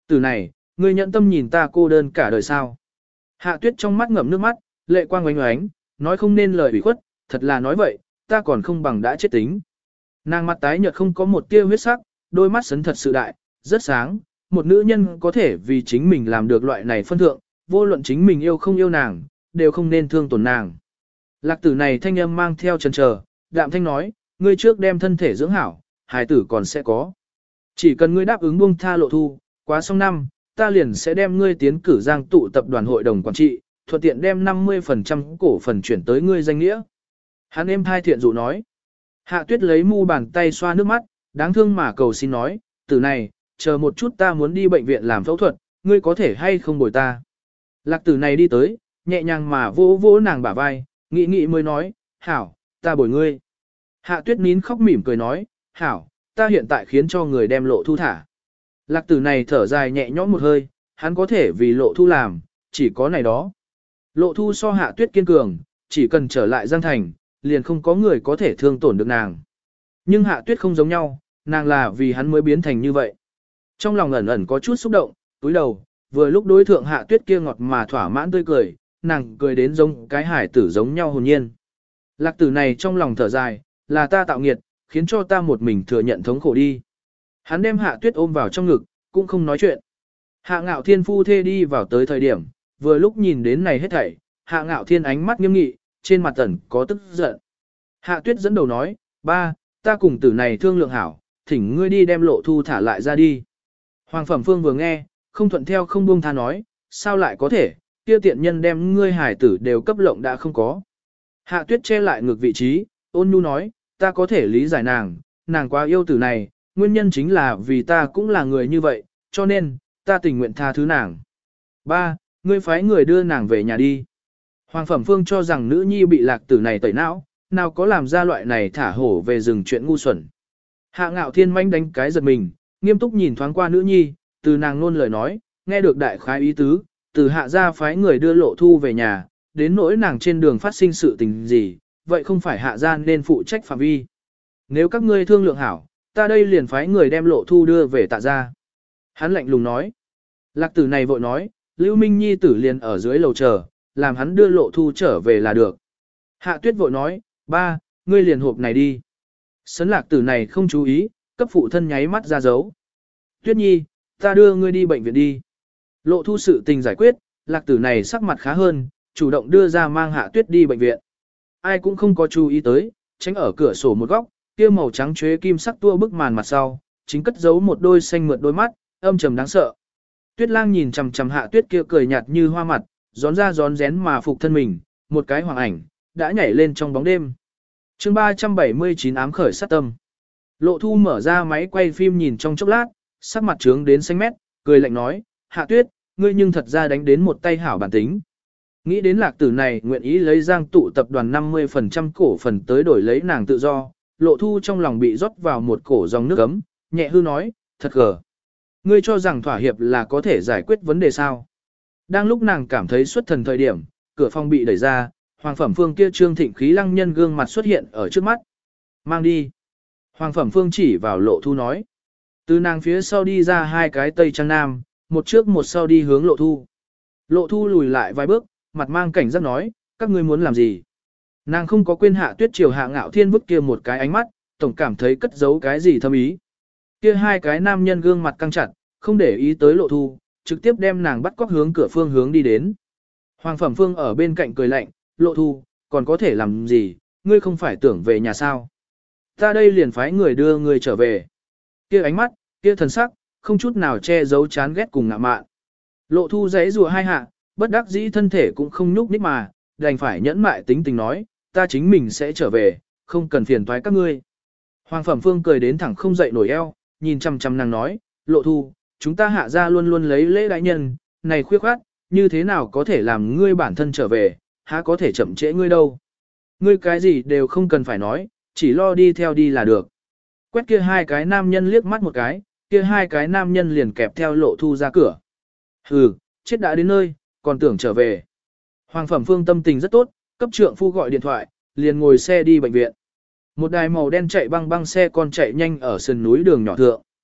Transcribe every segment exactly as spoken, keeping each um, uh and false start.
Từ này, ngươi nhận tâm nhìn ta cô đơn cả đời sao. Hạ tuyết trong mắt ngậm nước mắt, lệ quang oánh oánh, nói không nên lời ủy khuất, thật là nói vậy, ta còn không bằng đã chết tính. Nàng mặt tái nhợt không có một tia huyết sắc, đôi mắt sấn thật sự đại, rất sáng, một nữ nhân có thể vì chính mình làm được loại này phân thượng, vô luận chính mình yêu không yêu nàng, đều không nên thương tổn nàng. Lạc tử này thanh âm mang theo chần chờ, đạm thanh nói, ngươi trước đem thân thể dưỡng hảo, hài tử còn sẽ có. Chỉ cần ngươi đáp ứng buông tha Lộ Thu, quá xong năm, ta liền sẽ đem ngươi tiến cử Giang tụ tập đoàn hội đồng quản trị, thuận tiện đem năm mươi phần trăm cổ phần chuyển tới ngươi danh nghĩa. Hắn êm thai thiện dụ nói. Hạ tuyết lấy mu bàn tay xoa nước mắt, đáng thương mà cầu xin nói, tử này, chờ một chút ta muốn đi bệnh viện làm phẫu thuật, ngươi có thể hay không bồi ta. Lạc tử này đi tới, nhẹ nhàng mà vỗ vỗ nàng bả vai, nghĩ nghĩ mới nói, hảo, ta bồi ngươi. Hạ tuyết nín khóc mỉm cười nói, hảo, ta hiện tại khiến cho người đem Lộ Thu thả. Lạc tử này thở dài nhẹ nhõm một hơi, hắn có thể vì Lộ Thu làm, chỉ có này đó. Lộ Thu so Hạ tuyết kiên cường, chỉ cần trở lại Giang Thành, liền không có người có thể thương tổn được nàng. Nhưng Hạ tuyết không giống nhau, nàng là vì hắn mới biến thành như vậy. Trong lòng ẩn ẩn có chút xúc động, túi đầu, vừa lúc đối thượng Hạ tuyết kia ngọt mà thỏa mãn tươi cười, nàng cười đến giống cái hải tử giống nhau hồn nhiên. Lạc tử này trong lòng thở dài, là ta tạo nghiệt, khiến cho ta một mình thừa nhận thống khổ đi. Hắn đem Hạ tuyết ôm vào trong ngực, cũng không nói chuyện. Hạ Ngạo Thiên phu thê đi vào tới thời điểm, vừa lúc nhìn đến này hết thảy, Hạ Ngạo Thiên ánh mắt nghiêm nghị, trên mặt ẩn có tức giận. Hạ tuyết dẫn đầu nói, ba, ta cùng tử này thương lượng hảo, thỉnh ngươi đi đem Lộ Thu thả lại ra đi. Hoàng Phẩm Phương vừa nghe, không thuận theo không buông tha nói, sao lại có thể, kia tiện nhân đem ngươi hải tử đều cấp lộng đã không có. Hạ tuyết che lại ngược vị trí, ôn nhu nói, ta có thể lý giải nàng, nàng quá yêu tử này, nguyên nhân chính là vì ta cũng là người như vậy, cho nên, ta tình nguyện tha thứ nàng. Ba, ngươi phái người đưa nàng về nhà đi. Hoàng Phẩm Phương cho rằng nữ nhi bị lạc tử này tẩy não, nào có làm ra loại này thả hổ về rừng chuyện ngu xuẩn. Hạ Ngạo Thiên manh đánh cái giật mình, nghiêm túc nhìn thoáng qua nữ nhi, từ nàng nôn lời nói, nghe được đại khái ý tứ, từ hạ gia phái người đưa Lộ Thu về nhà, đến nỗi nàng trên đường phát sinh sự tình gì, vậy không phải hạ gia nên phụ trách phạm vi. Nếu các ngươi thương lượng hảo, ta đây liền phái người đem Lộ Thu đưa về tạ gia. Hắn lạnh lùng nói. Lạc tử này vội nói, Lưu Minh Nhi tử liền ở dưới lầu chờ, làm hắn đưa Lộ Thu trở về là được. Hạ tuyết vội nói, ba, ngươi liền hộp này đi. Sấn lạc tử này không chú ý, cấp phụ thân nháy mắt ra dấu. Tuyết Nhi, ta đưa ngươi đi bệnh viện đi. Lộ Thu sự tình giải quyết, lạc tử này sắc mặt khá hơn, chủ động đưa ra mang Hạ tuyết đi bệnh viện. Ai cũng không có chú ý tới, tránh ở cửa sổ một góc, kia màu trắng chuế kim sắc tua bức màn mặt sau, chính cất giấu một đôi xanh mượt đôi mắt, âm trầm đáng sợ. Tuyết Lang nhìn chằm chằm Hạ tuyết kia cười nhạt như hoa mặt, gión ra gión rén mà phục thân mình, một cái hoàng ảnh, đã nhảy lên trong bóng đêm. chương ba trăm bảy mươi chín ám khởi sát tâm. Lộ Thu mở ra máy quay phim nhìn trong chốc lát, sắc mặt trướng đến xanh mét, cười lạnh nói, Hạ tuyết, ngươi nhưng thật ra đánh đến một tay hảo bản tính. Nghĩ đến lạc tử này nguyện ý lấy Giang tụ tập đoàn năm mươi phần trăm cổ phần tới đổi lấy nàng tự do, Lộ Thu trong lòng bị rót vào một cổ dòng nước ấm, nhẹ hư nói, thật gờ. Ngươi cho rằng thỏa hiệp là có thể giải quyết vấn đề sao? Đang lúc nàng cảm thấy xuất thần thời điểm, cửa phòng bị đẩy ra, Hoàng Phẩm Phương kia trương thịnh khí lăng nhân gương mặt xuất hiện ở trước mắt. Mang đi. Hoàng Phẩm Phương chỉ vào Lộ Thu nói. Từ nàng phía sau đi ra hai cái tây trang nam, một trước một sau đi hướng Lộ Thu. Lộ Thu lùi lại vài bước, mặt mang cảnh giác nói, các ngươi muốn làm gì? Nàng không có quên Hạ tuyết chiều Hạ Ngạo Thiên vứt kia một cái ánh mắt, tổng cảm thấy cất giấu cái gì thâm ý. Kia hai cái nam nhân gương mặt căng chặt, không để ý tới Lộ Thu, trực tiếp đem nàng bắt cóc hướng cửa phương hướng đi đến. Hoàng Phẩm Phương ở bên cạnh cười lạnh, Lộ Thu, còn có thể làm gì, ngươi không phải tưởng về nhà sao? Ta đây liền phái người đưa ngươi trở về. Kia ánh mắt, kia thần sắc, không chút nào che giấu chán ghét cùng ngạ mạn. Lộ Thu giãy rùa hai hạ, bất đắc dĩ thân thể cũng không nhúc nhích mà, đành phải nhẫn mại tính tình nói, ta chính mình sẽ trở về, không cần phiền toái các ngươi. Hoàng Phẩm Phương cười đến thẳng không dậy nổi eo, nhìn chăm chăm nàng nói, Lộ Thu, chúng ta Hạ gia luôn luôn lấy lễ đại nhân, này khuyết khoát, như thế nào có thể làm ngươi bản thân trở về, há có thể chậm trễ ngươi đâu. Ngươi cái gì đều không cần phải nói, chỉ lo đi theo đi là được. Quét kia hai cái nam nhân liếc mắt một cái, kia hai cái nam nhân liền kẹp theo Lộ Thu ra cửa. Hừ, chết đã đến nơi, còn tưởng trở về. Hoàng Phẩm Phương tâm tình rất tốt, cấp trượng phu gọi điện thoại, liền ngồi xe đi bệnh viện. Một đài màu đen chạy băng băng xe con chạy nhanh ở sườn núi đường nhỏ thượng.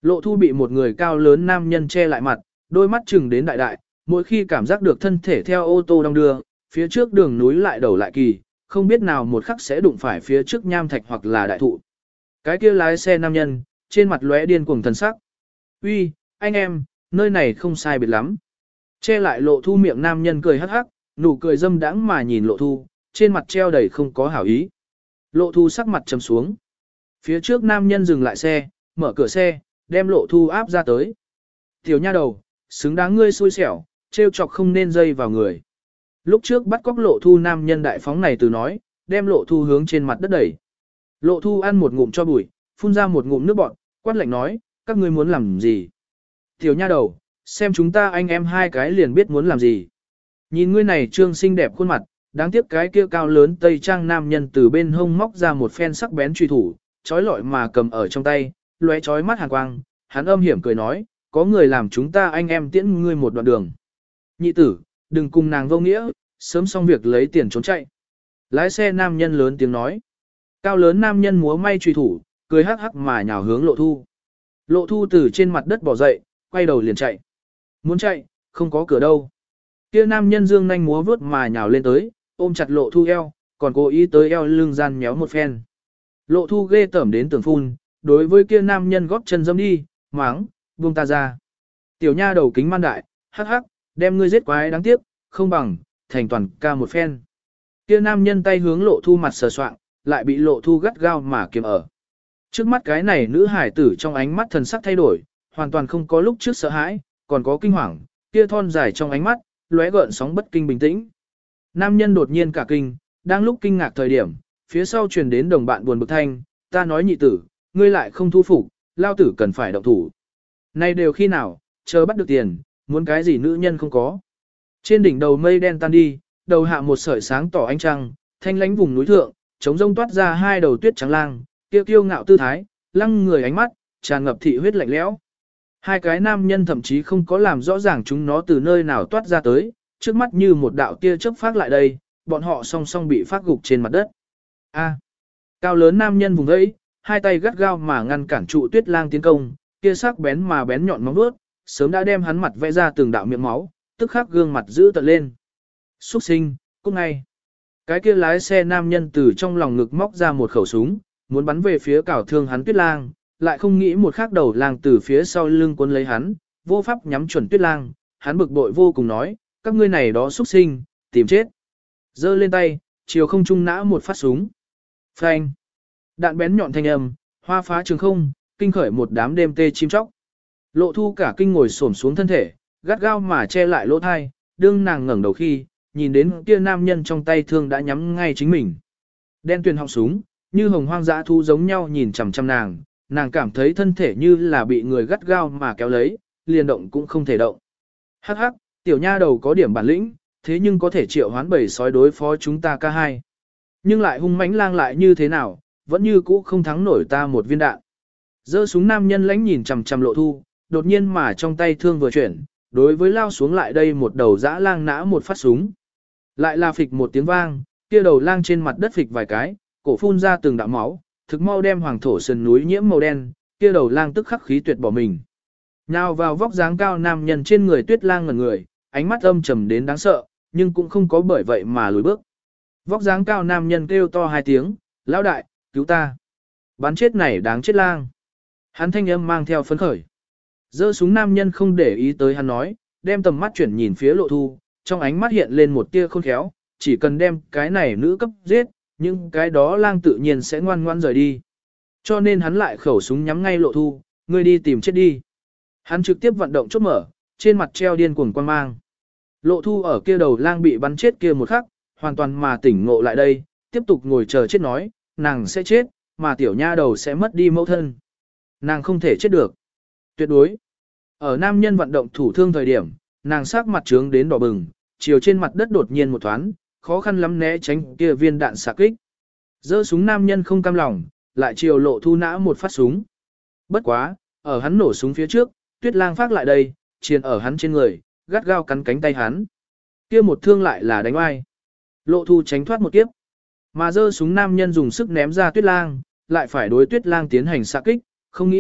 Lộ thu bị một người cao lớn nam nhân che lại mặt, đôi mắt chừng đến đại đại, mỗi khi cảm giác được thân thể theo ô tô đong đưa, phía trước đường núi lại đầu lại kỳ, không biết nào một khắc sẽ đụng phải phía trước nham thạch hoặc là đại thụ. Cái kia lái xe nam nhân, trên mặt lóe điên cuồng thần sắc. Uy, anh em, nơi này không sai biệt lắm. Che lại lộ thu miệng nam nhân cười hắc hắc, nụ cười dâm đãng mà nhìn lộ thu, trên mặt treo đầy không có hảo ý. Lộ thu sắc mặt trầm xuống. Phía trước nam nhân dừng lại xe, mở cửa xe, đem lộ thu áp ra tới. Tiểu nha đầu, xứng đáng ngươi xui xẻo, trêu chọc không nên dây vào người. Lúc trước bắt cóc lộ thu nam nhân đại phóng này từ nói, đem lộ thu hướng trên mặt đất đẩy. Lộ thu ăn một ngụm cho bụi, phun ra một ngụm nước bọt, quát lạnh nói, các ngươi muốn làm gì? Tiểu nha đầu, xem chúng ta anh em hai cái liền biết muốn làm gì. Nhìn ngươi này trương xinh đẹp khuôn mặt, đáng tiếc cái kia cao lớn tây trang nam nhân từ bên hông móc ra một phen sắc bén truy thủ, chói lọi mà cầm ở trong tay, lóe chói mắt hàn quang, hắn âm hiểm cười nói, có người làm chúng ta anh em tiễn ngươi một đoạn đường. Nhị tử, đừng cùng nàng vô nghĩa, sớm xong việc lấy tiền trốn chạy. Lái xe nam nhân lớn tiếng nói. Cao lớn nam nhân múa may truy thủ, cười hắc hắc mà nhào hướng lộ thu. Lộ thu từ trên mặt đất bỏ dậy, quay đầu liền chạy. Muốn chạy, không có cửa đâu. Kia nam nhân dương nhanh múa vướt mà nhào lên tới, ôm chặt lộ thu eo, còn cố ý tới eo lưng gian méo một phen. Lộ thu ghê tởm đến tưởng phun, đối với kia nam nhân góp chân dâm đi, máng, buông ta ra. Tiểu nha đầu kính man đại, hắc hắc, đem ngươi giết quái đáng tiếc, không bằng, thành toàn ca một phen. Kia nam nhân tay hướng lộ thu mặt sờ soạng, lại bị lộ thu gắt gao mà kiềm ở. Trước mắt cái này nữ hải tử trong ánh mắt thần sắc thay đổi, hoàn toàn không có lúc trước sợ hãi, còn có kinh hoàng, kia thon dài trong ánh mắt, lóe gợn sóng bất kinh bình tĩnh. Nam nhân đột nhiên cả kinh, đang lúc kinh ngạc thời điểm, phía sau truyền đến đồng bạn buồn bực thanh, ta nói nhị tử, ngươi lại không thu phục, lao tử cần phải động thủ. Này đều khi nào, chờ bắt được tiền, muốn cái gì nữ nhân không có. Trên đỉnh đầu mây đen tan đi, đầu hạ một sợi sáng tỏ ánh trăng, thanh lánh vùng núi thượng, trống rông toát ra hai đầu tuyết trắng lang, kiêu kiêu ngạo tư thái, lăng người ánh mắt, tràn ngập thị huyết lạnh lẽo. Hai cái nam nhân thậm chí không có làm rõ ràng chúng nó từ nơi nào toát ra tới, trước mắt như một đạo tia chớp phát lại đây, bọn họ song song bị phát gục trên mặt đất. A. Cao lớn nam nhân vùng vẫy, hai tay gắt gao mà ngăn cản trụ tuyết lang tiến công, kia sắc bén mà bén nhọn móng vuốt, sớm đã đem hắn mặt vẽ ra từng đạo miệng máu, tức khắc gương mặt giữ tận lên. Xuất sinh, cút ngay. Cái kia lái xe nam nhân từ trong lòng ngực móc ra một khẩu súng, muốn bắn về phía cảo thương hắn tuyết lang, lại không nghĩ một khắc đầu lang từ phía sau lưng cuốn lấy hắn, vô pháp nhắm chuẩn tuyết lang, hắn bực bội vô cùng nói, các ngươi này đó xuất sinh, tìm chết. Giơ lên tay, chiều không trung nã một phát súng. Phanh. Đạn bén nhọn thanh âm, hoa phá trường không, kinh khởi một đám đêm tê chim chóc. Lộ thu cả kinh ngồi xổm xuống thân thể, gắt gao mà che lại lỗ thai, đương nàng ngẩng đầu khi, nhìn đến kia nam nhân trong tay thương đã nhắm ngay chính mình. Đen tuyền họng súng, như hồng hoang dã thu giống nhau nhìn chằm chằm nàng, nàng cảm thấy thân thể như là bị người gắt gao mà kéo lấy, liền động cũng không thể động. Hắc hắc, tiểu nha đầu có điểm bản lĩnh, thế nhưng có thể triệu hoán bầy sói đối phó chúng ta ca hai. Nhưng lại hung mãnh lang lại như thế nào, vẫn như cũ không thắng nổi ta một viên đạn. Giơ súng nam nhân lãnh nhìn chằm chằm lộ thu, đột nhiên mà trong tay thương vừa chuyển, đối với lao xuống lại đây một đầu dã lang nã một phát súng. Lại là phịch một tiếng vang, kia đầu lang trên mặt đất phịch vài cái, cổ phun ra từng đạo máu, thực mau đem hoàng thổ sườn núi nhiễm màu đen, kia đầu lang tức khắc khí tuyệt bỏ mình. Nào vào vóc dáng cao nam nhân trên người tuyết lang ngẩn người, ánh mắt âm trầm đến đáng sợ, nhưng cũng không có bởi vậy mà lùi bước. Vóc dáng cao nam nhân kêu to hai tiếng, lão đại, cứu ta. Bắn chết này đáng chết lang. Hắn thanh âm mang theo phấn khởi. Giơ súng nam nhân không để ý tới hắn nói, đem tầm mắt chuyển nhìn phía lộ thu, trong ánh mắt hiện lên một tia khôn khéo, chỉ cần đem cái này nữ cấp giết, nhưng cái đó lang tự nhiên sẽ ngoan ngoan rời đi. Cho nên hắn lại khẩu súng nhắm ngay lộ thu, ngươi đi tìm chết đi. Hắn trực tiếp vận động chốt mở, trên mặt treo điên cuồng quan mang. Lộ thu ở kia đầu lang bị bắn chết kia một khắc, hoàn toàn mà tỉnh ngộ lại đây, tiếp tục ngồi chờ chết nói, nàng sẽ chết, mà tiểu nha đầu sẽ mất đi mẫu thân. Nàng không thể chết được. Tuyệt đối. Ở nam nhân vận động thủ thương thời điểm, nàng sắc mặt trướng đến đỏ bừng, chiều trên mặt đất đột nhiên một thoáng, khó khăn lắm né tránh kia viên đạn xạ kích. Giơ súng nam nhân không cam lòng, lại chiều lộ thu nã một phát súng. Bất quá, ở hắn nổ súng phía trước, tuyết lang phát lại đây, chiền ở hắn trên người, gắt gao cắn cánh tay hắn. Kia một thương lại là đánh oai. Lộ thu tránh thoát một kiếp. Mà giơ súng nam nhân dùng sức ném ra tuyết lang, lại phải đối tuyết lang tiến hành xạ kích, không nghĩ,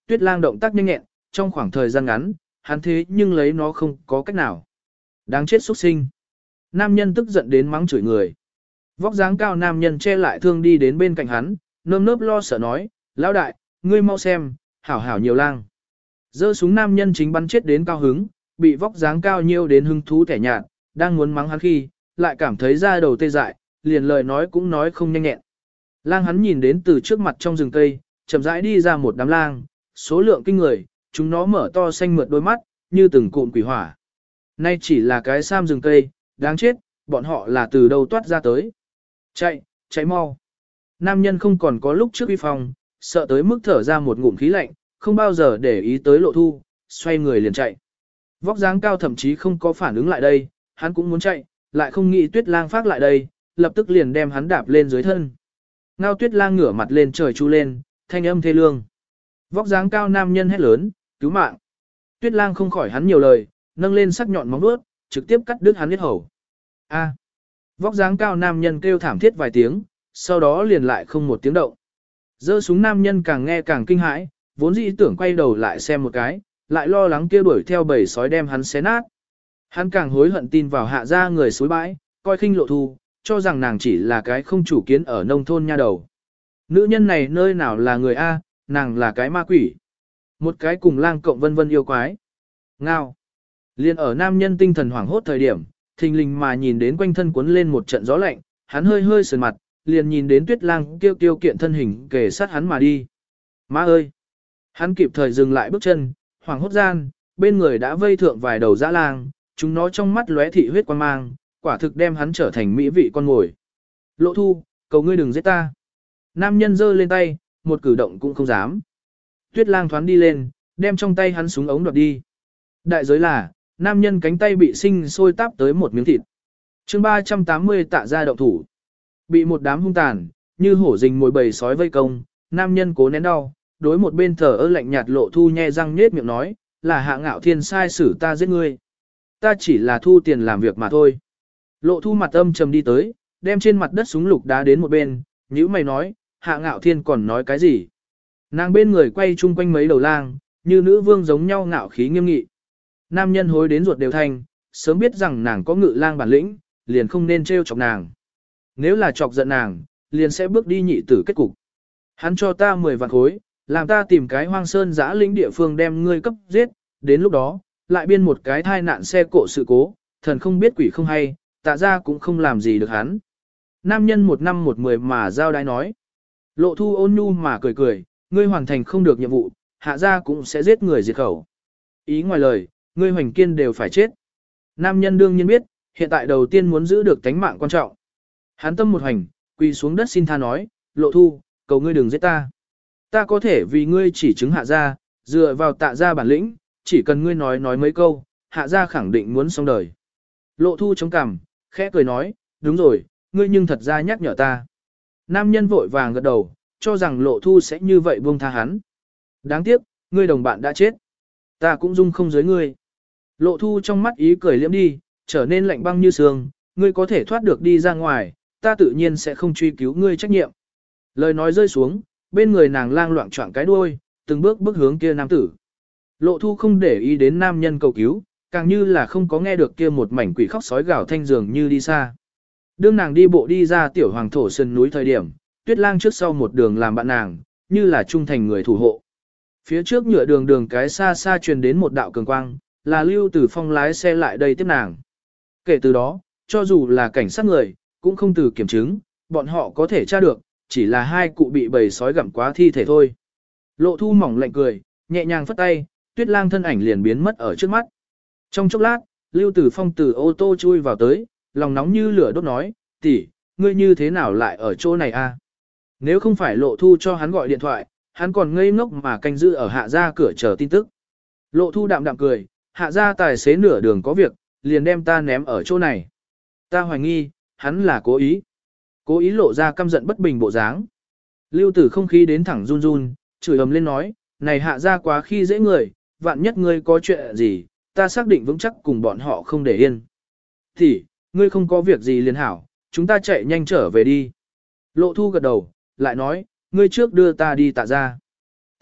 Tuyết Lang động tác nhanh nhẹn, trong khoảng thời gian ngắn, hắn thế nhưng lấy nó không có cách nào. Đáng chết xuất sinh. Nam nhân tức giận đến mắng chửi người. Vóc dáng cao nam nhân che lại thương đi đến bên cạnh hắn, nơm nớp lo sợ nói, lão đại, ngươi mau xem, hảo hảo nhiều lang. Giơ súng nam nhân chính bắn chết đến cao hứng, bị vóc dáng cao nhiêu đến hứng thú thẻ nhạt, đang muốn mắng hắn khi, lại cảm thấy da đầu tê dại, liền lời nói cũng nói không nhanh nhẹn. Lang hắn nhìn đến từ trước mặt trong rừng cây, chậm rãi đi ra một đám lang, số lượng kinh người, chúng nó mở to xanh mượt đôi mắt, như từng cụm quỷ hỏa. Nay chỉ là cái sam rừng cây, đáng chết, bọn họ là từ đâu toát ra tới. Chạy, chạy mau. Nam nhân không còn có lúc trước uy phong, sợ tới mức thở ra một ngụm khí lạnh, không bao giờ để ý tới Lộ Thu, xoay người liền chạy. Vóc dáng cao thậm chí không có phản ứng lại đây, hắn cũng muốn chạy, lại không nghĩ Tuyết Lang phát lại đây, lập tức liền đem hắn đạp lên dưới thân. Ngao Tuyết Lang ngửa mặt lên trời chu lên, thanh âm thê lương. Vóc dáng cao nam nhân hét lớn, cứu mạng. Tuyết Lang không khỏi hắn nhiều lời, nâng lên sắc nhọn móng vuốt, trực tiếp cắt đứt hắn huyết hầu. A. Vóc dáng cao nam nhân kêu thảm thiết vài tiếng, sau đó liền lại không một tiếng động. Giơ súng nam nhân càng nghe càng kinh hãi, vốn dĩ tưởng quay đầu lại xem một cái, lại lo lắng kia đuổi theo bầy sói đem hắn xé nát. Hắn càng hối hận tin vào hạ gia người xối bãi, coi khinh Lộ Thu, cho rằng nàng chỉ là cái không chủ kiến ở nông thôn nha đầu. Nữ nhân này nơi nào là người A, nàng là cái ma quỷ. Một cái cùng lang cộng vân vân yêu quái. Ngao. Liên ở nam nhân tinh thần hoảng hốt thời điểm, thình lình mà nhìn đến quanh thân cuốn lên một trận gió lạnh, hắn hơi hơi sườn mặt, liền nhìn đến Tuyết Lang kêu kêu kiện thân hình kề sát hắn mà đi. Má ơi! Hắn kịp thời dừng lại bước chân, hoảng hốt gian, bên người đã vây thượng vài đầu dã lang, chúng nó trong mắt lóe thị huyết quan mang, quả thực đem hắn trở thành mỹ vị con mồi. Lộ Thu, cầu ngươi đừng giết ta. Nam nhân giơ lên tay, một cử động cũng không dám. Tuyết Lang thoáng đi lên, đem trong tay hắn súng ống đoạt đi. Đại giới là, nam nhân cánh tay bị sinh sôi táp tới một miếng thịt. Chương ba trăm tám mươi Tạ ra động thủ. Bị một đám hung tàn, như hổ rình mồi bầy sói vây công, nam nhân cố nén đau, đối một bên thờ ơ lạnh nhạt Lộ Thu nhe răng nhếch miệng nói, là Hạ Ngạo Thiên sai xử ta giết ngươi. Ta chỉ là thu tiền làm việc mà thôi. Lộ Thu mặt âm trầm đi tới, đem trên mặt đất súng lục đá đến một bên, nhíu mày nói, Hạ Ngạo Thiên còn nói cái gì? Nàng bên người quay chung quanh mấy đầu lang, như nữ vương giống nhau ngạo khí nghiêm nghị. Nam nhân hối đến ruột đều thanh, sớm biết rằng nàng có ngự lang bản lĩnh, liền không nên trêu chọc nàng. Nếu là chọc giận nàng, liền sẽ bước đi nhị tử kết cục. Hắn cho ta mười vạn khối, làm ta tìm cái hoang sơn giã lĩnh địa phương đem ngươi cấp giết, đến lúc đó, lại biên một cái thai nạn xe cộ sự cố, thần không biết quỷ không hay, Tạ ra cũng không làm gì được hắn. Nam nhân một năm một mười mà giao đái nói. Lộ Thu ôn nhu mà cười cười, ngươi hoàn thành không được nhiệm vụ, Hạ gia cũng sẽ giết người diệt khẩu. Ý ngoài lời, ngươi Hoành Kiên đều phải chết. Nam nhân đương nhiên biết, hiện tại đầu tiên muốn giữ được tánh mạng quan trọng. Hắn tâm một hành, quỳ xuống đất xin tha nói, Lộ Thu, cầu ngươi đừng giết ta. Ta có thể vì ngươi chỉ chứng Hạ gia, dựa vào Tạ gia bản lĩnh, chỉ cần ngươi nói nói mấy câu, Hạ gia khẳng định muốn xong đời. Lộ Thu chống cằm, khẽ cười nói, đúng rồi, ngươi nhưng thật ra nhắc nhở ta. Nam nhân vội vàng gật đầu, cho rằng Lộ Thu sẽ như vậy buông tha hắn. Đáng tiếc, ngươi đồng bạn đã chết. Ta cũng dung không giới ngươi. Lộ Thu trong mắt ý cười liễm đi, trở nên lạnh băng như sương, ngươi có thể thoát được đi ra ngoài, ta tự nhiên sẽ không truy cứu ngươi trách nhiệm. Lời nói rơi xuống, bên người nàng lang loạn choạng cái đuôi, từng bước bước hướng kia nam tử. Lộ Thu không để ý đến nam nhân cầu cứu, càng như là không có nghe được kia một mảnh quỷ khóc sói gào thanh dường như đi xa. Đương nàng đi bộ đi ra tiểu hoàng thổ sơn núi thời điểm, Tuyết Lang trước sau một đường làm bạn nàng, như là trung thành người thủ hộ. Phía trước nhựa đường đường cái xa xa truyền đến một đạo cường quang, là Lưu Tử Phong lái xe lại đây tiếp nàng. Kể từ đó, cho dù là cảnh sát người, cũng không từ kiểm chứng, bọn họ có thể tra được, chỉ là hai cụ bị bầy sói gặm quá thi thể thôi. Lộ Thu mỏng lạnh cười, nhẹ nhàng phất tay, Tuyết Lang thân ảnh liền biến mất ở trước mắt. Trong chốc lát, Lưu Tử Phong từ ô tô chui vào tới, lòng nóng như lửa đốt nói, tỷ, ngươi như thế nào lại ở chỗ này a? Nếu không phải Lộ Thu cho hắn gọi điện thoại, hắn còn ngây ngốc mà canh giữ ở Hạ gia cửa chờ tin tức. Lộ Thu đạm đạm cười, Hạ gia tài xế nửa đường có việc, liền đem ta ném ở chỗ này. Ta hoài nghi, hắn là cố ý. Cố ý lộ ra căm giận bất bình bộ dáng. Lưu Tử không khí đến thẳng run run, chửi ầm lên nói, này Hạ gia quá khi dễ người, vạn nhất ngươi có chuyện gì, ta xác định vững chắc cùng bọn họ không để yên. Thì, ngươi không có việc gì liền hảo, chúng ta chạy nhanh trở về đi. Lộ Thu gật đầu, lại nói, ngươi trước đưa ta đi Tạ gia.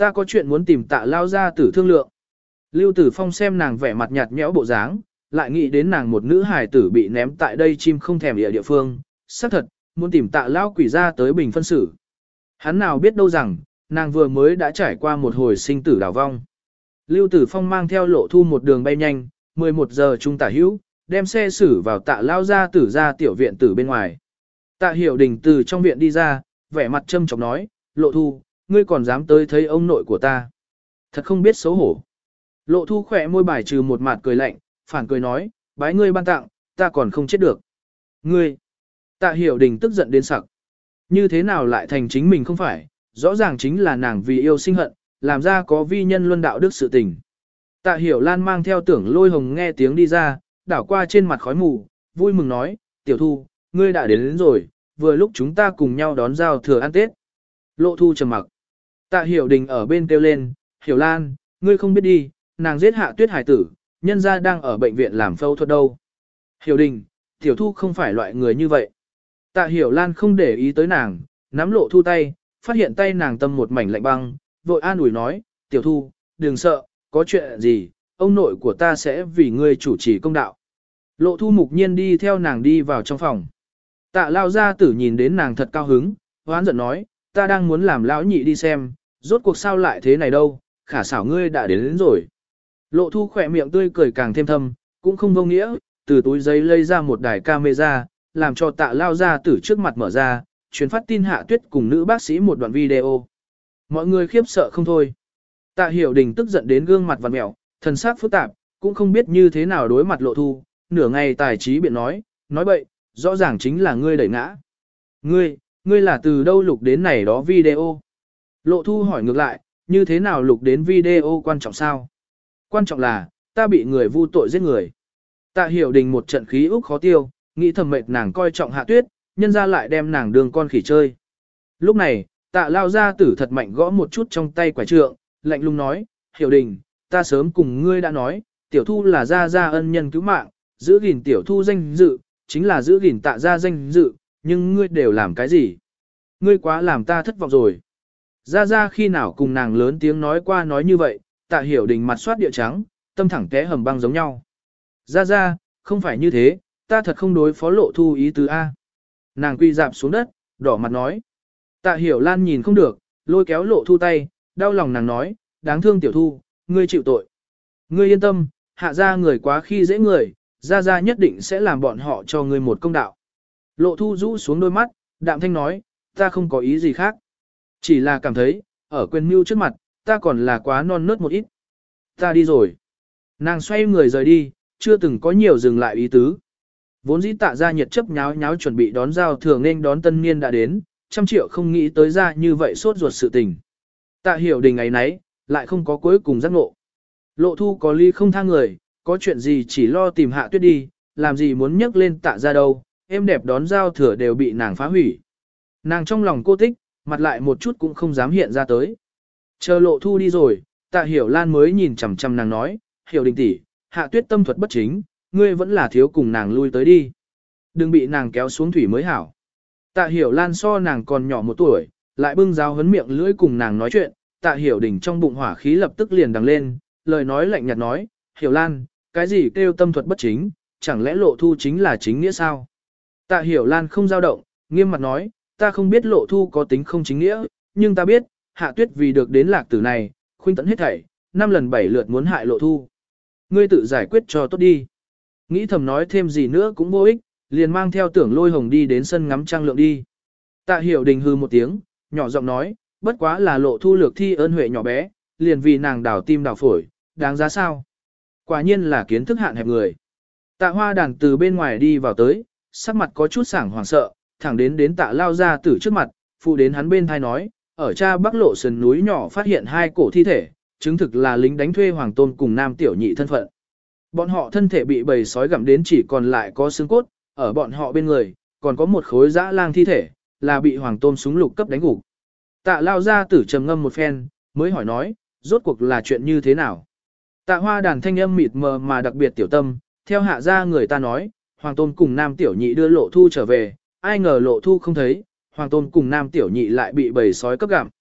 Ta có chuyện muốn tìm tạ lao ra tử thương lượng. Lưu Tử Phong xem nàng vẻ mặt nhạt nhẽo bộ dáng, lại nghĩ đến nàng một nữ hài tử bị ném tại đây chim không thèm địa địa phương, xác thật, muốn tìm tạ lao quỷ ra tới bình phân xử. Hắn nào biết đâu rằng, nàng vừa mới đã trải qua một hồi sinh tử đảo vong. Lưu Tử Phong mang theo Lộ Thu một đường bay nhanh, mười một giờ trung tả hữu, đem xe xử vào tạ lao ra tử ra tiểu viện tử bên ngoài. Tạ Hiểu Đình từ trong viện đi ra, vẻ mặt châm chọc nói, Lộ Thu, ngươi còn dám tới thấy ông nội của ta. Thật không biết xấu hổ. Lộ Thu khỏe môi bài trừ một mặt cười lạnh, phản cười nói, bái ngươi ban tặng, ta còn không chết được. Ngươi, Tạ Hiểu Đình tức giận đến sặc. Như thế nào lại thành chính mình không phải, rõ ràng chính là nàng vì yêu sinh hận, làm ra có vi nhân luân đạo đức sự tình. Tạ Hiểu Lan mang theo Tưởng Lôi Hồng nghe tiếng đi ra, đảo qua trên mặt khói mù, vui mừng nói, tiểu thu, ngươi đã đến, đến rồi, vừa lúc chúng ta cùng nhau đón giao thừa ăn Tết. Lộ Thu trầm mặc. Tạ Hiểu Đình ở bên kêu lên, Hiểu Lan, ngươi không biết đi, nàng giết Hạ Tuyết hải tử, nhân gia đang ở bệnh viện làm phẫu thuật đâu. Hiểu Đình, tiểu thu không phải loại người như vậy. Tạ Hiểu Lan không để ý tới nàng, nắm Lộ Thu tay, phát hiện tay nàng tâm một mảnh lạnh băng, vội an ủi nói, tiểu thu, đừng sợ, có chuyện gì, ông nội của ta sẽ vì ngươi chủ trì công đạo. Lộ Thu mục nhiên đi theo nàng đi vào trong phòng. Tạ lao gia tử nhìn đến nàng thật cao hứng, hoán giận nói, ta đang muốn làm lão nhị đi xem, rốt cuộc sao lại thế này đâu, khả xảo ngươi đã đến, đến rồi. Lộ Thu khỏe miệng tươi cười càng thêm thâm, cũng không vô nghĩa, từ túi giấy lấy ra một đài camera, làm cho tạ lao gia tử trước mặt mở ra, truyền phát tin Hạ Tuyết cùng nữ bác sĩ một đoạn video. Mọi người khiếp sợ không thôi. Tạ Hiểu Đình tức giận đến gương mặt vặn mẹo, thần sắc phức tạp, cũng không biết như thế nào đối mặt Lộ Thu, nửa ngày tài trí biện nói, nói bậy, rõ ràng chính là ngươi đẩy ngã. Ngươi, ngươi là từ đâu lục đến này đó video? Lộ Thu hỏi ngược lại, như thế nào lục đến video quan trọng sao? Quan trọng là, ta bị người vu tội giết người. Tạ Hiểu Đình một trận khí úc khó tiêu, nghĩ thầm mệt nàng coi trọng Hạ Tuyết, nhân ra lại đem nàng đường con khỉ chơi. Lúc này, tạ lao gia tử thật mạnh gõ một chút trong tay quả trượng, lạnh lùng nói, Hiểu Đình, ta sớm cùng ngươi đã nói, tiểu thu là gia gia ân nhân cứu mạng, giữ gìn tiểu thu danh dự, chính là giữ gìn tạ gia danh dự, nhưng ngươi đều làm cái gì? Ngươi quá làm ta thất vọng rồi. Gia gia khi nào cùng nàng lớn tiếng nói qua nói như vậy, Tạ Hiểu Đình mặt soát địa trắng, tâm thẳng té hầm băng giống nhau. Gia gia, không phải như thế, ta thật không đối phó Lộ Thu ý tứ A. Nàng quy dạp xuống đất, đỏ mặt nói. Tạ Hiểu Lan nhìn không được, lôi kéo Lộ Thu tay, đau lòng nàng nói, đáng thương tiểu thu, ngươi chịu tội. Ngươi yên tâm, hạ gia người quá khi dễ người, gia gia nhất định sẽ làm bọn họ cho ngươi một công đạo. Lộ Thu rũ xuống đôi mắt, đạm thanh nói, ta không có ý gì khác. Chỉ là cảm thấy, ở quyền mưu trước mặt, ta còn là quá non nớt một ít. Ta đi rồi. Nàng xoay người rời đi, chưa từng có nhiều dừng lại ý tứ. Vốn dĩ tạ ra nhiệt chấp nháo nháo chuẩn bị đón giao thường nên đón tân niên đã đến, trăm triệu không nghĩ tới ra như vậy sốt ruột sự tình. Tạ Hiểu Đình ấy nấy, lại không có cuối cùng giác ngộ. Lộ Thu có ly không tha người, có chuyện gì chỉ lo tìm Hạ Tuyết đi, làm gì muốn nhấc lên tạ ra đâu, em đẹp đón giao thừa đều bị nàng phá hủy. Nàng trong lòng cô tích, mặt lại một chút cũng không dám hiện ra tới. Chờ Lộ Thu đi rồi, Tạ Hiểu Lan mới nhìn chằm chằm nàng nói, Hiểu Đình tỷ, Hạ Tuyết tâm thuật bất chính, ngươi vẫn là thiếu cùng nàng lui tới đi. Đừng bị nàng kéo xuống thủy mới hảo. Tạ Hiểu Lan so nàng còn nhỏ một tuổi, lại bưng dao hấn miệng lưỡi cùng nàng nói chuyện, Tạ Hiểu Đình trong bụng hỏa khí lập tức liền đằng lên, lời nói lạnh nhạt nói, Hiểu Lan, cái gì kêu tâm thuật bất chính, chẳng lẽ Lộ Thu chính là chính nghĩa sao? Tạ Hiểu Lan không dao động, nghiêm mặt nói, ta không biết Lộ Thu có tính không chính nghĩa, nhưng ta biết, Hạ Tuyết vì được đến lạc tử này, khuynh tận hết thảy, năm lần bảy lượt muốn hại Lộ Thu. Ngươi tự giải quyết cho tốt đi. Nghĩ thầm nói thêm gì nữa cũng vô ích, liền mang theo Tưởng Lôi Hồng đi đến sân ngắm trăng lượng đi. Tạ Hiểu Đình hư một tiếng, nhỏ giọng nói, bất quá là Lộ Thu lược thi ơn huệ nhỏ bé, liền vì nàng đảo tim đảo phổi, đáng giá sao? Quả nhiên là kiến thức hạn hẹp người. Tạ Hoa Đàn từ bên ngoài đi vào tới, sắc mặt có chút sảng hoảng sợ, thẳng đến đến Tạ lao ra tử trước mặt, phụ đến hắn bên thai nói, ở cha Bắc Lộ sườn núi nhỏ phát hiện hai cổ thi thể, chứng thực là lính đánh thuê Hoàng Tôn cùng Nam Tiểu Nhị thân phận. Bọn họ thân thể bị bầy sói gặm đến chỉ còn lại có xương cốt, ở bọn họ bên người, còn có một khối dã lang thi thể, là bị Hoàng Tôn súng lục cấp đánh gục. Tạ lao ra tử trầm ngâm một phen, mới hỏi nói, rốt cuộc là chuyện như thế nào? Tạ Hoa Đàn thanh âm mịt mờ mà đặc biệt tiểu tâm, theo hạ ra người ta nói, Hoàng Tôn cùng Nam Tiểu Nhị đưa Lộ Thu trở về, ai ngờ Lộ Thu không thấy, Hoàng Tôn cùng Nam Tiểu Nhị lại bị bầy sói cấp gặm.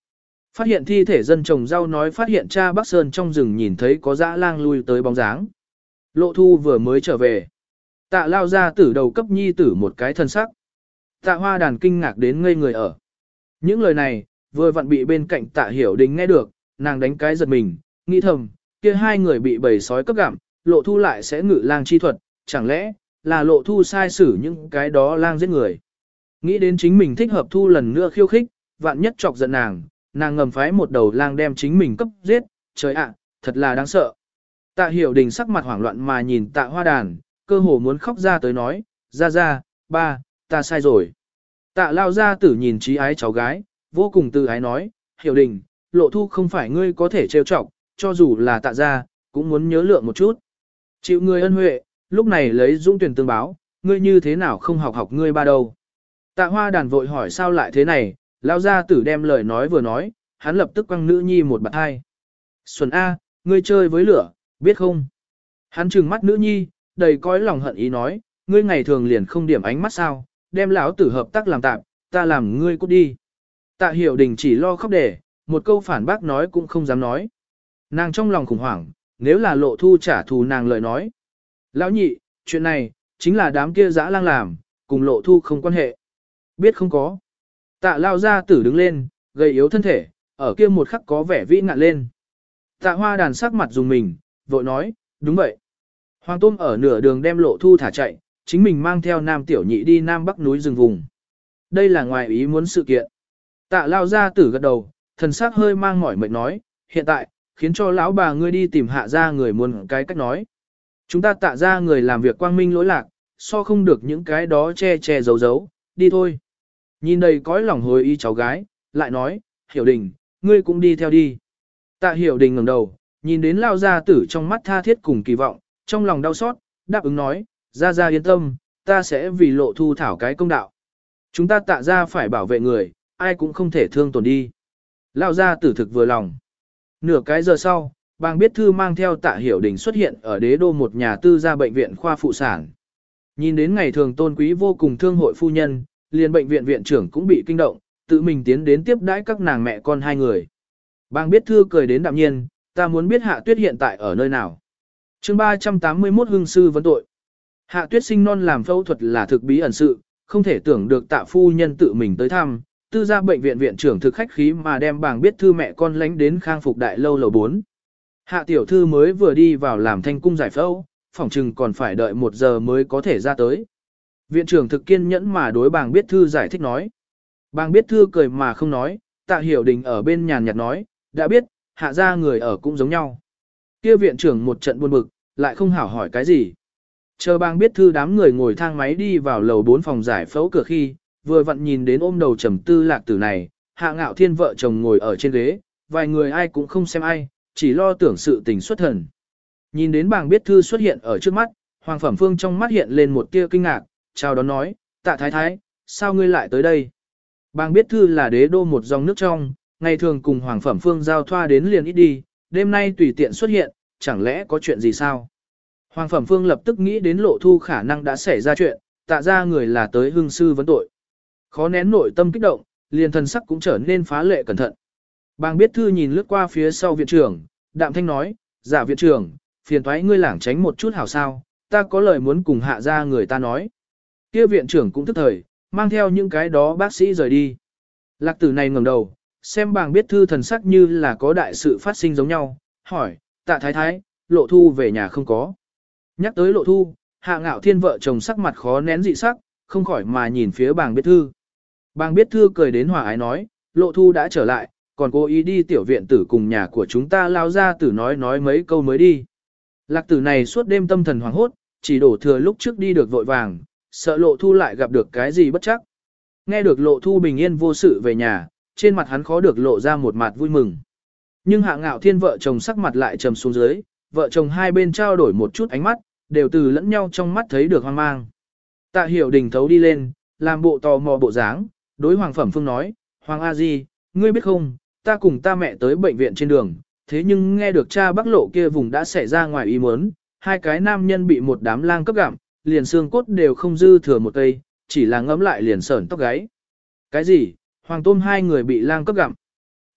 Phát hiện thi thể dân trồng rau nói phát hiện cha Bắc Sơn trong rừng nhìn thấy có dã lang lui tới bóng dáng. Lộ Thu vừa mới trở về. Tạ lao ra tử đầu cấp nhi tử một cái thân sắc. Tạ Hoa Đàn kinh ngạc đến ngây người ở. Những lời này, vừa vặn bị bên cạnh Tạ Hiểu Đình nghe được, nàng đánh cái giật mình, nghĩ thầm, kia hai người bị bầy sói cấp gặm, Lộ Thu lại sẽ ngự lang chi thuật, chẳng lẽ là Lộ Thu sai xử những cái đó lang giết người. Nghĩ đến chính mình thích hợp Thu lần nữa khiêu khích, vạn nhất chọc giận nàng, nàng ngầm phái một đầu lang đem chính mình cấp giết, trời ạ, thật là đáng sợ. Tạ Hiểu Đình sắc mặt hoảng loạn mà nhìn Tạ Hoa Đàn, cơ hồ muốn khóc ra tới nói, ra ra, ba, ta sai rồi. Tạ lao gia tử nhìn trí ái cháu gái, vô cùng từ ái nói, Hiểu Đình, Lộ Thu không phải ngươi có thể trêu chọc, cho dù là Tạ gia, cũng muốn nhớ lượng một chút. Chịu ngươi ân huệ, lúc này lấy dũng tuyển tương báo, ngươi như thế nào không học học ngươi ba đâu. Tạ Hoa Đàn vội hỏi sao lại thế này, lao gia tử đem lời nói vừa nói, hắn lập tức quăng nữ nhi một bạt hai. Xuân A, ngươi chơi với lửa, biết không? Hắn trừng mắt nữ nhi, đầy cõi lòng hận ý nói, ngươi ngày thường liền không điểm ánh mắt sao, đem lão tử hợp tác làm tạm, ta làm ngươi cút đi. Tạ Hiểu Đình chỉ lo khóc để, một câu phản bác nói cũng không dám nói. Nàng trong lòng khủng hoảng, nếu là Lộ Thu trả thù nàng lời nói. Lão nhị, chuyện này, chính là đám kia dã lang làm, cùng Lộ Thu không quan hệ. Biết không có. Tạ lao gia tử đứng lên, gầy yếu thân thể, ở kia một khắc có vẻ vĩ ngạn lên. Tạ Hoa Đàn sắc mặt dùng mình, vội nói, đúng vậy. Hoàng Tôm ở nửa đường đem Lộ Thu thả chạy, chính mình mang theo Nam Tiểu Nhị đi Nam Bắc núi rừng vùng. Đây là ngoài ý muốn sự kiện. Tạ lao gia tử gật đầu, thần sắc hơi mang mỏi mệt nói, hiện tại, khiến cho lão bà ngươi đi tìm hạ ra người muốn cái cách nói. Chúng ta tạ ra người làm việc quang minh lỗi lạc, so không được những cái đó che che giấu giấu, đi thôi. Nhìn đầy cõi lòng hối ý cháu gái, lại nói, Hiểu Đình, ngươi cũng đi theo đi. Tạ Hiểu Đình ngẩng đầu, nhìn đến lao gia tử trong mắt tha thiết cùng kỳ vọng, trong lòng đau xót, đáp ứng nói, ra ra yên tâm, ta sẽ vì Lộ Thu thảo cái công đạo. Chúng ta tạ ra phải bảo vệ người, ai cũng không thể thương tổn đi. Lao gia tử thực vừa lòng. Nửa cái giờ sau, bàng biết thư mang theo Tạ Hiểu Đình xuất hiện ở đế đô một nhà tư gia bệnh viện khoa phụ sản. Nhìn đến ngày thường tôn quý vô cùng thương hội phu nhân, liền bệnh viện viện trưởng cũng bị kinh động, tự mình tiến đến tiếp đãi các nàng mẹ con hai người. Bàng biết thư cười đến đạm nhiên, ta muốn biết Hạ Tuyết hiện tại ở nơi nào. chương ba trăm tám mươi mốt hương sư vấn tội. Hạ Tuyết sinh non làm phẫu thuật là thực bí ẩn sự, không thể tưởng được Tạ phu nhân tự mình tới thăm, tư gia bệnh viện viện trưởng thực khách khí mà đem bàng biết thư mẹ con lánh đến khang phục đại lâu lầu bốn. Hạ tiểu thư mới vừa đi vào làm thanh cung giải phẫu, phỏng chừng còn phải đợi một giờ mới có thể ra tới. Viện trưởng thực kiên nhẫn mà đối bàng biết thư giải thích nói. Bàng biết thư cười mà không nói, Tạ Hiểu Đình ở bên nhàn nhạt nói, đã biết, hạ ra người ở cũng giống nhau. Kia viện trưởng một trận buồn bực, lại không hảo hỏi cái gì. Chờ bàng biết thư đám người ngồi thang máy đi vào lầu bốn phòng giải phẫu cửa khi, vừa vặn nhìn đến ôm đầu trầm tư lạc tử này, Hạ Ngạo Thiên vợ chồng ngồi ở trên ghế, vài người ai cũng không xem ai, chỉ lo tưởng sự tình xuất thần. Nhìn đến bàng biết thư xuất hiện ở trước mắt, Hoàng Phẩm Phương trong mắt hiện lên một tia kinh ngạc, chào đón nói, Tạ Thái Thái, sao ngươi lại tới đây? Bàng biết thư là đế đô một dòng nước trong, ngày thường cùng Hoàng Phẩm Phương giao thoa đến liền ít đi, đêm nay tùy tiện xuất hiện, chẳng lẽ có chuyện gì sao? Hoàng Phẩm Phương lập tức nghĩ đến Lộ Thu khả năng đã xảy ra chuyện, tạ ra người là tới hương sư vấn tội. Khó nén nội tâm kích động, liền thần sắc cũng trở nên phá lệ cẩn thận. Bàng biết thư nhìn lướt qua phía sau viện trưởng, đạm thanh nói, giả viện trưởng, phiền thoái ngươi lảng tránh một chút hảo sao, ta có lời muốn cùng hạ ra người ta nói. Kia viện trưởng cũng tức thời, mang theo những cái đó bác sĩ rời đi. Lạc tử này ngẩng đầu, xem bàng biết thư thần sắc như là có đại sự phát sinh giống nhau, hỏi, tạ thái thái, Lộ Thu về nhà không có. Nhắc tới Lộ Thu, Hạ Ngạo Thiên vợ chồng sắc mặt khó nén dị sắc, không khỏi mà nhìn phía bàng biết thư. Bàng biết thư cười đến hòa ái nói, Lộ Thu đã trở lại, còn cố ý đi tiểu viện tử cùng nhà của chúng ta lao ra tử nói nói mấy câu mới đi. Lạc tử này suốt đêm tâm thần hoảng hốt, chỉ đổ thừa lúc trước đi được vội vàng, sợ Lộ Thu lại gặp được cái gì bất chắc. Nghe được Lộ Thu bình yên vô sự về nhà, trên mặt hắn khó được lộ ra một mặt vui mừng. Nhưng Hạ Ngạo Thiên vợ chồng sắc mặt lại trầm xuống dưới, vợ chồng hai bên trao đổi một chút ánh mắt, đều từ lẫn nhau trong mắt thấy được hoang mang. Tạ Hiểu Đình thấu đi lên, làm bộ tò mò bộ dáng, đối Hoàng Phẩm Phương nói, Hoàng A Di, ngươi biết không, ta cùng ta mẹ tới bệnh viện trên đường, thế nhưng nghe được cha Bắc Lộ kia vùng đã xảy ra ngoài ý muốn, hai cái nam nhân bị một đám lang cấp gặm, liền xương cốt đều không dư thừa một cây, chỉ là ngấm lại liền sởn tóc gáy. Cái gì? Hoàng Tôm hai người bị lang cấp gặm.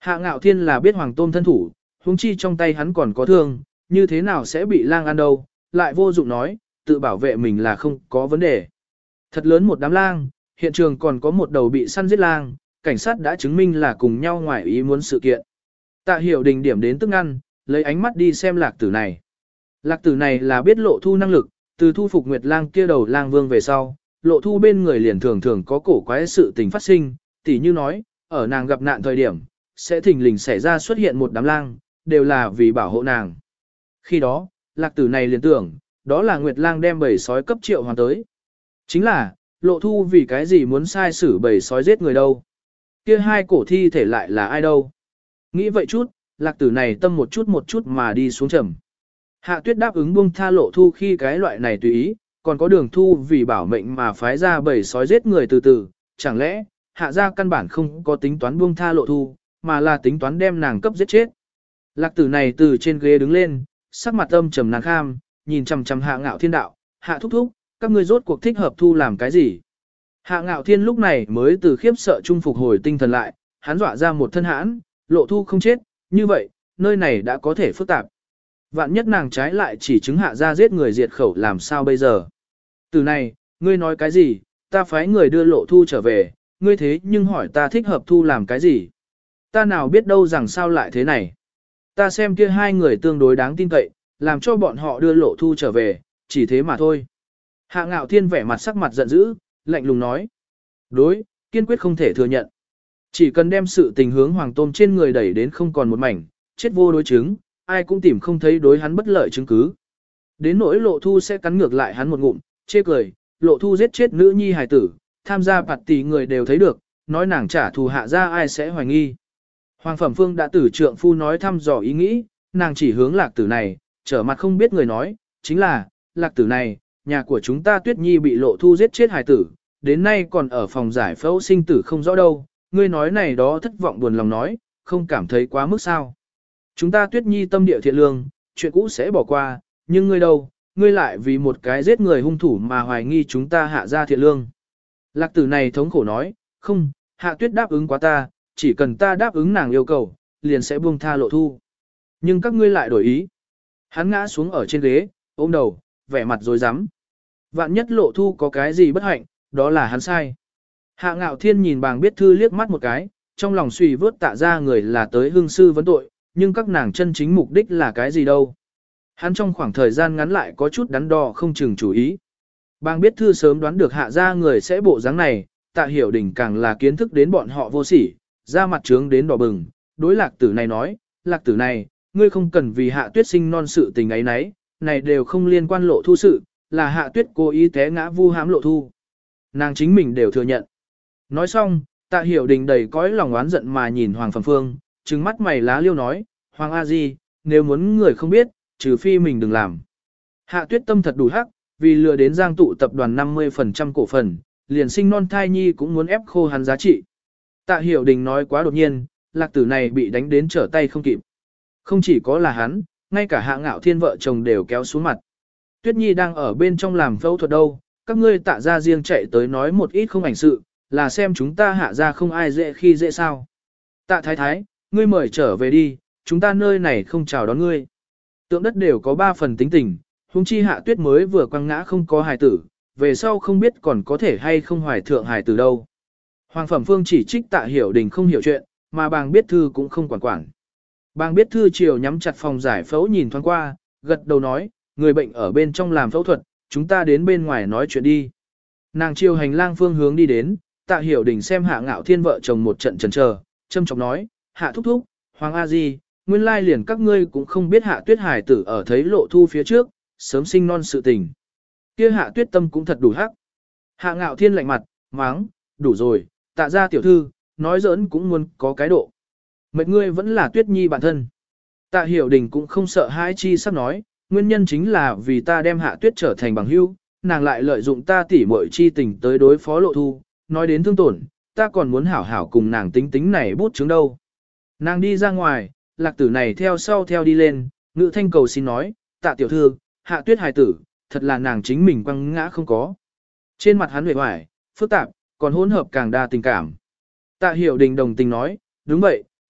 Hạ Ngạo Thiên là biết Hoàng Tôm thân thủ, huống chi trong tay hắn còn có thương, như thế nào sẽ bị lang ăn đâu, lại vô dụng nói, tự bảo vệ mình là không có vấn đề. Thật lớn một đám lang, hiện trường còn có một đầu bị săn giết lang, cảnh sát đã chứng minh là cùng nhau ngoài ý muốn sự kiện. Tạ Hiểu Đình điểm đến tức ngăn, lấy ánh mắt đi xem lạc tử này. Lạc tử này là biết lộ thu năng lực, từ thu phục Nguyệt lang kia đầu lang vương về sau, lộ thu bên người liền thường thường có cổ quái sự tình phát sinh, tỉ như nói, ở nàng gặp nạn thời điểm, sẽ thình lình xảy ra xuất hiện một đám lang, đều là vì bảo hộ nàng. Khi đó, lạc tử này liền tưởng, đó là Nguyệt lang đem bầy sói cấp triệu hoàn tới. Chính là, lộ thu vì cái gì muốn sai xử bầy sói giết người đâu. Kia hai cổ thi thể lại là ai đâu. Nghĩ vậy chút, lạc tử này tâm một chút một chút mà đi xuống trầm. Hạ tuyết đáp ứng buông tha lộ thu khi cái loại này tùy ý, còn có đường thu vì bảo mệnh mà phái ra bầy sói giết người từ từ, chẳng lẽ, hạ gia căn bản không có tính toán buông tha lộ thu, mà là tính toán đem nàng cấp giết chết. Lạc tử này từ trên ghế đứng lên, sắc mặt âm trầm nàng kham, nhìn chằm chằm Hạ Ngạo Thiên đạo, Hạ thúc thúc, các ngươi rốt cuộc thích hợp thu làm cái gì? Hạ Ngạo Thiên lúc này mới từ khiếp sợ trung phục hồi tinh thần lại, hắn dọa ra một thân hãn, lộ thu không chết, như vậy, nơi này đã có thể phức tạp. Vạn nhất nàng trái lại chỉ chứng hạ ra giết người diệt khẩu làm sao bây giờ? Từ này, ngươi nói cái gì, ta phái người đưa lộ thu trở về, ngươi thế nhưng hỏi ta thích hợp thu làm cái gì? Ta nào biết đâu rằng sao lại thế này? Ta xem kia hai người tương đối đáng tin cậy, làm cho bọn họ đưa lộ thu trở về, chỉ thế mà thôi. Hạ Ngạo Thiên vẻ mặt sắc mặt giận dữ, lạnh lùng nói. Đối, kiên quyết không thể thừa nhận. Chỉ cần đem sự tình hướng Hoàng Tôm trên người đẩy đến không còn một mảnh, chết vô đối chứng, ai cũng tìm không thấy đối hắn bất lợi chứng cứ. Đến nỗi lộ thu sẽ cắn ngược lại hắn một ngụm, chê cười, lộ thu giết chết nữ nhi hài tử, tham gia bạt tỷ người đều thấy được, nói nàng trả thù hạ ra ai sẽ hoài nghi. Hoàng Phẩm Phương đã tử trượng phu nói thăm dò ý nghĩ, nàng chỉ hướng lạc tử này, trở mặt không biết người nói, chính là, lạc tử này, nhà của chúng ta Tuyết Nhi bị lộ thu giết chết hài tử, đến nay còn ở phòng giải phẫu sinh tử không rõ đâu, ngươi nói này đó thất vọng buồn lòng nói, không cảm thấy quá mức sao. Chúng ta Tuyết Nhi tâm địa thiện lương, chuyện cũ sẽ bỏ qua, nhưng ngươi đâu, ngươi lại vì một cái giết người hung thủ mà hoài nghi chúng ta hạ ra thiện lương. Lạc tử này thống khổ nói, không, Hạ Tuyết đáp ứng quá ta, chỉ cần ta đáp ứng nàng yêu cầu, liền sẽ buông tha lộ thu. Nhưng các ngươi lại đổi ý. Hắn ngã xuống ở trên ghế, ôm đầu, vẻ mặt dối rắm. Vạn nhất lộ thu có cái gì bất hạnh, đó là hắn sai. Hạ Ngạo Thiên nhìn Bàng Biết Thư liếc mắt một cái, trong lòng suy vớt tạ ra người là tới hương sư vấn tội, nhưng các nàng chân chính mục đích là cái gì đâu. Hắn trong khoảng thời gian ngắn lại có chút đắn đo không chừng chủ ý. Bàng Biết Thư sớm đoán được hạ ra người sẽ bộ dáng này, Tạ Hiểu Đình càng là kiến thức đến bọn họ vô sỉ, ra mặt trướng đến đỏ bừng, đối lạc tử này nói, lạc tử này, ngươi không cần vì hạ tuyết sinh non sự tình ấy nấy, này đều không liên quan lộ thu sự, là hạ tuyết cố ý té ngã vu hãm lộ thu. Nàng chính mình đều thừa nhận. Nói xong, Tạ Hiểu Đình đầy cõi lòng oán giận mà nhìn Hoàng Phẩm Phương, trừng mắt mày lá liêu nói, Hoàng A Di, nếu muốn người không biết, trừ phi mình đừng làm. Hạ tuyết tâm thật đủ hắc, vì lừa đến giang tụ tập đoàn năm mươi phần trăm cổ phần, liền sinh non thai nhi cũng muốn ép khô hắn giá trị. Tạ Hiểu Đình nói quá đột nhiên, lạc tử này bị đánh đến trở tay không kịp. Không chỉ có là hắn, ngay cả Hạ Ngạo Thiên vợ chồng đều kéo xuống mặt. Tuyết Nhi đang ở bên trong làm phẫu thuật đâu, các ngươi tạ ra riêng chạy tới nói một ít không ảnh sự, là xem chúng ta hạ ra không ai dễ khi dễ sao. Tạ thái thái, ngươi mời trở về đi, chúng ta nơi này không chào đón ngươi. Tượng đất đều có ba phần tính tình, huống chi hạ tuyết mới vừa quăng ngã không có hài tử, về sau không biết còn có thể hay không hoài thượng hài tử đâu. Hoàng Phẩm Phương chỉ trích Tạ Hiểu Đình không hiểu chuyện, mà Bàng Biết Thư cũng không quản quản. Bàng Biết Thư chiều nhắm chặt phòng giải phẫu nhìn thoáng qua, gật đầu nói, người bệnh ở bên trong làm phẫu thuật, chúng ta đến bên ngoài nói chuyện đi. Nàng chiều hành lang phương hướng đi đến, Tạ Hiểu Đình xem Hạ Ngạo Thiên vợ chồng một trận chần chờ, châm chọc nói, Hạ thúc thúc, Hoàng A Di, nguyên lai liền các ngươi cũng không biết Hạ Tuyết hải tử ở thấy lộ thu phía trước, sớm sinh non sự tình. Kia Hạ Tuyết tâm cũng thật đủ hắc. Hạ Ngạo Thiên lạnh mặt, máng, đủ rồi, Tạ gia tiểu thư, nói giỡn cũng muốn có cái độ. Mệt ngươi vẫn là Tuyết Nhi bản thân. Tạ Hiểu Đình cũng không sợ hãi chi sắp nói, nguyên nhân chính là vì ta đem Hạ Tuyết trở thành bằng hữu, nàng lại lợi dụng ta tỉ muội chi tình tới đối phó lộ thu, nói đến thương tổn, ta còn muốn hảo hảo cùng nàng tính tính này bút chứng đâu. Nàng đi ra ngoài, lạc tử này theo sau theo đi lên, ngự thanh cầu xin nói, Tạ tiểu thư, Hạ Tuyết hài tử, thật là nàng chính mình quăng ngã không có. Trên mặt hắn huệ hoài, phức tạp, còn hỗn hợp càng đa tình cảm. Tạ Hiểu Đình đồng tình nói, đúng vậy,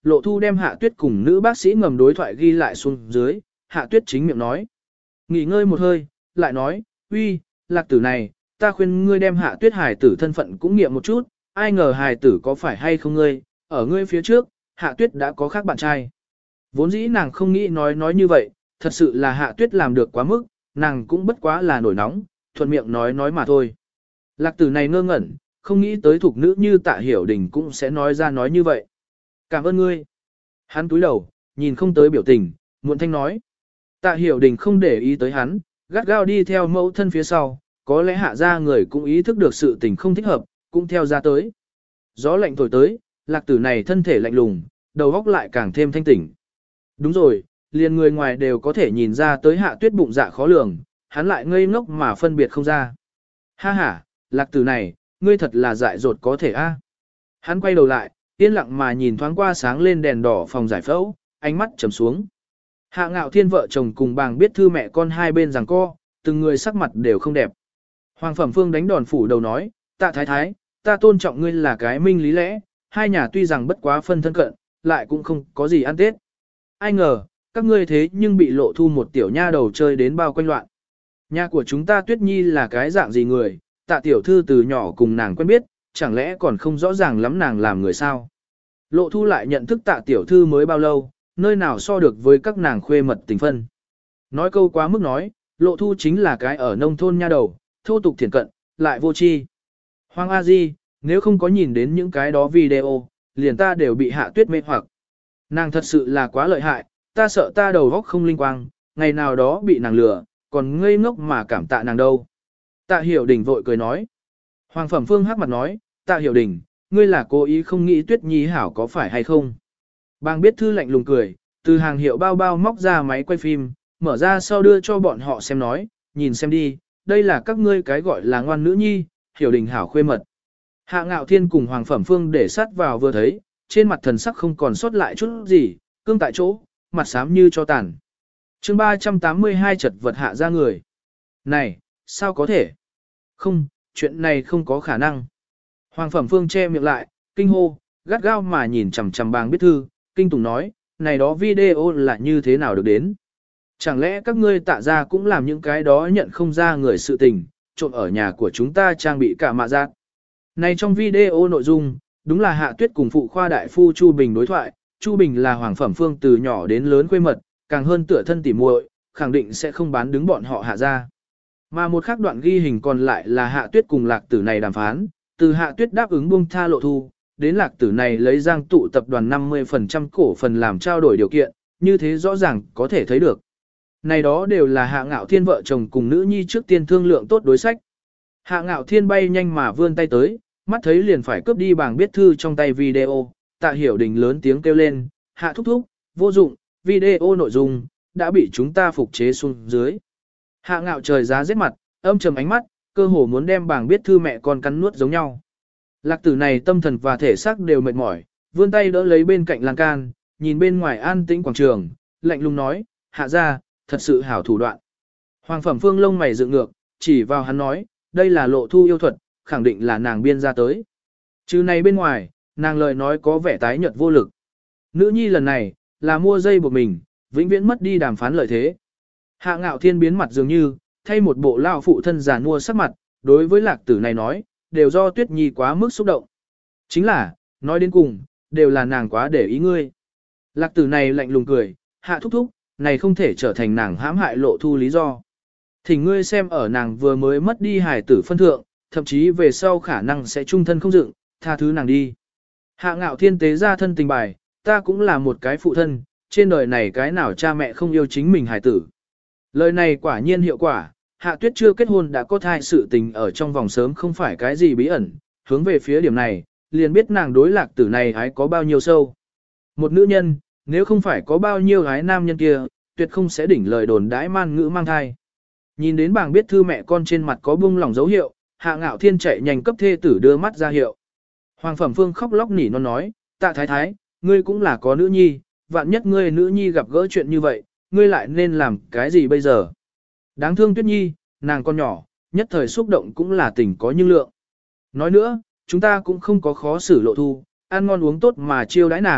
Lộ Thu đem Hạ Tuyết cùng nữ bác sĩ ngầm đối thoại ghi lại xuống dưới, Hạ Tuyết chính miệng nói. Nghỉ ngơi một hơi, lại nói, uy, lạc tử này, ta khuyên ngươi đem Hạ Tuyết hài tử thân phận cũng nghiệm một chút, ai ngờ hài tử có phải hay không ngươi, ở ngươi phía trước, Hạ Tuyết đã có khác bạn trai. Vốn dĩ nàng không nghĩ nói nói như vậy, thật sự là Hạ Tuyết làm được quá mức, nàng cũng bất quá là nổi nóng, thuận miệng nói nói mà thôi. Lạc tử này ngơ ngẩn, không nghĩ tới thuộc nữ như Tạ Hiểu Đình cũng sẽ nói ra nói như vậy. Cảm ơn ngươi. Hắn túi đầu, nhìn không tới biểu tình, muộn thanh nói. Tạ Hiểu Đình không để ý tới hắn, gắt gao đi theo mẫu thân phía sau, có lẽ Hạ ra người cũng ý thức được sự tình không thích hợp, cũng theo ra tới. Gió lạnh thổi tới, lạc tử này thân thể lạnh lùng, đầu óc lại càng thêm thanh tỉnh. Đúng rồi, liền người ngoài đều có thể nhìn ra tới Hạ Tuyết bụng dạ khó lường, hắn lại ngây ngốc mà phân biệt không ra. Ha ha, lạc tử này, ngươi thật là dại dột có thể a. Hắn quay đầu lại, yên lặng mà nhìn thoáng qua sáng lên đèn đỏ phòng giải phẫu, ánh mắt trầm xuống. Hạ Ngạo Thiên vợ chồng cùng bàng biết thư mẹ con hai bên giằng co, từng người sắc mặt đều không đẹp. Hoàng Phẩm Phương đánh đòn phủ đầu nói, Tạ thái thái, ta tôn trọng ngươi là cái minh lý lẽ, hai nhà tuy rằng bất quá phân thân cận, lại cũng không có gì ăn tết. Ai ngờ, các ngươi thế nhưng bị Lộ Thu một tiểu nha đầu chơi đến bao quanh loạn. Nhà của chúng ta Tuyết Nhi là cái dạng gì người, Tạ tiểu thư từ nhỏ cùng nàng quen biết, chẳng lẽ còn không rõ ràng lắm nàng làm người sao. Lộ Thu lại nhận thức Tạ tiểu thư mới bao lâu, nơi nào so được với các nàng khuê mật tình phân. Nói câu quá mức nói, Lộ Thu chính là cái ở nông thôn nha đầu, thô tục thiển cận, lại vô tri. Hoàng A Di, nếu không có nhìn đến những cái đó video, liền ta đều bị Hạ Tuyết mê hoặc. Nàng thật sự là quá lợi hại, ta sợ ta đầu óc không linh quang, ngày nào đó bị nàng lừa, còn ngây ngốc mà cảm tạ nàng đâu. Tạ Hiểu Đình vội cười nói. Hoàng Phẩm Phương hắc mặt nói, Tạ Hiểu Đình, ngươi là cố ý không nghĩ Tuyết Nhi hảo có phải hay không? Bàng biết thư lạnh lùng cười, từ hàng hiệu bao bao móc ra máy quay phim, mở ra sau đưa cho bọn họ xem nói, nhìn xem đi, đây là các ngươi cái gọi là ngoan nữ nhi, Hiểu Đình hảo khuê mật. Hạ Ngạo Thiên cùng Hoàng Phẩm Phương để sát vào vừa thấy, trên mặt thần sắc không còn sót lại chút gì, cương tại chỗ, mặt xám như cho tàn. chương ba trăm tám mươi hai chật vật hạ ra người. Này, sao có thể? Không, chuyện này không có khả năng. Hoàng Phẩm Phương che miệng lại, kinh hô, gắt gao mà nhìn chằm chằm Bàng biết thư, kinh tủng nói, này đó video là như thế nào được đến? Chẳng lẽ các ngươi Tạ ra cũng làm những cái đó nhận không ra người sự tình, trộn ở nhà của chúng ta trang bị cả mạ giác. Này trong video nội dung, đúng là Hạ Tuyết cùng phụ khoa đại phu Chu Bình đối thoại, Chu Bình là Hoàng Phẩm Phương từ nhỏ đến lớn quê mật, càng hơn tựa thân tỉ muội, khẳng định sẽ không bán đứng bọn họ Hạ ra. Mà một khác đoạn ghi hình còn lại là Hạ Tuyết cùng Lạc Tử này đàm phán, từ Hạ Tuyết đáp ứng buông tha Lộ Thu, đến Lạc Tử này lấy Giang tụ tập đoàn năm mươi phần trăm cổ phần làm trao đổi điều kiện, như thế rõ ràng có thể thấy được. Này đó đều là Hạ Ngạo Thiên vợ chồng cùng nữ nhi trước tiên thương lượng tốt đối sách. Hạ Ngạo Thiên bay nhanh mà vươn tay tới, mắt thấy liền phải cướp đi bảng biết thư trong tay video, Tạ Hiểu Đình lớn tiếng kêu lên, Hạ thúc thúc, vô dụng, video nội dung, đã bị chúng ta phục chế xuống dưới. Hạ Ngạo trời giá rét mặt, âm trầm ánh mắt, cơ hồ muốn đem bảng biết thư mẹ con cắn nuốt giống nhau. Lạc Tử này tâm thần và thể xác đều mệt mỏi, vươn tay đỡ lấy bên cạnh lan can, nhìn bên ngoài an tĩnh quảng trường, lạnh lùng nói, Hạ ra, thật sự hảo thủ đoạn. Hoàng Phẩm Phương lông mày dựng ngược, chỉ vào hắn nói, đây là Lộ Thu yêu thuật, khẳng định là nàng biên ra tới. Chứ này bên ngoài, nàng lời nói có vẻ tái nhợt vô lực. Nữ nhi lần này, là mua dây buộc mình, vĩnh viễn mất đi đàm phán lợi thế. Hạ Ngạo Thiên biến mặt dường như, thay một bộ lao phụ thân già nua sắc mặt, đối với Lạc Tử này nói, đều do Tuyết Nhi quá mức xúc động. Chính là, nói đến cùng, đều là nàng quá để ý ngươi. Lạc Tử này lạnh lùng cười, Hạ thúc thúc, này không thể trở thành nàng hãm hại Lộ Thu lý do. Thỉnh ngươi xem ở nàng vừa mới mất đi hài tử phân thượng, thậm chí về sau khả năng sẽ trung thân không dựng, tha thứ nàng đi. Hạ Ngạo Thiên tế ra thân tình bài, ta cũng là một cái phụ thân, trên đời này cái nào cha mẹ không yêu chính mình hài tử. Lời này quả nhiên hiệu quả, Hạ Tuyết chưa kết hôn đã có thai sự tình ở trong vòng sớm không phải cái gì bí ẩn, hướng về phía điểm này, liền biết nàng đối Lạc Tử này hái có bao nhiêu sâu. Một nữ nhân, nếu không phải có bao nhiêu gái nam nhân kia, tuyệt không sẽ đỉnh lời đồn đãi man ngữ mang thai. Nhìn đến bảng biết thư mẹ con trên mặt có bung lỏng dấu hiệu, Hạ Ngạo Thiên chạy nhanh cấp thê tử đưa mắt ra hiệu. Hoàng Phẩm Phương khóc lóc nỉ non nói, Tạ thái thái, ngươi cũng là có nữ nhi, vạn nhất ngươi nữ nhi gặp gỡ chuyện như vậy, ngươi lại nên làm cái gì bây giờ? Đáng thương Tuyết Nhi, nàng con nhỏ, nhất thời xúc động cũng là tình có nhưng lượng. Nói nữa, chúng ta cũng không có khó xử Lộ Thu, ăn ngon uống tốt mà chiêu đãi nàng,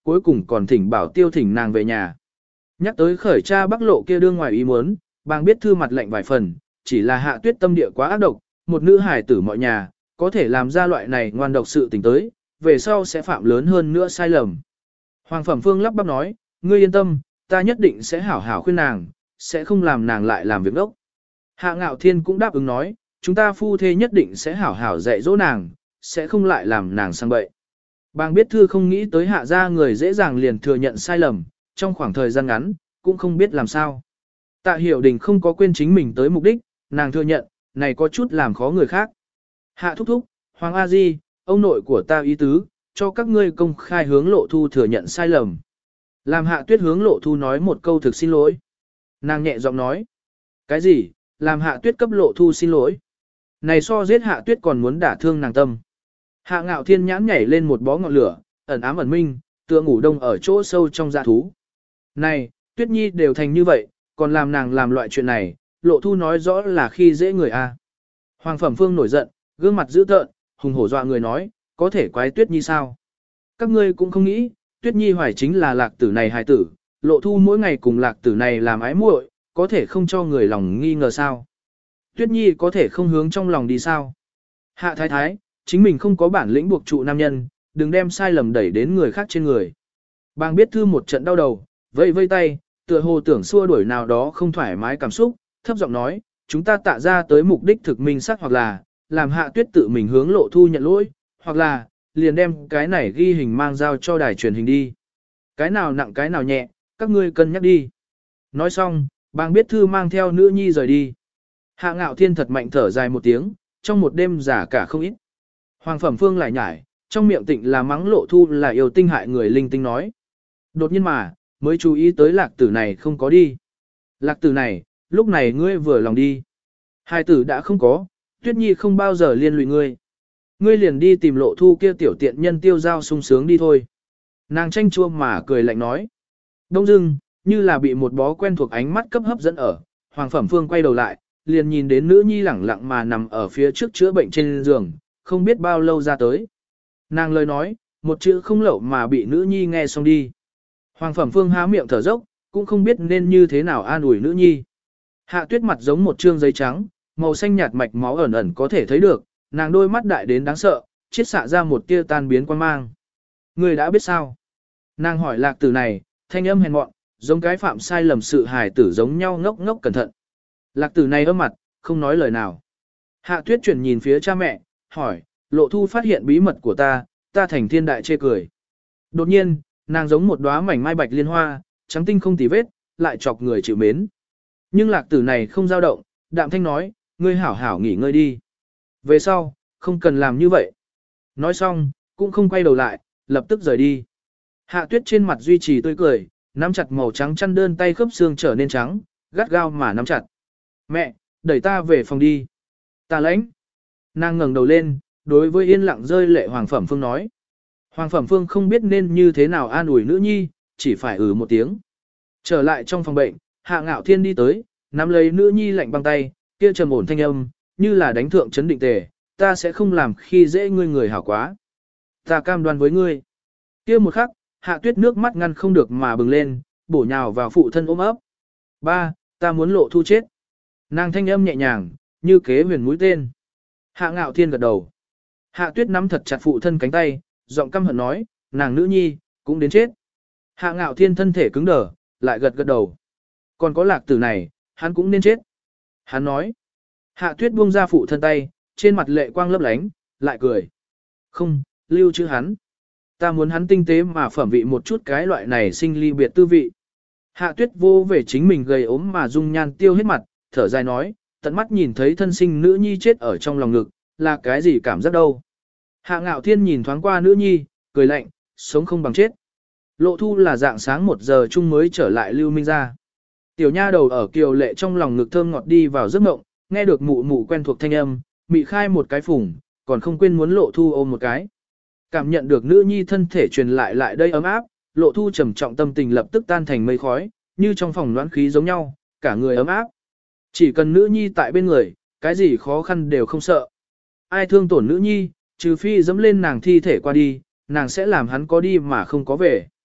cuối cùng còn thỉnh bảo tiêu thỉnh nàng về nhà. Nhắc tới khởi cha Bắc Lộ kia đương ngoài ý muốn, bàng biết thư mặt lạnh vài phần, chỉ là Hạ Tuyết tâm địa quá ác độc, một nữ hài tử mọi nhà, có thể làm ra loại này ngoan độc sự tình tới, về sau sẽ phạm lớn hơn nữa sai lầm. Hoàng Phẩm Phương lắp bắp nói, ngươi yên tâm, ta nhất định sẽ hảo hảo khuyên nàng, sẽ không làm nàng lại làm việc đốc. Hạ Ngạo Thiên cũng đáp ứng nói, chúng ta phu thê nhất định sẽ hảo hảo dạy dỗ nàng, sẽ không lại làm nàng sang bậy. Bàng biết thư không nghĩ tới hạ gia người dễ dàng liền thừa nhận sai lầm, trong khoảng thời gian ngắn, cũng không biết làm sao. Tạ Hiểu Đình không có quên chính mình tới mục đích, nàng thừa nhận, này có chút làm khó người khác. Hạ thúc thúc, Hoàng A Di, ông nội của ta ý tứ, cho các ngươi công khai hướng Lộ Thu thừa nhận sai lầm. Làm Hạ Tuyết hướng Lộ Thu nói một câu thực xin lỗi. Nàng nhẹ giọng nói. Cái gì, làm Hạ Tuyết cấp Lộ Thu xin lỗi. Này so giết Hạ Tuyết còn muốn đả thương nàng tâm. Hạ Ngạo Thiên nhãn nhảy lên một bó ngọn lửa, ẩn ám ẩn minh, tựa ngủ đông ở chỗ sâu trong dạ thú. Này, Tuyết Nhi đều thành như vậy, còn làm nàng làm loại chuyện này, Lộ Thu nói rõ là khi dễ người a. Hoàng Phẩm Phương nổi giận, gương mặt dữ tợn, hùng hổ dọa người nói, có thể quái Tuyết Nhi sao? Các ngươi cũng không nghĩ, Tuyết Nhi hoài chính là lạc tử này hài tử, Lộ Thu mỗi ngày cùng lạc tử này làm ái muội, có thể không cho người lòng nghi ngờ sao? Tuyết Nhi có thể không hướng trong lòng đi sao? Hạ Thái Thái, chính mình không có bản lĩnh buộc trụ nam nhân, đừng đem sai lầm đẩy đến người khác trên người. Bàng biết thư một trận đau đầu, vây vây tay, tựa hồ tưởng xua đuổi nào đó không thoải mái cảm xúc, thấp giọng nói, chúng ta tạ ra tới mục đích thực minh sắc hoặc là, làm Hạ Tuyết tự mình hướng Lộ Thu nhận lỗi, hoặc là, liền đem cái này ghi hình mang giao cho đài truyền hình đi. Cái nào nặng cái nào nhẹ, các ngươi cân nhắc đi. Nói xong, bàng biết thư mang theo nữ nhi rời đi. Hạ Ngạo Thiên thật mạnh thở dài một tiếng, trong một đêm giả cả không ít. Hoàng Phẩm Phương lại nhải, trong miệng tịnh là mắng Lộ Thu là yêu tinh hại người linh tinh nói. Đột nhiên mà, mới chú ý tới lạc tử này không có đi. Lạc tử này, lúc này ngươi vừa lòng đi. Hai tử đã không có, Tuyết Nhi không bao giờ liên lụy ngươi. Ngươi liền đi tìm Lộ Thu kia tiểu tiện nhân tiêu giao sung sướng đi thôi. Nàng tranh chua mà cười lạnh nói. Đông dưng, như là bị một bó quen thuộc ánh mắt cấp hấp dẫn ở, Hoàng Phẩm Phương quay đầu lại, liền nhìn đến nữ nhi lẳng lặng mà nằm ở phía trước chữa bệnh trên giường, không biết bao lâu ra tới. Nàng lời nói, một chữ không lậu mà bị nữ nhi nghe xong đi. Hoàng Phẩm Phương há miệng thở dốc, cũng không biết nên như thế nào an ủi nữ nhi. Hạ Tuyết mặt giống một trương giấy trắng, màu xanh nhạt mạch máu ẩn ẩn có thể thấy được, nàng đôi mắt đại đến đáng sợ, chiết xạ ra một tia tan biến quan mang. Người đã biết sao? Nàng hỏi lạc tử này, thanh âm hèn mọn, giống cái phạm sai lầm sự hài tử giống nhau ngốc ngốc cẩn thận. Lạc tử này ôm mặt, không nói lời nào. Hạ Tuyết chuyển nhìn phía cha mẹ, hỏi, Lộ Thu phát hiện bí mật của ta, ta thành thiên đại chê cười. Đột nhiên, nàng giống một đóa mảnh mai bạch liên hoa, trắng tinh không tì vết, lại chọc người chịu mến. Nhưng lạc tử này không dao động, đạm thanh nói, ngươi hảo hảo nghỉ ngơi đi. Về sau, không cần làm như vậy. Nói xong, cũng không quay đầu lại, lập tức rời đi. Hạ Tuyết trên mặt duy trì tươi cười, nắm chặt màu trắng chăn đơn tay khớp xương trở nên trắng, gắt gao mà nắm chặt. Mẹ, đẩy ta về phòng đi. Ta lãnh. Nàng ngẩng đầu lên, đối với yên lặng rơi lệ Hoàng Phẩm Phương nói. Hoàng Phẩm Phương không biết nên như thế nào an ủi nữ nhi, chỉ phải ừ một tiếng. Trở lại trong phòng bệnh, Hạ Ngạo Thiên đi tới, nắm lấy nữ nhi lạnh băng tay, kia trầm ổn thanh âm, như là đánh thượng chấn định tề, ta sẽ không làm khi dễ ngươi người hảo quá. Ta cam đoan với ngươi. Kia một khắc, Hạ Tuyết nước mắt ngăn không được mà bừng lên, bổ nhào vào phụ thân ôm ấp. Ba, ta muốn Lộ Thu chết. Nàng thanh âm nhẹ nhàng, như kế huyền mũi tên. Hạ Ngạo Thiên gật đầu. Hạ Tuyết nắm thật chặt phụ thân cánh tay, giọng căm hận nói, nàng nữ nhi, cũng đến chết. Hạ Ngạo Thiên thân thể cứng đờ, lại gật gật đầu. Còn có lạc tử này, hắn cũng nên chết. Hắn nói. Hạ Tuyết buông ra phụ thân tay, trên mặt lệ quang lấp lánh, lại cười. Không, lưu trữ hắn. Ta muốn hắn tinh tế mà phẩm vị một chút cái loại này sinh ly biệt tư vị. Hạ Tuyết vô về chính mình gầy ốm mà dung nhan tiêu hết mặt, thở dài nói, tận mắt nhìn thấy thân sinh nữ nhi chết ở trong lòng ngực, là cái gì cảm giác đâu. Hạ Ngạo Thiên nhìn thoáng qua nữ nhi, cười lạnh, sống không bằng chết. Lộ Thu là dạng sáng một giờ chung mới trở lại Lưu Minh ra. Tiểu nha đầu ở kiều lệ trong lòng ngực thơm ngọt đi vào giấc mộng, nghe được mụ mụ quen thuộc thanh âm, mị khai một cái phủng, còn không quên muốn Lộ Thu ôm một cái. Cảm nhận được nữ nhi thân thể truyền lại lại đây ấm áp, Lộ Thu trầm trọng tâm tình lập tức tan thành mây khói, như trong phòng loãng khí giống nhau, cả người ấm áp. Chỉ cần nữ nhi tại bên người, cái gì khó khăn đều không sợ. Ai thương tổn nữ nhi, trừ phi dẫm lên nàng thi thể qua đi, nàng sẽ làm hắn có đi mà không có về.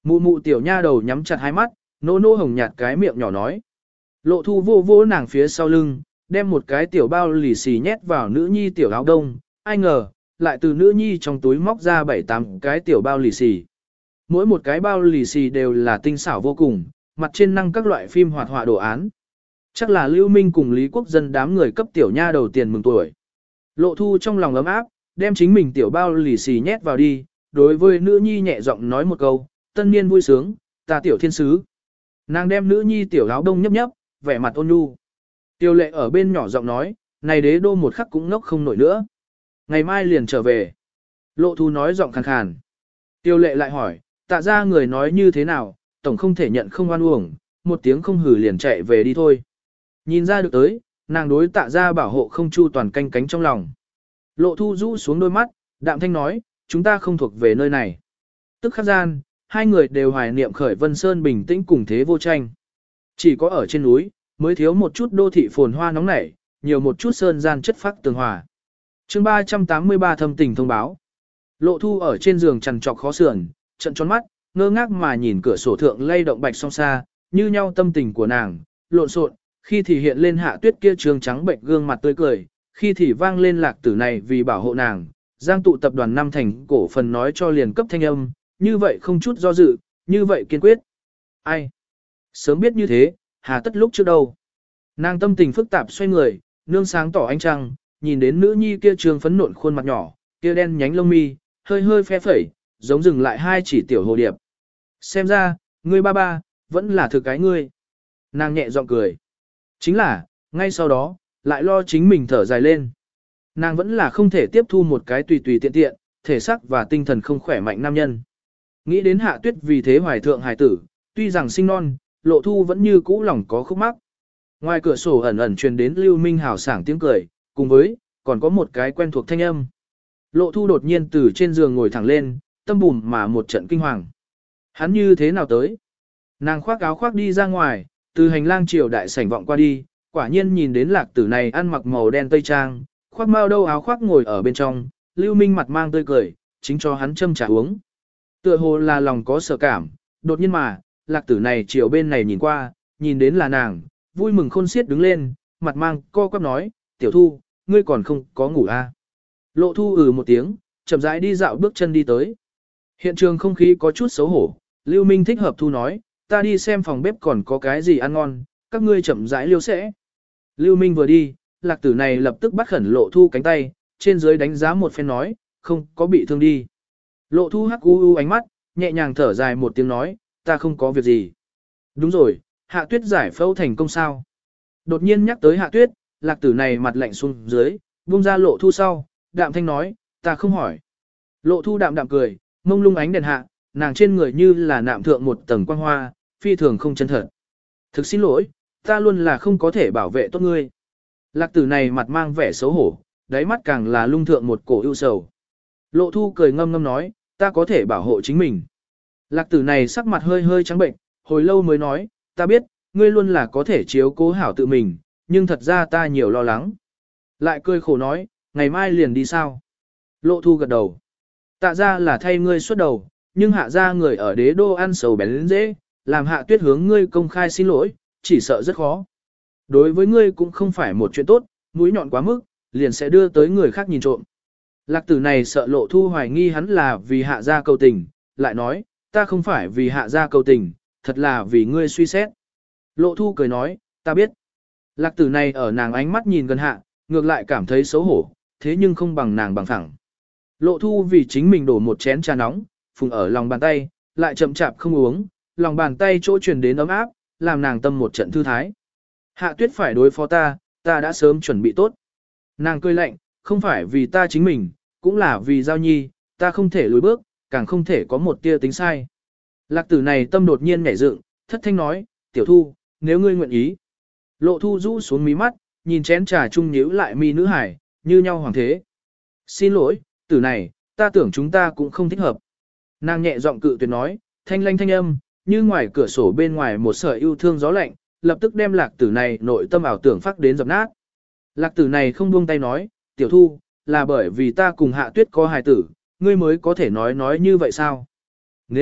Mụ mụ tiểu nha đầu nhắm chặt hai mắt, nô nô hồng nhạt cái miệng nhỏ nói. Lộ thu vô vô nàng phía sau lưng, đem một cái tiểu bao lì xì nhét vào nữ nhi tiểu áo đông, ai ngờ, lại từ nữ nhi trong túi móc ra bảy tám cái tiểu bao lì xì. Mỗi một cái bao lì xì đều là tinh xảo vô cùng, mặt trên năng các loại phim hoạt họa đồ án. Chắc là Lưu Minh cùng Lý Quốc Dân đám người cấp tiểu nha đầu tiền mừng tuổi. Lộ thu trong lòng ấm áp, đem chính mình tiểu bao lì xì nhét vào đi, đối với nữ nhi nhẹ giọng nói một câu, tân niên vui sướng, ta tiểu thiên sứ. Nàng đem nữ nhi tiểu áo đông nhấp nhấp, vẻ mặt ôn nhu. Tiêu lệ ở bên nhỏ giọng nói, này đế đô một khắc cũng ngốc không nổi nữa. Ngày mai liền trở về. Lộ thu nói giọng khàn khàn. Tiêu lệ lại hỏi, tạ ra người nói như thế nào, tổng không thể nhận không oan uổng, một tiếng không hử liền chạy về đi thôi. Nhìn ra được tới, nàng đối tạ ra bảo hộ không chu toàn canh cánh trong lòng. Lộ thu rũ xuống đôi mắt, đạm thanh nói, chúng ta không thuộc về nơi này. Tức khắc gian, hai người đều hoài niệm khởi Vân Sơn bình tĩnh cùng thế vô tranh. Chỉ có ở trên núi, mới thiếu một chút đô thị phồn hoa nóng nảy, nhiều một chút sơn gian chất phác tường hòa. chương ba trăm tám mươi ba thâm tình thông báo. Lộ thu ở trên giường trằn trọc khó sườn, trận tròn mắt, ngơ ngác mà nhìn cửa sổ thượng lay động bạch song xa, như nhau tâm tình của nàng, lộn xộn, khi thì hiện lên Hạ Tuyết kia trường trắng bệnh gương mặt tươi cười, khi thì vang lên lạc tử này vì bảo hộ nàng, giang tụ tập đoàn năm thành cổ phần nói cho liền cấp thanh âm, như vậy không chút do dự, như vậy kiên quyết. Ai? Sớm biết như thế, hà tất lúc trước đâu. Nàng tâm tình phức tạp xoay người, nương sáng tỏ ánh trăng, nhìn đến nữ nhi kia trường phấn nộn khuôn mặt nhỏ, kia đen nhánh lông mi, hơi hơi phe phẩy, giống dừng lại hai chỉ tiểu hồ điệp. Xem ra, ngươi ba ba, vẫn là thực cái ngươi. Nàng nhẹ giọng cười. Chính là, ngay sau đó, lại lo chính mình thở dài lên. Nàng vẫn là không thể tiếp thu một cái tùy tùy tiện tiện, thể xác và tinh thần không khỏe mạnh nam nhân. Nghĩ đến Hạ Tuyết vì thế hoài thượng hài tử, tuy rằng sinh non, Lộ thu vẫn như cũ lòng có khúc mắc. Ngoài cửa sổ ẩn ẩn truyền đến Lưu Minh hào sảng tiếng cười, cùng với, còn có một cái quen thuộc thanh âm. Lộ thu đột nhiên từ trên giường ngồi thẳng lên, tâm bùm mà một trận kinh hoàng. Hắn như thế nào tới? Nàng khoác áo khoác đi ra ngoài, từ hành lang triều đại sảnh vọng qua đi, quả nhiên nhìn đến lạc tử này ăn mặc màu đen tây trang, khoác mao đâu áo khoác ngồi ở bên trong, Lưu Minh mặt mang tươi cười, chính cho hắn châm trà uống. Tựa hồ là lòng có sợ cảm, đột nhiên mà, lạc tử này chiều bên này nhìn qua, nhìn đến là nàng, vui mừng khôn xiết đứng lên, mặt mang co quắp nói, tiểu thu, ngươi còn không có ngủ à. Lộ thu ừ một tiếng, chậm rãi đi dạo bước chân đi tới. Hiện trường không khí có chút xấu hổ, Lưu Minh thích hợp thu nói, ta đi xem phòng bếp còn có cái gì ăn ngon, các ngươi chậm rãi liêu sẽ. Lưu Minh vừa đi, lạc tử này lập tức bắt khẩn lộ thu cánh tay, trên dưới đánh giá một phen nói, không có bị thương đi. Lộ thu hắc u u ánh mắt, nhẹ nhàng thở dài một tiếng nói, ta không có việc gì. Đúng rồi, Hạ Tuyết giải phẫu thành công sao. Đột nhiên nhắc tới Hạ Tuyết, lạc tử này mặt lạnh xuống dưới, buông ra lộ thu sau, đạm thanh nói, ta không hỏi. Lộ thu đạm đạm cười, mông lung ánh đèn hạ, nàng trên người như là nạm thượng một tầng quang hoa, phi thường không chân thật. Thực xin lỗi, ta luôn là không có thể bảo vệ tốt ngươi. Lạc tử này mặt mang vẻ xấu hổ, đáy mắt càng là lung thượng một cổ ưu sầu. Lộ thu cười ngâm ngâm nói, ta có thể bảo hộ chính mình. Lạc tử này sắc mặt hơi hơi trắng bệnh, hồi lâu mới nói, ta biết, ngươi luôn là có thể chiếu cố hảo tự mình, nhưng thật ra ta nhiều lo lắng. Lại cười khổ nói, ngày mai liền đi sao? Lộ thu gật đầu. Tạ ra là thay ngươi xuất đầu, nhưng hạ ra người ở đế đô ăn sầu bén lên dễ, làm Hạ Tuyết hướng ngươi công khai xin lỗi, chỉ sợ rất khó. Đối với ngươi cũng không phải một chuyện tốt, mũi nhọn quá mức, liền sẽ đưa tới người khác nhìn trộm. Lạc tử này sợ lộ thu hoài nghi hắn là vì hạ gia cầu tình, lại nói, ta không phải vì hạ gia cầu tình, thật là vì ngươi suy xét. Lộ thu cười nói, ta biết. Lạc tử này ở nàng ánh mắt nhìn gần hạ, ngược lại cảm thấy xấu hổ, thế nhưng không bằng nàng bằng phẳng. Lộ thu vì chính mình đổ một chén trà nóng, phùng ở lòng bàn tay, lại chậm chạp không uống, lòng bàn tay chỗ truyền đến ấm áp, làm nàng tâm một trận thư thái. Hạ Tuyết phải đối phó ta, ta đã sớm chuẩn bị tốt. Nàng cười lạnh, không phải vì ta chính mình, cũng là vì Giao Nhi, ta không thể lùi bước, càng không thể có một tia tính sai. Lạc tử này tâm đột nhiên nhảy dựng, thất thanh nói, tiểu thu, nếu ngươi nguyện ý. Lộ thu rũ xuống mí mắt, nhìn chén trà chung nhíu lại mi nữ hải, như nhau hoàng thế. Xin lỗi, tử này, ta tưởng chúng ta cũng không thích hợp. Nàng nhẹ giọng cự tuyệt nói, thanh lanh thanh âm, như ngoài cửa sổ bên ngoài một sợi yêu thương gió lạnh, lập tức đem lạc tử này nội tâm ảo tưởng phát đến dập nát. Lạc tử này không buông tay nói, tiểu thu, là bởi vì ta cùng Hạ Tuyết có hài tử, ngươi mới có thể nói nói như vậy sao? Nếu,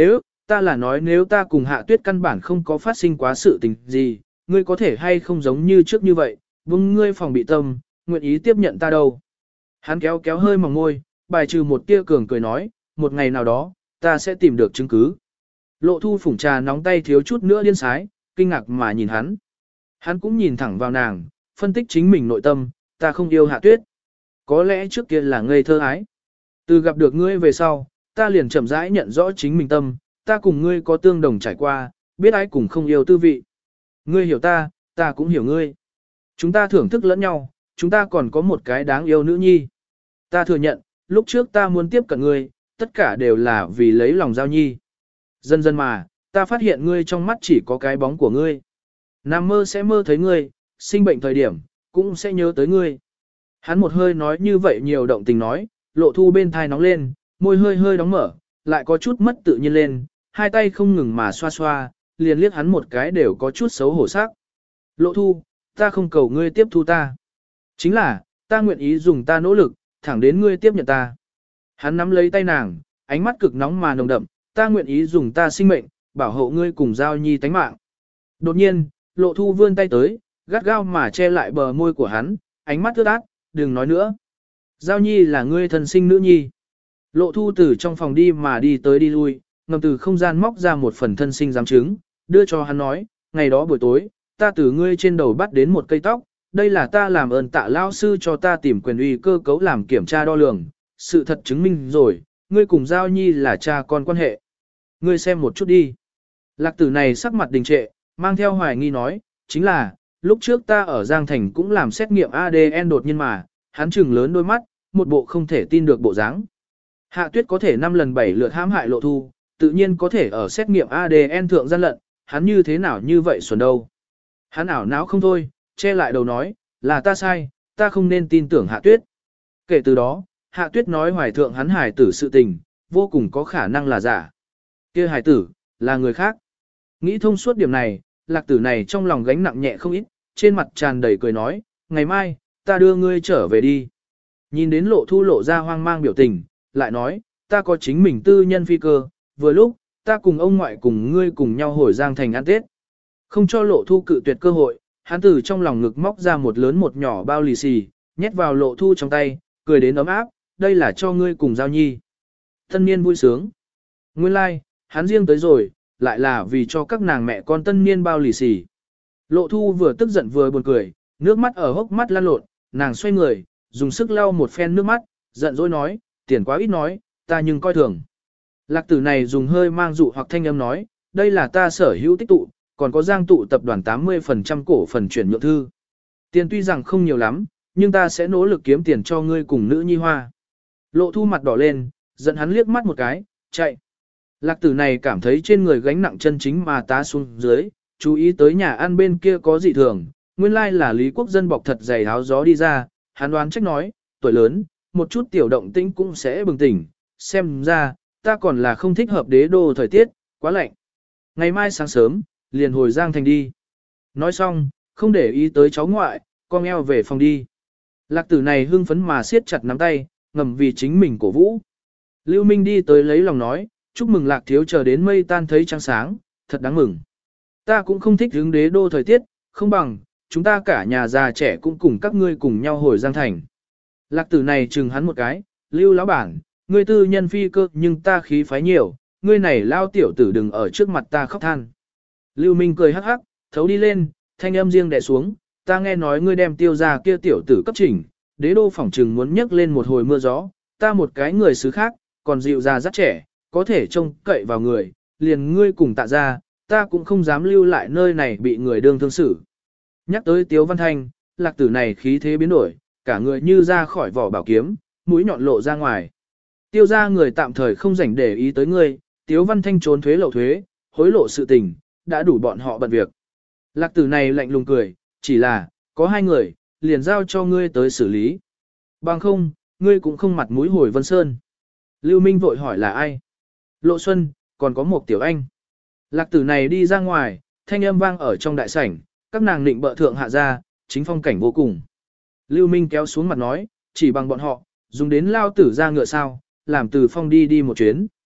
Ta là nói nếu ta cùng Hạ Tuyết căn bản không có phát sinh quá sự tình gì, ngươi có thể hay không giống như trước như vậy, buông ngươi phòng bị tâm, nguyện ý tiếp nhận ta đâu. Hắn kéo kéo hơi mỏng môi, bài trừ một tia cường cười nói, một ngày nào đó, ta sẽ tìm được chứng cứ. Lộ Thu phủng trà nóng tay thiếu chút nữa điên sái, kinh ngạc mà nhìn hắn. Hắn cũng nhìn thẳng vào nàng, phân tích chính mình nội tâm, ta không yêu Hạ Tuyết. Có lẽ trước kia là ngây thơ ái. Từ gặp được ngươi về sau, ta liền chậm rãi nhận rõ chính mình tâm, ta cùng ngươi có tương đồng trải qua, biết ai cùng không yêu tư vị. Ngươi hiểu ta, ta cũng hiểu ngươi. Chúng ta thưởng thức lẫn nhau, chúng ta còn có một cái đáng yêu nữ nhi. Ta thừa nhận, lúc trước ta muốn tiếp cận ngươi, tất cả đều là vì lấy lòng Giao Nhi. Dần dần mà, ta phát hiện ngươi trong mắt chỉ có cái bóng của ngươi. Nằm mơ sẽ mơ thấy ngươi, sinh bệnh thời điểm, cũng sẽ nhớ tới ngươi. Hắn một hơi nói như vậy nhiều động tình nói, Lộ Thu bên thai nóng lên, môi hơi hơi đóng mở, lại có chút mất tự nhiên lên, hai tay không ngừng mà xoa xoa, liền liếc hắn một cái đều có chút xấu hổ sắc. Lộ Thu, ta không cầu ngươi tiếp thu ta. Chính là, ta nguyện ý dùng ta nỗ lực, thẳng đến ngươi tiếp nhận ta. Hắn nắm lấy tay nàng, ánh mắt cực nóng mà nồng đậm, ta nguyện ý dùng ta sinh mệnh, bảo hộ ngươi cùng Giao Nhi tánh mạng. Đột nhiên, Lộ Thu vươn tay tới, gắt gao mà che lại bờ môi của hắn, ánh mắt ướt át, đừng nói nữa. Giao Nhi là ngươi thân sinh nữ nhi. Lộ Thu từ trong phòng đi mà đi tới đi lui, ngầm từ không gian móc ra một phần thân sinh giám chứng, đưa cho hắn nói, ngày đó buổi tối, ta từ ngươi trên đầu bắt đến một cây tóc, đây là ta làm ơn Tạ lao sư cho ta tìm quyền uy cơ cấu làm kiểm tra đo lường, sự thật chứng minh rồi, ngươi cùng Giao Nhi là cha con quan hệ. Ngươi xem một chút đi. Lạc tử này sắc mặt đình trệ, mang theo hoài nghi nói, chính là, lúc trước ta ở Giang Thành cũng làm xét nghiệm a đê en đột nhiên mà, hắn trừng lớn đôi mắt, một bộ không thể tin được bộ dáng. Hạ Tuyết có thể năm lần bảy lượt hãm hại Lộ Thu, tự nhiên có thể ở xét nghiệm a đê en thượng gian lận, hắn như thế nào như vậy xuẩn đâu. Hắn ảo não không thôi, che lại đầu nói, là ta sai, ta không nên tin tưởng Hạ Tuyết. Kể từ đó, Hạ Tuyết nói hoài thượng hắn hài tử sự tình, vô cùng có khả năng là giả. Kia hài tử, là người khác. Nghĩ thông suốt điểm này, lạc tử này trong lòng gánh nặng nhẹ không ít, trên mặt tràn đầy cười nói, ngày mai, ta đưa ngươi trở về đi. Nhìn đến Lộ Thu lộ ra hoang mang biểu tình, lại nói, ta có chính mình tư nhân phi cơ, vừa lúc, ta cùng ông ngoại cùng ngươi cùng nhau hồi Giang Thành ăn Tết. Không cho Lộ Thu cự tuyệt cơ hội, hắn từ trong lòng ngực móc ra một lớn một nhỏ bao lì xì, nhét vào Lộ Thu trong tay, cười đến ấm áp, đây là cho ngươi cùng Giao Nhi. Tân niên vui sướng. Nguyên lai, like, hắn riêng tới rồi, lại là vì cho các nàng mẹ con tân niên bao lì xì. Lộ Thu vừa tức giận vừa buồn cười, nước mắt ở hốc mắt lan lộn, nàng xoay người, dùng sức lau một phen nước mắt, giận dỗi nói, tiền quá ít nói, ta nhưng coi thường. Lạc tử này dùng hơi mang dụ hoặc thanh âm nói, đây là ta sở hữu tích tụ, còn có Giang tụ tập đoàn tám mươi phần trăm cổ phần chuyển nhượng thư. Tiền tuy rằng không nhiều lắm, nhưng ta sẽ nỗ lực kiếm tiền cho ngươi cùng nữ nhi hoa. Lộ Thu mặt đỏ lên, giận hắn liếc mắt một cái, chạy. Lạc tử này cảm thấy trên người gánh nặng chân chính mà tá xuống dưới, chú ý tới nhà ăn bên kia có dị thường, nguyên lai là Lý Quốc Dân bọc thật dày áo gió đi ra, hắn đoán trách nói, tuổi lớn, một chút tiểu động tĩnh cũng sẽ bừng tỉnh, xem ra, ta còn là không thích hợp đế đô thời tiết, quá lạnh. Ngày mai sáng sớm, liền hồi Giang Thành đi. Nói xong, không để ý tới cháu ngoại, con eo về phòng đi. Lạc tử này hưng phấn mà siết chặt nắm tay, ngầm vì chính mình cổ vũ. Lưu Minh đi tới lấy lòng nói, chúc mừng Lạc thiếu chờ đến mây tan thấy trăng sáng, thật đáng mừng. Ta cũng không thích hướng đế đô thời tiết, không bằng, chúng ta cả nhà già trẻ cũng cùng các ngươi cùng nhau hồi Giang Thành. Lạc tử này chừng hắn một cái, Lưu lão bản, ngươi tư nhân phi cơ nhưng ta khí phái nhiều, ngươi này lao tiểu tử đừng ở trước mặt ta khóc than. Lưu Minh cười hắc hắc, thấu đi lên, thanh âm riêng đè xuống, ta nghe nói ngươi đem tiêu ra kia tiểu tử cấp chỉnh, đế đô phỏng trừng muốn nhấc lên một hồi mưa gió, ta một cái người xứ khác, còn dịu già rất trẻ, có thể trông cậy vào người, liền ngươi cùng tạ ra, ta cũng không dám lưu lại nơi này bị người đương thương xử. Nhắc tới Tiếu Văn Thanh, lạc tử này khí thế biến đổi, cả người như ra khỏi vỏ bảo kiếm, mũi nhọn lộ ra ngoài. Tiêu ra người tạm thời không rảnh để ý tới ngươi, Tiếu Văn Thanh trốn thuế lậu thuế, hối lộ sự tình, đã đủ bọn họ bận việc. Lạc tử này lạnh lùng cười, chỉ là, có hai người, liền giao cho ngươi tới xử lý. Bằng không, ngươi cũng không mặt mũi hồi Vân Sơn. Lưu Minh vội hỏi là ai? Lộ Xuân, còn có một tiểu anh. Lạc tử này đi ra ngoài, thanh âm vang ở trong đại sảnh, các nàng định bợ thượng hạ ra, chính phong cảnh vô cùng. Lưu Minh kéo xuống mặt nói, chỉ bằng bọn họ, dùng đến lao tử ra ngựa sao, làm từ phong đi đi một chuyến.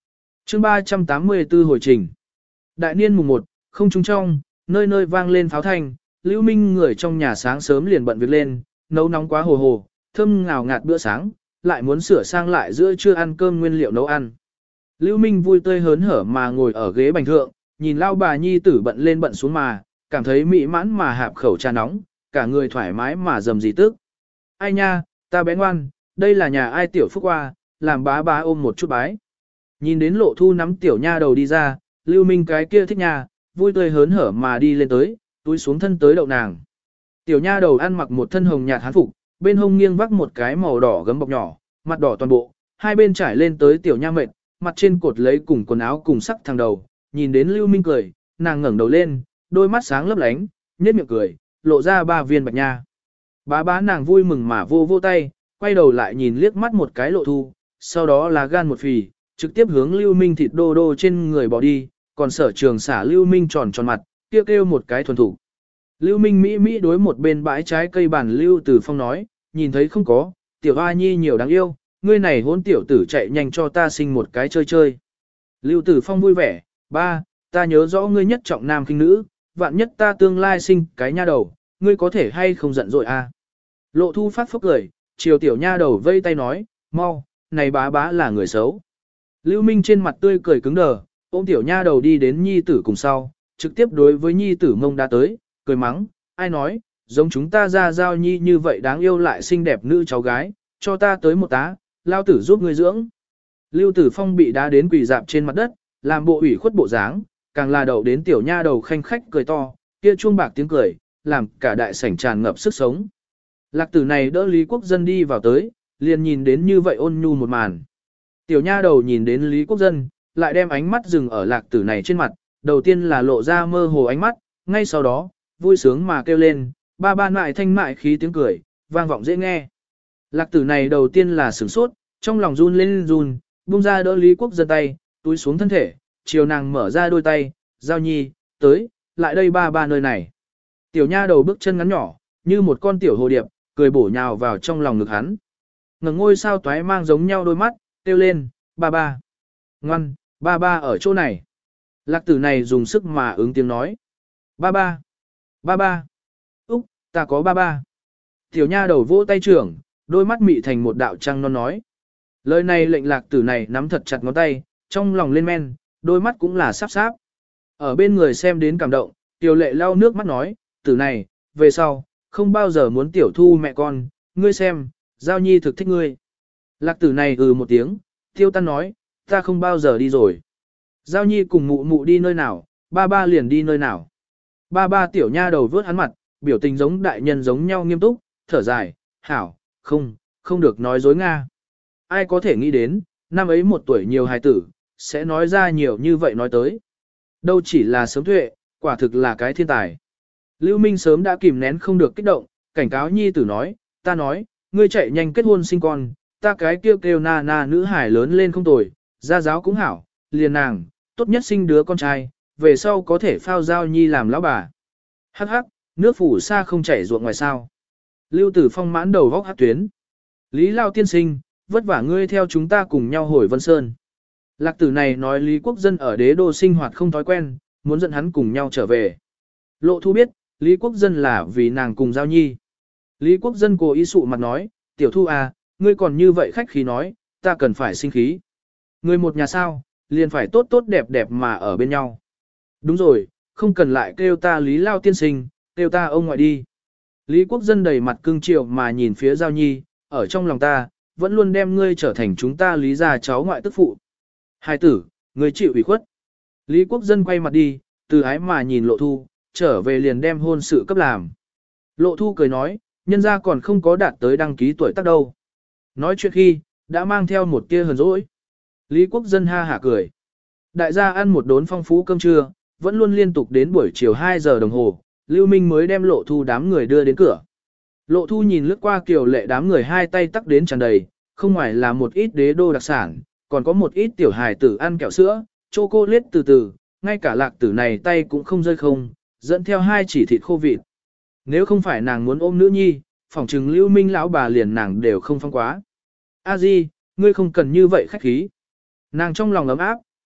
Chương ba trăm tám mươi tư hồi trình. Đại niên mùng một, không trung trong, nơi nơi vang lên pháo thanh, Lưu Minh người trong nhà sáng sớm liền bận việc lên, nấu nóng quá hồ hồ, thơm ngào ngạt bữa sáng, lại muốn sửa sang lại giữa trưa ăn cơm nguyên liệu nấu ăn. Lưu Minh vui tươi hớn hở mà ngồi ở ghế bành thượng, nhìn lao bà nhi tử bận lên bận xuống mà, cảm thấy mỹ mãn mà hạp khẩu trà nóng, cả người thoải mái mà dầm dì tức. Ai nha, ta bé ngoan, đây là nhà ai tiểu phúc qua, làm bá bá ôm một chút bái. Nhìn đến lộ thu nắm tiểu nha đầu đi ra, Lưu Minh cái kia thích nha, vui tươi hớn hở mà đi lên tới, túi xuống thân tới đậu nàng. Tiểu nha đầu ăn mặc một thân hồng nhạt hán phục, bên hông nghiêng vác một cái màu đỏ gấm bọc nhỏ, mặt đỏ toàn bộ, hai bên trải lên tới tiểu nha mệt, mặt trên cột lấy cùng quần áo cùng sắc thằng đầu, nhìn đến Lưu Minh cười, nàng ngẩng đầu lên, đôi mắt sáng lấp lánh, nhếch miệng cười, lộ ra ba viên bạch nha. Bá bá nàng vui mừng mà vô vô tay, quay đầu lại nhìn liếc mắt một cái lộ thu, sau đó là gan một phì, trực tiếp hướng Lưu Minh thịt đô đô trên người bỏ đi, còn sở trường xả Lưu Minh tròn tròn mặt, kêu kêu một cái thuần thủ. Lưu Minh Mỹ Mỹ đối một bên bãi trái cây bản Lưu Tử Phong nói, nhìn thấy không có, tiểu hoa nhi nhiều đáng yêu, ngươi này hôn tiểu tử chạy nhanh cho ta sinh một cái chơi chơi. Lưu Tử Phong vui vẻ, ba, ta nhớ rõ ngươi nhất trọng nam khinh nữ, vạn nhất ta tương lai sinh cái nha đầu, ngươi có thể hay không giận dội à. Lộ thu phát phốc cười, chiều tiểu nha đầu vây tay nói, mau, này bá bá là người xấu. Lưu Minh trên mặt tươi cười cứng đờ, ôm tiểu nha đầu đi đến nhi tử cùng sau, trực tiếp đối với nhi tử mông đã tới, cười mắng, ai nói, giống chúng ta ra giao nhi như vậy đáng yêu lại xinh đẹp nữ cháu gái, cho ta tới một tá, lao tử giúp ngươi dưỡng. Lưu Tử Phong bị đá đến quỳ dạp trên mặt đất, làm bộ ủy khuất bộ dáng, càng là đầu đến tiểu nha đầu khanh khách cười to, kia chuông bạc tiếng cười, làm cả đại sảnh tràn ngập sức sống. Lạc tử này đỡ Lý Quốc Dân đi vào tới, liền nhìn đến như vậy ôn nhu một màn. Tiểu nha đầu nhìn đến Lý Quốc Dân, lại đem ánh mắt dừng ở lạc tử này trên mặt, đầu tiên là lộ ra mơ hồ ánh mắt, ngay sau đó, vui sướng mà kêu lên, ba ba mại thanh mại khí tiếng cười, vang vọng dễ nghe. Lạc tử này đầu tiên là sửng sốt, trong lòng run lên run, buông ra đỡ Lý Quốc Dân tay, túi xuống thân thể, chiều nàng mở ra đôi tay, giao nhi, tới, lại đây ba ba nơi này. Tiểu nha đầu bước chân ngắn nhỏ, như một con tiểu hồ điệp, cười bổ nhào vào trong lòng ngực hắn. Ngẩng ngôi sao toái mang giống nhau đôi mắt, kêu lên, ba ba. Ngoan, ba ba ở chỗ này. Lạc tử này dùng sức mà ứng tiếng nói. Ba ba. Ba ba. Úc, ta có ba ba. Tiểu nha đầu vỗ tay trưởng, đôi mắt mị thành một đạo trăng non nói. Lời này lệnh lạc tử này nắm thật chặt ngón tay, trong lòng lên men, đôi mắt cũng là sáp sáp. Ở bên người xem đến cảm động, tiểu lệ lau nước mắt nói, tử này, về sau, không bao giờ muốn tiểu thu mẹ con, ngươi xem, giao nhi thực thích ngươi. Lạc tử này ừ một tiếng, tiêu tan nói, ta không bao giờ đi rồi. Giao nhi cùng mụ mụ đi nơi nào, ba ba liền đi nơi nào. Ba ba tiểu nha đầu vớt hắn mặt, biểu tình giống đại nhân giống nhau nghiêm túc, thở dài, hảo, không, không được nói dối Nga. Ai có thể nghĩ đến, năm ấy một tuổi nhiều hài tử, sẽ nói ra nhiều như vậy nói tới. Đâu chỉ là sớm tuệ, quả thực là cái thiên tài. Lưu Minh sớm đã kìm nén không được kích động, cảnh cáo nhi tử nói, ta nói, ngươi chạy nhanh kết hôn sinh con, ta cái kêu kêu na na nữ hải lớn lên không tồi, gia giáo cũng hảo, liền nàng, tốt nhất sinh đứa con trai, về sau có thể phao giao nhi làm lão bà. Hắc hắc, nước phủ xa không chảy ruộng ngoài sao. Lưu Tử Phong mãn đầu vóc hát tuyến. Lý Lao tiên sinh, vất vả ngươi theo chúng ta cùng nhau hồi Vân Sơn. Lạc tử này nói Lý Quốc Dân ở đế đô sinh hoạt không thói quen, muốn dẫn hắn cùng nhau trở về. Lộ Thu biết, Lý Quốc Dân là vì nàng cùng giao nhi. Lý Quốc Dân cố ý sụ mặt nói, tiểu Thu à, ngươi còn như vậy khách khí nói, ta cần phải sinh khí. Người một nhà sao, liền phải tốt tốt đẹp đẹp mà ở bên nhau. Đúng rồi, không cần lại kêu ta Lý Lao tiên sinh, kêu ta ông ngoại đi. Lý Quốc Dân đầy mặt cưng chiều mà nhìn phía giao nhi, ở trong lòng ta, vẫn luôn đem ngươi trở thành chúng ta Lý gia cháu ngoại tức phụ. Hai tử, ngươi chịu ủy khuất. Lý Quốc Dân quay mặt đi, từ ái mà nhìn Lộ Thu, trở về liền đem hôn sự cấp làm. Lộ Thu cười nói, nhân gia còn không có đạt tới đăng ký tuổi tác đâu. Nói chuyện khi, đã mang theo một tia hờn dỗi. Lý Quốc Dân ha hả cười. Đại gia ăn một đốn phong phú cơm trưa, vẫn luôn liên tục đến buổi chiều hai giờ đồng hồ, Lưu Minh mới đem Lộ Thu đám người đưa đến cửa. Lộ Thu nhìn lướt qua kiều lệ đám người hai tay tắc đến tràn đầy, không ngoài là một ít đế đô đặc sản, còn có một ít tiểu hài tử ăn kẹo sữa, chocolate từ từ, ngay cả lạc tử này tay cũng không rơi không, dẫn theo hai chỉ thịt khô vịt. Nếu không phải nàng muốn ôm nữ nhi, phỏng chừng Lưu Minh lão bà liền nàng đều không phong quá. A Di, ngươi không cần như vậy khách khí. Nàng trong lòng ấm áp,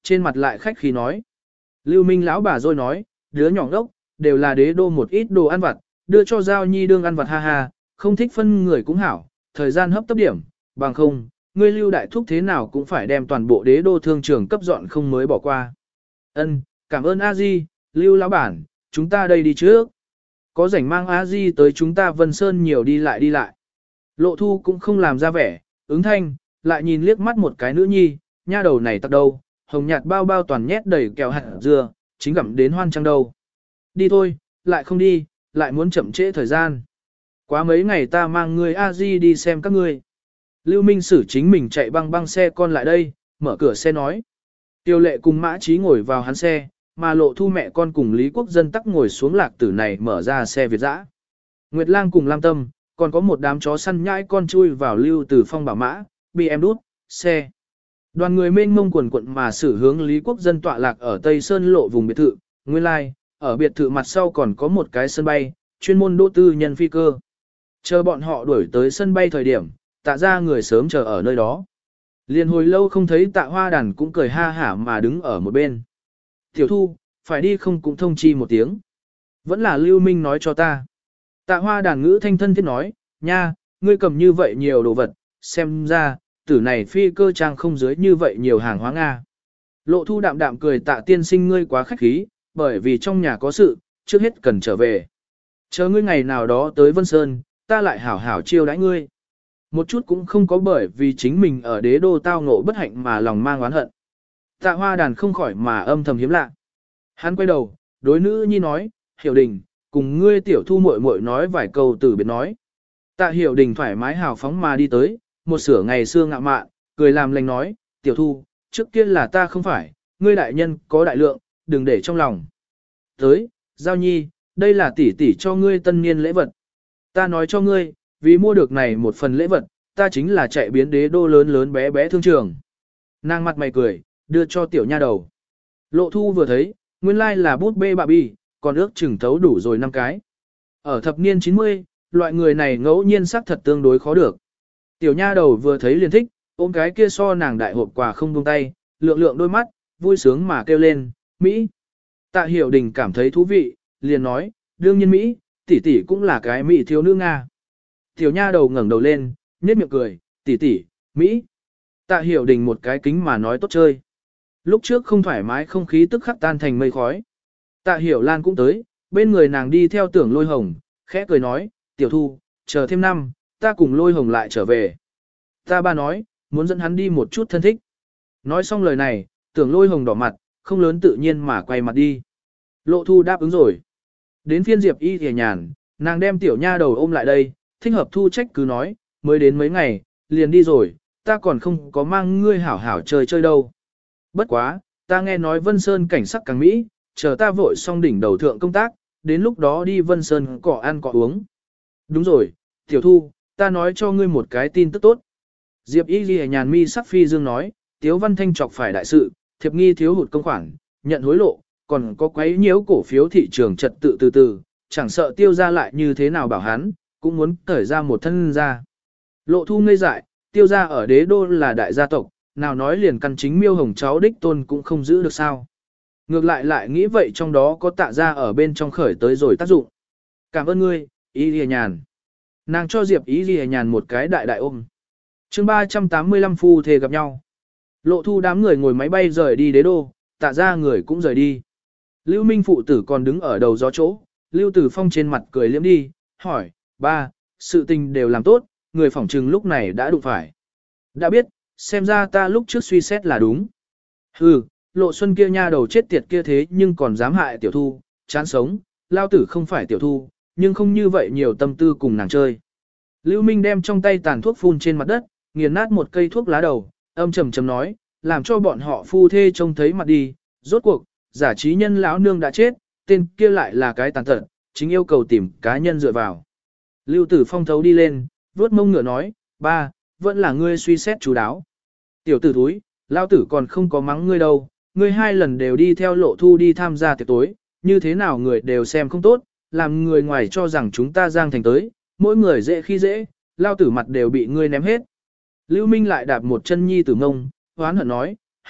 trên mặt lại khách khí nói. Lưu Minh lão bà rồi nói, đứa nhỏ ngốc, đều là đế đô một ít đồ ăn vặt, đưa cho Giao Nhi đương ăn vặt ha ha, không thích phân người cũng hảo, thời gian hấp tấp điểm, bằng không, ngươi Lưu đại thúc thế nào cũng phải đem toàn bộ đế đô thương trường cấp dọn không mới bỏ qua. Ân, cảm ơn A Di, Lưu lão bản, chúng ta đây đi trước. Có rảnh mang A Di tới chúng ta Vân Sơn nhiều đi lại đi lại. Lộ Thu cũng không làm ra vẻ, ứng thanh, lại nhìn liếc mắt một cái nữ nhi, nha đầu này tặc đâu, hồng nhạt bao bao toàn nhét đầy kẹo hạt dưa, chính gặm đến hoan trăng đâu. Đi thôi, lại không đi, lại muốn chậm trễ thời gian. Quá mấy ngày ta mang ngươi A Di đi xem các ngươi. Lưu Minh Sử chính mình chạy băng băng xe con lại đây, mở cửa xe nói. Tiêu lệ cùng Mã Trí ngồi vào hắn xe, mà Lộ Thu mẹ con cùng Lý Quốc Dân tắc ngồi xuống lạc tử này mở ra xe Việt dã. Nguyệt Lang cùng Lam Tâm, còn có một đám chó săn nhãi con chui vào Lưu Từ Phong bảo mã, bê em đút, xe. Đoàn người mênh mông quần quận mà xử hướng Lý Quốc Dân tọa lạc ở Tây Sơn lộ vùng biệt thự, nguyên lai, like, ở biệt thự mặt sau còn có một cái sân bay, chuyên môn đỗ tư nhân phi cơ. Chờ bọn họ đuổi tới sân bay thời điểm, tạ ra người sớm chờ ở nơi đó. Liên hồi lâu không thấy tạ hoa đàn cũng cười ha hả mà đứng ở một bên. Tiểu Thu, phải đi không cũng thông chi một tiếng. Vẫn là Lưu Minh nói cho ta. Tạ hoa đàn ngữ thanh thân thiết nói, nha, ngươi cầm như vậy nhiều đồ vật, xem ra, tử này phi cơ trang không dưới như vậy nhiều hàng hóa Nga. Lộ Thu đạm đạm cười tạ tiên sinh ngươi quá khách khí, bởi vì trong nhà có sự, trước hết cần trở về. Chờ ngươi ngày nào đó tới Vân Sơn, ta lại hảo hảo chiêu đãi ngươi. Một chút cũng không có bởi vì chính mình ở đế đô tao ngộ bất hạnh mà lòng mang oán hận. Tạ hoa đàn không khỏi mà âm thầm hiếm lạ. Hắn quay đầu, đối nữ nhi nói, Hiểu Đình, cùng ngươi tiểu Thu muội muội nói vài câu từ biệt nói. Tạ Hiểu Đình thoải mái hào phóng mà đi tới, một sửa ngày xưa ngạo mạn, cười làm lành nói, tiểu Thu, trước kia là ta không phải, ngươi đại nhân có đại lượng, đừng để trong lòng. Tới, Giao Nhi, đây là tỷ tỷ cho ngươi tân niên lễ vật. Ta nói cho ngươi, vì mua được này một phần lễ vật, ta chính là chạy biến đế đô lớn lớn bé bé thương trường. Nàng mặt mày cười, đưa cho tiểu nha đầu. Lộ Thu vừa thấy, nguyên lai là bút bê bạ bi, còn ước chừng thấu đủ rồi năm cái. Ở thập niên chín mươi, loại người này ngẫu nhiên sắc thật tương đối khó được. Tiểu nha đầu vừa thấy liền thích, ôm cái kia so nàng đại hộp quà không buông tay, lượng lượng đôi mắt, vui sướng mà kêu lên, Mỹ. Tạ Hiểu Đình cảm thấy thú vị, liền nói, đương nhiên Mỹ, tỷ tỷ cũng là cái Mỹ thiếu nữ Nga. Tiểu nha đầu ngẩng đầu lên, nhếch miệng cười, tỷ tỷ, Mỹ. Tạ Hiểu Đình một cái kính mà nói tốt chơi. Lúc trước không thoải mái không khí tức khắc tan thành mây khói. Tạ Hiểu Lan cũng tới, bên người nàng đi theo Tưởng Lôi Hồng, khẽ cười nói, tiểu Thu, chờ thêm năm, ta cùng Lôi Hồng lại trở về. Ta ba nói, muốn dẫn hắn đi một chút thân thích. Nói xong lời này, Tưởng Lôi Hồng đỏ mặt, không lớn tự nhiên mà quay mặt đi. Lộ Thu đáp ứng rồi. Đến phiên Diệp Y thì nhàn, nàng đem tiểu nha đầu ôm lại đây, thích hợp thu trách cứ nói, mới đến mấy ngày, liền đi rồi, ta còn không có mang ngươi hảo hảo chơi chơi đâu. Bất quá, ta nghe nói Vân Sơn cảnh sắc càng Mỹ, chờ ta vội xong đỉnh đầu thượng công tác, đến lúc đó đi Vân Sơn cỏ ăn cỏ uống. Đúng rồi, tiểu Thu, ta nói cho ngươi một cái tin tức tốt. Diệp Y Ghi nhàn mi sắc phi dương nói, Tiếu Văn Thanh chọc phải đại sự, thiệp nghi thiếu hụt công khoản, nhận hối lộ, còn có quấy nhiễu cổ phiếu thị trường trật tự từ từ, chẳng sợ tiêu ra lại như thế nào bảo hắn, cũng muốn cởi ra một thân ra. Lộ Thu ngây dại, tiêu ra ở đế đô là đại gia tộc, nào nói liền căn chính miêu hồng cháu đích tôn cũng không giữ được sao. Ngược lại lại nghĩ vậy trong đó có tạ ra ở bên trong khởi tới rồi tác dụng. Cảm ơn ngươi, Y Lìa Nhàn. Nàng cho Diệp Y Lìa Nhàn một cái đại đại ôm. chương ba trăm tám mươi lăm phu thề gặp nhau. Lộ Thu đám người ngồi máy bay rời đi đế đô, tạ ra người cũng rời đi. Lưu Minh phụ tử còn đứng ở đầu gió chỗ, Lưu Tử Phong trên mặt cười liếm đi, hỏi, ba, sự tình đều làm tốt, người phỏng trừng lúc này đã đụng phải. Đã biết, xem ra ta lúc trước suy xét là đúng. Hừ, Lộ Xuân kia nha đầu chết tiệt kia thế nhưng còn dám hại tiểu Thu, chán sống, lao tử không phải tiểu Thu, nhưng không như vậy nhiều tâm tư cùng nàng chơi. Lưu Minh đem trong tay tàn thuốc phun trên mặt đất, nghiền nát một cây thuốc lá đầu, âm trầm trầm nói, làm cho bọn họ phu thê trông thấy mặt đi, rốt cuộc, giả trí nhân lão nương đã chết, tên kia lại là cái tàn tật, chính yêu cầu tìm cá nhân dựa vào. Lưu Tử Phong thấu đi lên, vuốt mông ngựa nói, ba, vẫn là ngươi suy xét chú đáo. Tiểu tử thúi, lao tử còn không có mắng ngươi đâu, ngươi hai lần đều đi theo Lộ Thu đi tham gia tiệc tối, như thế nào người đều xem không tốt, làm người ngoài cho rằng chúng ta giang thành tới, mỗi người dễ khi dễ, lao tử mặt đều bị ngươi ném hết. Lưu Minh lại đạp một chân nhi tử ngông, hoán hận nói, hảo,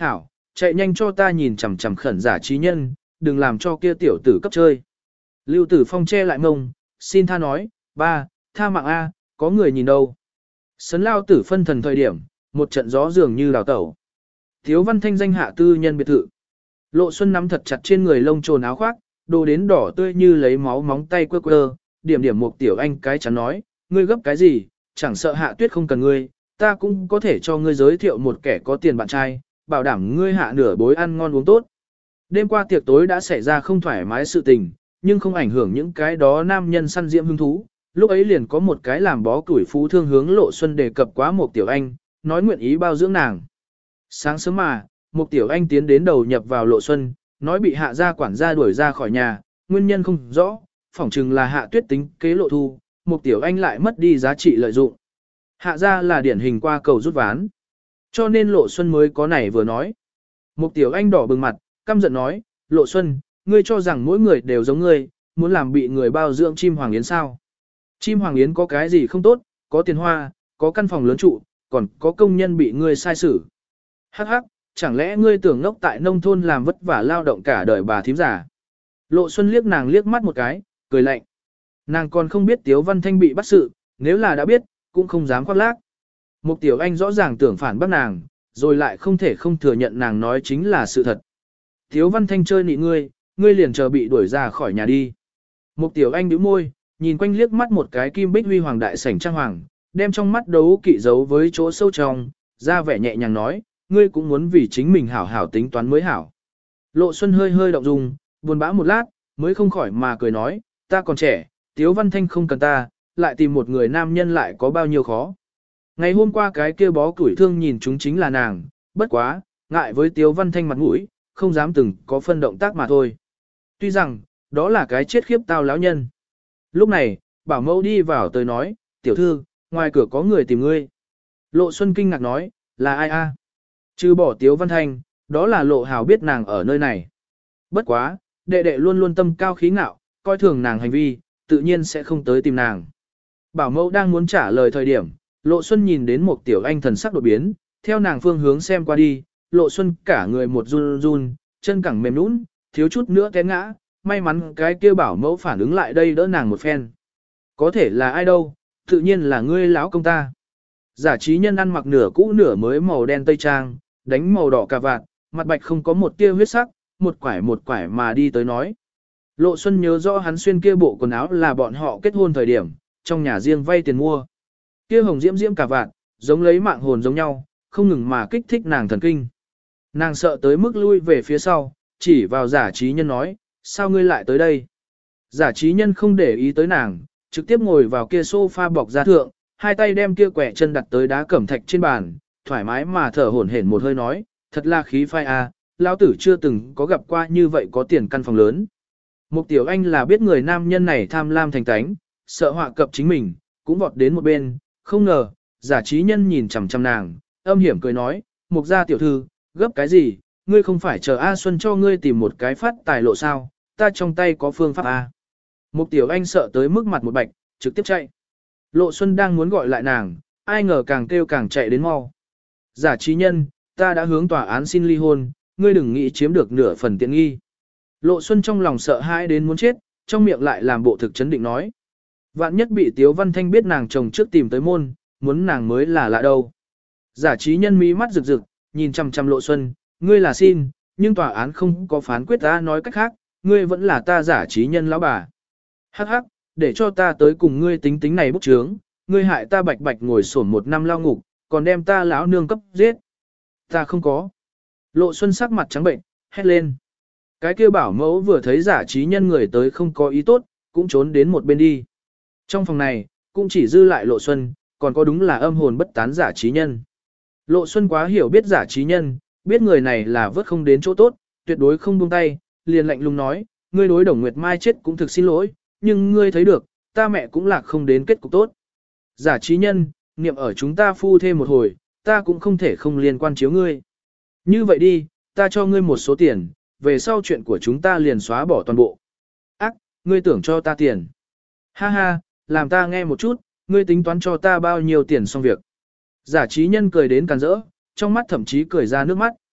chạy nhanh cho ta nhìn chằm chằm khẩn giả trí nhân, đừng làm cho kia tiểu tử cấp chơi. Lưu Tử Phong che lại mông, xin tha nói, ba, tha mạng A, có người nhìn đâu. Sấn lao tử phân thần thời điểm, một trận gió dường như đào tẩu. Thiếu Văn Thanh danh hạ tư nhân biệt thự. Lộ Xuân nắm thật chặt trên người lông trồn áo khoác, đồ đến đỏ tươi như lấy máu móng tay quơ quơ, điểm điểm một tiểu anh cái chắn nói, ngươi gấp cái gì, chẳng sợ Hạ Tuyết không cần ngươi, ta cũng có thể cho ngươi giới thiệu một kẻ có tiền bạn trai, bảo đảm ngươi hạ nửa bối ăn ngon uống tốt. Đêm qua tiệc tối đã xảy ra không thoải mái sự tình, nhưng không ảnh hưởng những cái đó nam nhân săn diễm hứng thú. Lúc ấy liền có một cái làm bó củi phú thương hướng Lộ Xuân đề cập quá một tiểu anh, nói nguyện ý bao dưỡng nàng. Sáng sớm mà, một tiểu anh tiến đến đầu nhập vào Lộ Xuân, nói bị hạ gia quản gia đuổi ra khỏi nhà, nguyên nhân không rõ, phỏng chừng là Hạ Tuyết tính kế lộ thu, một tiểu anh lại mất đi giá trị lợi dụng. Hạ gia là điển hình qua cầu rút ván. Cho nên Lộ Xuân mới có này vừa nói. Một tiểu anh đỏ bừng mặt, căm giận nói, Lộ Xuân, ngươi cho rằng mỗi người đều giống ngươi, muốn làm bị người bao dưỡng chim hoàng yến sao? Chim hoàng yến có cái gì không tốt, có tiền hoa, có căn phòng lớn trụ, còn có công nhân bị ngươi sai xử. Hắc hắc, chẳng lẽ ngươi tưởng ngốc tại nông thôn làm vất vả lao động cả đời bà thím giả? Lộ Xuân liếc nàng liếc mắt một cái, cười lạnh. Nàng còn không biết Tiếu Văn Thanh bị bắt sự, nếu là đã biết, cũng không dám khoác lác. Một tiểu anh rõ ràng tưởng phản bác nàng, rồi lại không thể không thừa nhận nàng nói chính là sự thật. Tiếu Văn Thanh chơi nị ngươi, ngươi liền chờ bị đuổi ra khỏi nhà đi. Một tiểu anh nhíu môi, nhìn quanh liếc mắt một cái kim bích huy hoàng đại sảnh trang hoàng, đem trong mắt đấu kỵ giấu với chỗ sâu trong, ra vẻ nhẹ nhàng nói, ngươi cũng muốn vì chính mình hảo hảo tính toán mới hảo. Lộ Xuân hơi hơi động dung, buồn bã một lát, mới không khỏi mà cười nói, ta còn trẻ, Tiếu Văn Thanh không cần ta, lại tìm một người nam nhân lại có bao nhiêu khó. Ngày hôm qua cái kia bó củi thương nhìn chúng chính là nàng, bất quá, ngại với Tiếu Văn Thanh mặt mũi, không dám từng có phân động tác mà thôi. Tuy rằng, đó là cái chết khiếp tao lão nhân. Lúc này, bảo mẫu đi vào tới nói, tiểu thư, ngoài cửa có người tìm ngươi. Lộ Xuân kinh ngạc nói, là ai a? Trừ bỏ Tiếu Văn Thanh, đó là Lộ Hào biết nàng ở nơi này. Bất quá, đệ đệ luôn luôn tâm cao khí ngạo, coi thường nàng hành vi, tự nhiên sẽ không tới tìm nàng. Bảo mẫu đang muốn trả lời thời điểm, Lộ Xuân nhìn đến một tiểu anh thần sắc đột biến, theo nàng phương hướng xem qua đi, Lộ Xuân cả người một run run, chân cẳng mềm nũng, thiếu chút nữa té ngã, may mắn cái kia bảo mẫu phản ứng lại đây đỡ nàng một phen. Có thể là ai đâu, tự nhiên là ngươi lão công ta. Giả trí nhân ăn mặc nửa cũ nửa mới màu đen tây trang, đánh màu đỏ cà vạt, mặt bạch không có một tia huyết sắc, một quải một quải mà đi tới nói. Lộ Xuân nhớ rõ hắn xuyên kia bộ quần áo là bọn họ kết hôn thời điểm, trong nhà riêng vay tiền mua. Kia hồng diễm diễm cà vạt, giống lấy mạng hồn giống nhau, không ngừng mà kích thích nàng thần kinh. Nàng sợ tới mức lui về phía sau, chỉ vào giả trí nhân nói, sao ngươi lại tới đây? Giả trí nhân không để ý tới nàng, trực tiếp ngồi vào kia sofa bọc da thượng, hai tay đem kia quẻ chân đặt tới đá cẩm thạch trên bàn, thoải mái mà thở hổn hển một hơi nói, thật là khí phai à, lão tử chưa từng có gặp qua như vậy có tiền căn phòng lớn. Mục tiểu anh là biết người nam nhân này tham lam thành tánh, sợ họa cập chính mình, cũng vọt đến một bên, không ngờ, giả trí nhân nhìn chằm chằm nàng, âm hiểm cười nói, mục gia tiểu thư, gấp cái gì, ngươi không phải chờ A Xuân cho ngươi tìm một cái phát tài lộ sao, ta trong tay có phương pháp A. Mục tiểu anh sợ tới mức mặt một bạch, trực tiếp chạy. Lộ Xuân đang muốn gọi lại nàng, ai ngờ càng kêu càng chạy đến mau. Giả trí nhân, ta đã hướng tòa án xin ly hôn, ngươi đừng nghĩ chiếm được nửa phần tiện nghi. Lộ Xuân trong lòng sợ hãi đến muốn chết, trong miệng lại làm bộ thực chấn định nói. Vạn nhất bị Tiếu Văn Thanh biết nàng chồng trước tìm tới môn, muốn nàng mới là lạ đâu. Giả trí nhân mí mắt rực rực, nhìn chăm chăm Lộ Xuân, ngươi là xin, nhưng tòa án không có phán quyết ta nói cách khác, ngươi vẫn là ta giả trí nhân lão bà. Hắc hắc, để cho ta tới cùng ngươi tính tính này bút chướng, ngươi hại ta bạch bạch ngồi sổn một năm lao ngục, còn đem ta lão nương cấp giết. Ta không có. Lộ Xuân sắc mặt trắng bệnh, hét lên. Cái kia bảo mẫu vừa thấy giả trí nhân người tới không có ý tốt, cũng trốn đến một bên đi. Trong phòng này, cũng chỉ dư lại Lộ Xuân, còn có đúng là âm hồn bất tán giả trí nhân. Lộ Xuân quá hiểu biết giả trí nhân, biết người này là vớt không đến chỗ tốt, tuyệt đối không buông tay, liền lạnh lùng nói, ngươi đối Đồng Nguyệt Mai chết cũng thực xin lỗi, nhưng ngươi thấy được, ta mẹ cũng lạc không đến kết cục tốt. Giả trí nhân, niệm ở chúng ta phu thêm một hồi, ta cũng không thể không liên quan chiếu ngươi. Như vậy đi, ta cho ngươi một số tiền, về sau chuyện của chúng ta liền xóa bỏ toàn bộ. Ác, ngươi tưởng cho ta tiền. Ha ha, làm ta nghe một chút, ngươi tính toán cho ta bao nhiêu tiền xong việc. Giả trí nhân cười đến càn rỡ, trong mắt thậm chí cười ra nước mắt.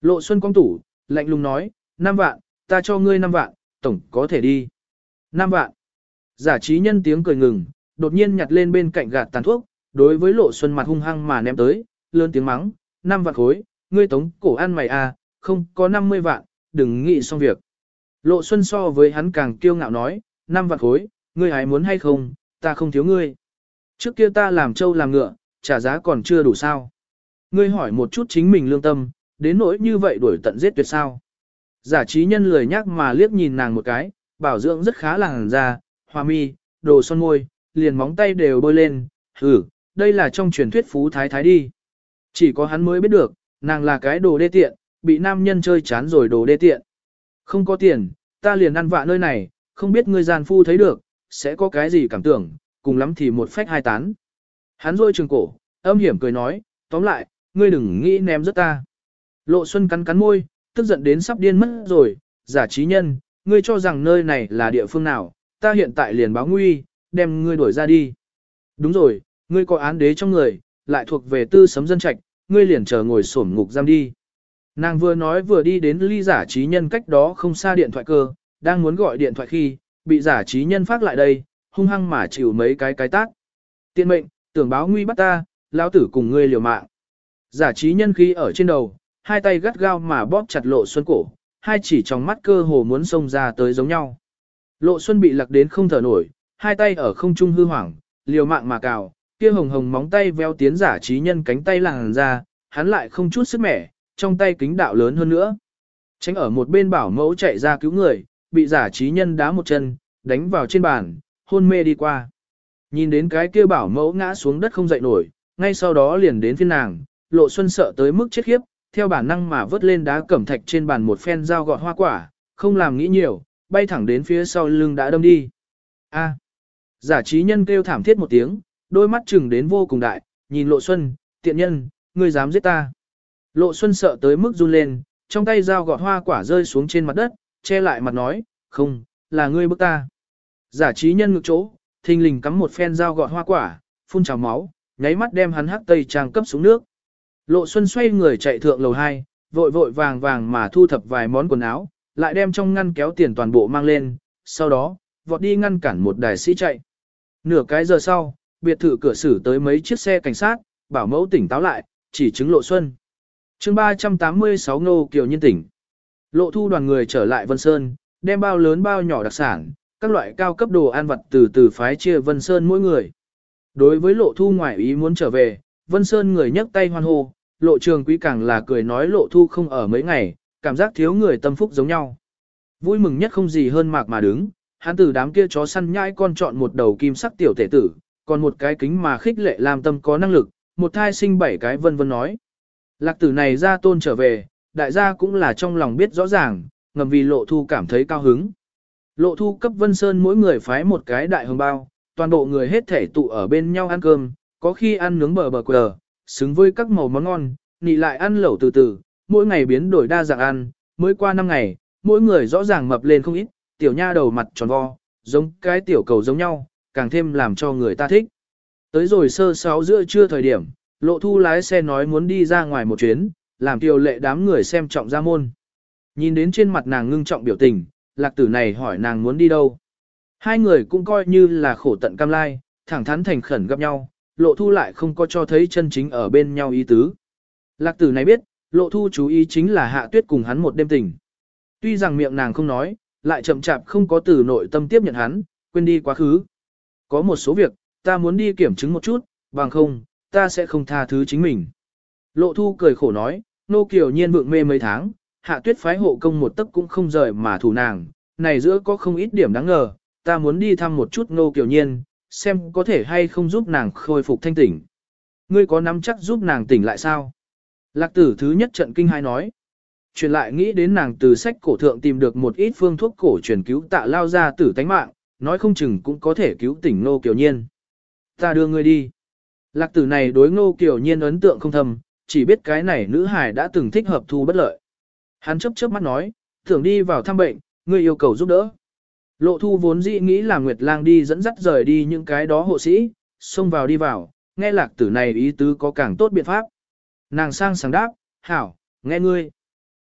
Lộ Xuân cong tủ, lạnh lùng nói, năm vạn, ta cho ngươi năm vạn, tổng có thể đi. Năm vạn. Giả trí nhân tiếng cười ngừng, đột nhiên nhặt lên bên cạnh gạt tàn thuốc, đối với Lộ Xuân mặt hung hăng mà ném tới, lớn tiếng mắng, năm vạn khối, ngươi tống cổ ăn mày à, không có năm mươi vạn, đừng nghĩ xong việc. Lộ Xuân so với hắn càng kiêu ngạo nói, năm vạn khối, ngươi hãy muốn hay không, ta không thiếu ngươi. Trước kia ta làm trâu làm ngựa, trả giá còn chưa đủ sao. Ngươi hỏi một chút chính mình lương tâm, đến nỗi như vậy đuổi tận giết tuyệt sao. Giả trí nhân lười nhắc mà liếc nhìn nàng một cái, bảo dưỡng rất khá làn da, hoa mi, đồ son môi, liền móng tay đều bôi lên, ừ, đây là trong truyền thuyết phú thái thái đi. Chỉ có hắn mới biết được, nàng là cái đồ đê tiện, bị nam nhân chơi chán rồi đồ đê tiện. Không có tiền, ta liền ăn vạ nơi này, không biết ngươi gian phu thấy được, sẽ có cái gì cảm tưởng, cùng lắm thì một phách hai tán. Hắn rôi trường cổ, âm hiểm cười nói, tóm lại, ngươi đừng nghĩ ném rất ta. Lộ Xuân cắn cắn môi, tức giận đến sắp điên mất rồi, giả trí nhân, ngươi cho rằng nơi này là địa phương nào, ta hiện tại liền báo nguy, đem ngươi đuổi ra đi. Đúng rồi, ngươi có án đế trong người, lại thuộc về tư sấm dân trạch, ngươi liền chờ ngồi xổm ngục giam đi. Nàng vừa nói vừa đi đến ly giả trí nhân cách đó không xa điện thoại cơ, đang muốn gọi điện thoại khi, bị giả trí nhân phát lại đây, hung hăng mà chịu mấy cái cái tác. Tiện mệnh, tưởng báo nguy bắt ta, lão tử cùng ngươi liều mạng. Giả trí nhân khi ở trên đầu, hai tay gắt gao mà bóp chặt Lộ Xuân cổ, hai chỉ trong mắt cơ hồ muốn xông ra tới giống nhau. Lộ Xuân bị lặc đến không thở nổi, hai tay ở không trung hư hoảng, liều mạng mà cào, kia hồng hồng móng tay véo tiến giả trí nhân cánh tay làng ra, hắn lại không chút sức mẻ, trong tay kính đạo lớn hơn nữa. Tránh ở một bên bảo mẫu chạy ra cứu người, bị giả trí nhân đá một chân, đánh vào trên bàn, hôn mê đi qua. Nhìn đến cái kia bảo mẫu ngã xuống đất không dậy nổi, ngay sau đó liền đến phiên nàng, Lộ Xuân sợ tới mức chết khiếp, theo bản năng mà vớt lên đá cẩm thạch trên bàn một phen dao gọt hoa quả, không làm nghĩ nhiều, bay thẳng đến phía sau lưng đã đâm đi. A. Giả trí nhân kêu thảm thiết một tiếng, đôi mắt chừng đến vô cùng đại, nhìn Lộ Xuân, tiện nhân, ngươi dám giết ta. Lộ Xuân sợ tới mức run lên, trong tay dao gọt hoa quả rơi xuống trên mặt đất, che lại mặt nói, không, là ngươi bức ta. Giả trí nhân ngực chỗ, thình lình cắm một phen dao gọt hoa quả, phun trào máu, nháy mắt đem hắn hắc tây trang cấp xuống nước. Lộ Xuân xoay người chạy thượng lầu hai, vội vội vàng vàng mà thu thập vài món quần áo, lại đem trong ngăn kéo tiền toàn bộ mang lên, sau đó, vọt đi ngăn cản một đài sĩ chạy. Nửa cái giờ sau, biệt thự cửa xử tới mấy chiếc xe cảnh sát, bảo mẫu tỉnh táo lại, chỉ chứng Lộ Xuân. chương ba trăm tám mươi sáu Ngô Kiều Nhiên tỉnh. Lộ Thu đoàn người trở lại Vân Sơn, đem bao lớn bao nhỏ đặc sản, các loại cao cấp đồ ăn vặt từ từ phái chia Vân Sơn mỗi người. Đối với Lộ Thu ngoại ý muốn trở về, Vân Sơn người nhấc tay hoan hô, Lộ Trường Quý càng là cười nói Lộ Thu không ở mấy ngày, cảm giác thiếu người tâm phúc giống nhau. Vui mừng nhất không gì hơn mạc mà đứng, hắn từ đám kia chó săn nhãi con chọn một đầu kim sắc tiểu tể tử, còn một cái kính mà khích lệ làm tâm có năng lực, một thai sinh bảy cái vân vân nói. Lạc tử này ra tôn trở về, đại gia cũng là trong lòng biết rõ ràng, ngầm vì Lộ Thu cảm thấy cao hứng. Lộ Thu cấp Vân Sơn mỗi người phái một cái đại hồng bao, toàn bộ người hết thể tụ ở bên nhau ăn cơm, có khi ăn nướng bờ bờ quờ, xứng với các màu món ngon, nị lại ăn lẩu từ từ, mỗi ngày biến đổi đa dạng ăn, mới qua năm ngày, mỗi người rõ ràng mập lên không ít, tiểu nha đầu mặt tròn vo, giống cái tiểu cầu giống nhau, càng thêm làm cho người ta thích. Tới rồi sơ sáu giữa trưa thời điểm, Lộ Thu lái xe nói muốn đi ra ngoài một chuyến, làm tiểu lệ đám người xem trọng ra môn. Nhìn đến trên mặt nàng ngưng trọng biểu tình, lạc tử này hỏi nàng muốn đi đâu. Hai người cũng coi như là khổ tận cam lai, thẳng thắn thành khẩn gặp nhau, Lộ Thu lại không có cho thấy chân chính ở bên nhau ý tứ. Lạc tử này biết, Lộ Thu chú ý chính là Hạ Tuyết cùng hắn một đêm tình. Tuy rằng miệng nàng không nói, lại chậm chạp không có từ nội tâm tiếp nhận hắn, quên đi quá khứ. Có một số việc, ta muốn đi kiểm chứng một chút, bằng không, ta sẽ không tha thứ chính mình. Lộ Thu cười khổ nói, Nô Kiều Nhiên vượng mê mấy tháng, Hạ Tuyết phái hộ công một tấc cũng không rời mà thủ nàng, này giữa có không ít điểm đáng ngờ, ta muốn đi thăm một chút Nô Kiều Nhiên, xem có thể hay không giúp nàng khôi phục thanh tỉnh. Ngươi có nắm chắc giúp nàng tỉnh lại sao? Lạc tử thứ nhất trận kinh hai nói. Truyền lại nghĩ đến nàng từ sách cổ thượng tìm được một ít phương thuốc cổ truyền cứu tạ lao ra tử tánh mạng, nói không chừng cũng có thể cứu tỉnh Nô Kiều Nhiên. Ta đưa ngươi đi. Lạc tử này đối Nô Kiều Nhiên ấn tượng không thầm, chỉ biết cái này nữ hài đã từng thích hợp thu bất lợi. Hắn chớp chớp mắt nói, tưởng đi vào thăm bệnh, ngươi yêu cầu giúp đỡ. Lộ Thu vốn dĩ nghĩ là Nguyệt Lang đi dẫn dắt rời đi những cái đó hộ sĩ, xông vào đi vào, nghe lạc tử này ý tứ có càng tốt biện pháp. Nàng sang sáng đáp, hảo, nghe ngươi.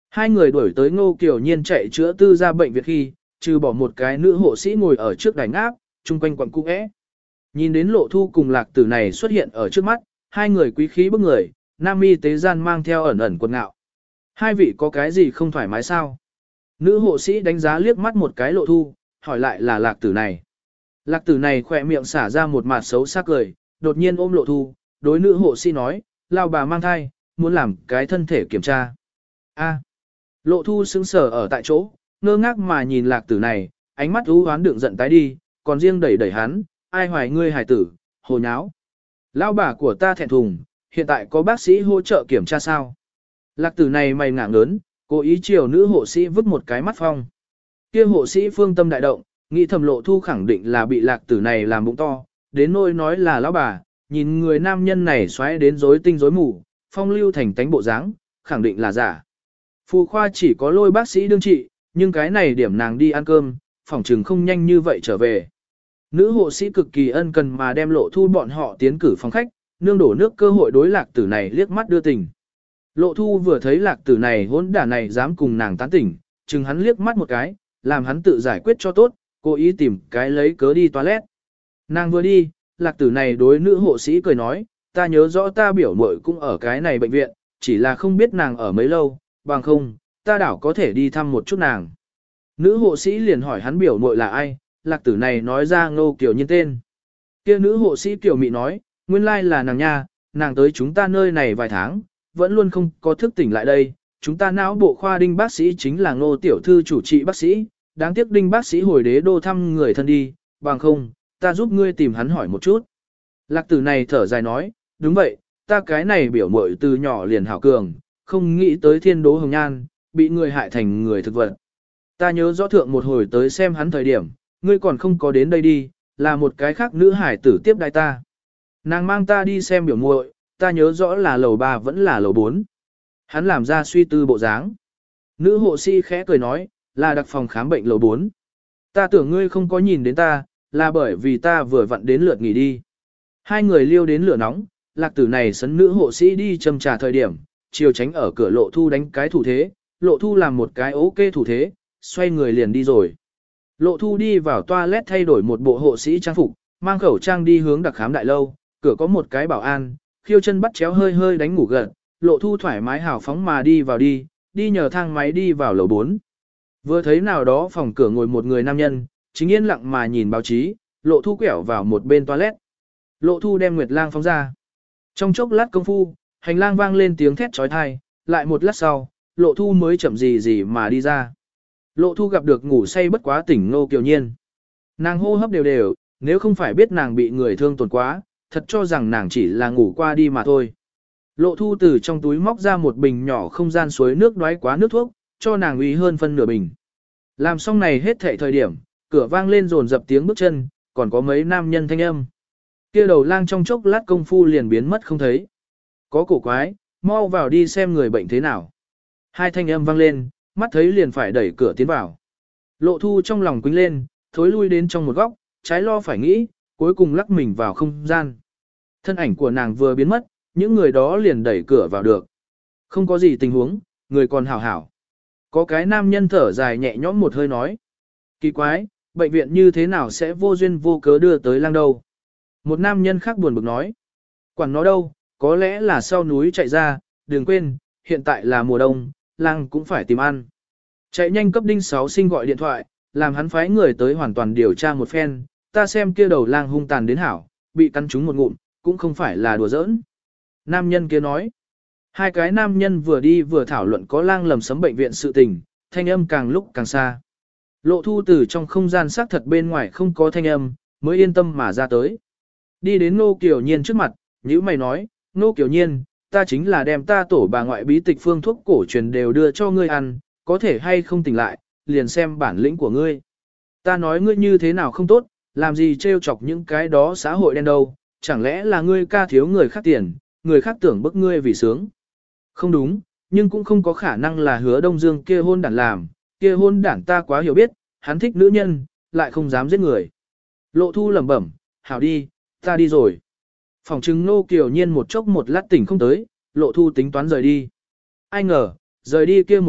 Hai người đuổi tới Ngô Kiều Nhiên chạy chữa tư ra bệnh viện khi, trừ bỏ một cái nữ hộ sĩ ngồi ở trước đài ngáp, chung quanh quận cung ẽ. Nhìn đến Lộ Thu cùng Lạc Tử này xuất hiện ở trước mắt, hai người quý khí bức người, nam mi tế gian mang theo ẩn ẩn quần ngạo. Hai vị có cái gì không thoải mái sao? Nữ hộ sĩ đánh giá liếc mắt một cái Lộ Thu, hỏi lại là Lạc Tử này. Lạc Tử này khỏe miệng xả ra một mặt xấu sắc cười, đột nhiên ôm Lộ Thu, đối nữ hộ sĩ nói, lao bà mang thai, muốn làm cái thân thể kiểm tra. A. Lộ Thu sững sờ ở tại chỗ, ngơ ngác mà nhìn Lạc Tử này, ánh mắt u hoán đựng giận tái đi, còn riêng đẩy đẩy hắn, ai hoài ngươi hải tử, hồ nháo. Lao bà của ta thẹn thùng, hiện tại có bác sĩ hỗ trợ kiểm tra sao? Lạc Tử này mày ngạng lớn, cố ý chiều nữ hộ sĩ vứt một cái mắt phong. Kia hộ sĩ phương tâm đại động, nghĩ thầm Lộ Thu khẳng định là bị Lạc Tử này làm bụng to, đến nỗi nói là lão bà, nhìn người nam nhân này xoáy đến rối tinh rối mù, phong lưu thành tánh bộ dáng, khẳng định là giả. Phụ khoa chỉ có lôi bác sĩ đương trị, nhưng cái này điểm nàng đi ăn cơm, phòng trừng không nhanh như vậy trở về. Nữ hộ sĩ cực kỳ ân cần mà đem Lộ Thu bọn họ tiến cử phòng khách, nương đổ nước cơ hội đối Lạc Tử này liếc mắt đưa tình. Lộ Thu vừa thấy Lạc Tử này hỗn đả này dám cùng nàng tán tỉnh, chừng hắn liếc mắt một cái, làm hắn tự giải quyết cho tốt, cố ý tìm cái lấy cớ đi toilet. Nàng vừa đi, Lạc Tử này đối nữ hộ sĩ cười nói, ta nhớ rõ ta biểu muội cũng ở cái này bệnh viện, chỉ là không biết nàng ở mấy lâu, bằng không, ta đảo có thể đi thăm một chút nàng. Nữ hộ sĩ liền hỏi hắn biểu muội là ai, Lạc Tử này nói ra Ngô Kiều Nhiên tên. Kia nữ hộ sĩ Kiều Mị nói, nguyên lai là nàng nha, nàng tới chúng ta nơi này vài tháng, vẫn luôn không có thức tỉnh lại đây, chúng ta não bộ khoa Đinh bác sĩ chính là Ngô tiểu thư chủ trị bác sĩ, đáng tiếc Đinh bác sĩ hồi đế đô thăm người thân đi, bằng không, ta giúp ngươi tìm hắn hỏi một chút. Lạc Tử này thở dài nói, đúng vậy, ta cái này biểu muội từ nhỏ liền hảo cường, không nghĩ tới thiên đố hồng nhan, bị người hại thành người thực vật. Ta nhớ rõ thượng một hồi tới xem hắn thời điểm, ngươi còn không có đến đây đi, là một cái khác nữ hải tử tiếp đai ta. Nàng mang ta đi xem biểu muội, ta nhớ rõ là lầu ba vẫn là lầu bốn. Hắn làm ra suy tư bộ dáng. Nữ hộ sĩ khẽ cười nói, là đặc phòng khám bệnh lầu bốn. Ta tưởng ngươi không có nhìn đến ta, là bởi vì ta vừa vặn đến lượt nghỉ đi. Hai người liêu đến lửa nóng, Lạc Tử này sấn nữ hộ sĩ đi châm trà thời điểm, chiều tránh ở cửa Lộ Thu đánh cái thủ thế, Lộ Thu làm một cái ok thủ thế, xoay người liền đi rồi. Lộ Thu đi vào toilet thay đổi một bộ hộ sĩ trang phục, mang khẩu trang đi hướng đặc khám đại lâu, cửa có một cái bảo an, khiêu chân bắt chéo hơi hơi đánh ngủ gật, Lộ Thu thoải mái hào phóng mà đi vào đi, đi nhờ thang máy đi vào lầu bốn. Vừa thấy nào đó phòng cửa ngồi một người nam nhân, chính yên lặng mà nhìn báo chí, Lộ Thu quẹo vào một bên toilet. Lộ Thu đem Nguyệt Lang phóng ra. Trong chốc lát công phu, hành lang vang lên tiếng thét trói thai, lại một lát sau, Lộ Thu mới chậm gì gì mà đi ra. Lộ Thu gặp được ngủ say bất quá tỉnh Ngô Kiều Nhiên. Nàng hô hấp đều đều, nếu không phải biết nàng bị người thương tổn quá, thật cho rằng nàng chỉ là ngủ qua đi mà thôi. Lộ Thu từ trong túi móc ra một bình nhỏ không gian suối nước đoái quá nước thuốc, cho nàng uy hơn phân nửa bình. Làm xong này hết thảy thời điểm, cửa vang lên rồn dập tiếng bước chân, còn có mấy nam nhân thanh âm. Kia đầu lang trong chốc lát công phu liền biến mất không thấy. Có cổ quái, mau vào đi xem người bệnh thế nào. Hai thanh âm vang lên, mắt thấy liền phải đẩy cửa tiến vào. Lộ Thu trong lòng quýnh lên, thối lui đến trong một góc, trái lo phải nghĩ, cuối cùng lắc mình vào không gian. Thân ảnh của nàng vừa biến mất, những người đó liền đẩy cửa vào được. Không có gì tình huống, người còn hảo hảo. Có cái nam nhân thở dài nhẹ nhõm một hơi nói. Kỳ quái, bệnh viện như thế nào sẽ vô duyên vô cớ đưa tới lang đâu. Một nam nhân khác buồn bực nói. Quản nó đâu, có lẽ là sau núi chạy ra, đừng quên, hiện tại là mùa đông, lang cũng phải tìm ăn. Chạy nhanh cấp Đinh Sáu Sinh gọi điện thoại, làm hắn phái người tới hoàn toàn điều tra một phen, ta xem kia đầu lang hung tàn đến hảo, bị cắn trúng một ngụm, cũng không phải là đùa giỡn. Nam nhân kia nói. Hai cái nam nhân vừa đi vừa thảo luận có lang lầm sấm bệnh viện sự tình, thanh âm càng lúc càng xa. Lộ Thu từ trong không gian xác thật bên ngoài không có thanh âm, mới yên tâm mà ra tới. Đi đến Ngô Kiều Nhiên trước mặt, nhữ mày nói, Ngô Kiều Nhiên, ta chính là đem ta tổ bà ngoại bí tịch phương thuốc cổ truyền đều đưa cho ngươi ăn, có thể hay không tỉnh lại, liền xem bản lĩnh của ngươi. Ta nói ngươi như thế nào không tốt, làm gì trêu chọc những cái đó xã hội đen đâu, chẳng lẽ là ngươi ca thiếu người khác tiền, người khác tưởng bức ngươi vì sướng. Không đúng, nhưng cũng không có khả năng là Hứa Đông Dương kia hôn đản làm, kia hôn đản ta quá hiểu biết, hắn thích nữ nhân, lại không dám giết người. Lộ Thu lẩm bẩm, hảo đi, ta đi rồi. Phòng chứng Ngô Kiều Nhiên một chốc một lát tỉnh không tới, Lộ Thu tính toán rời đi. Ai ngờ, rời đi kia một khắc,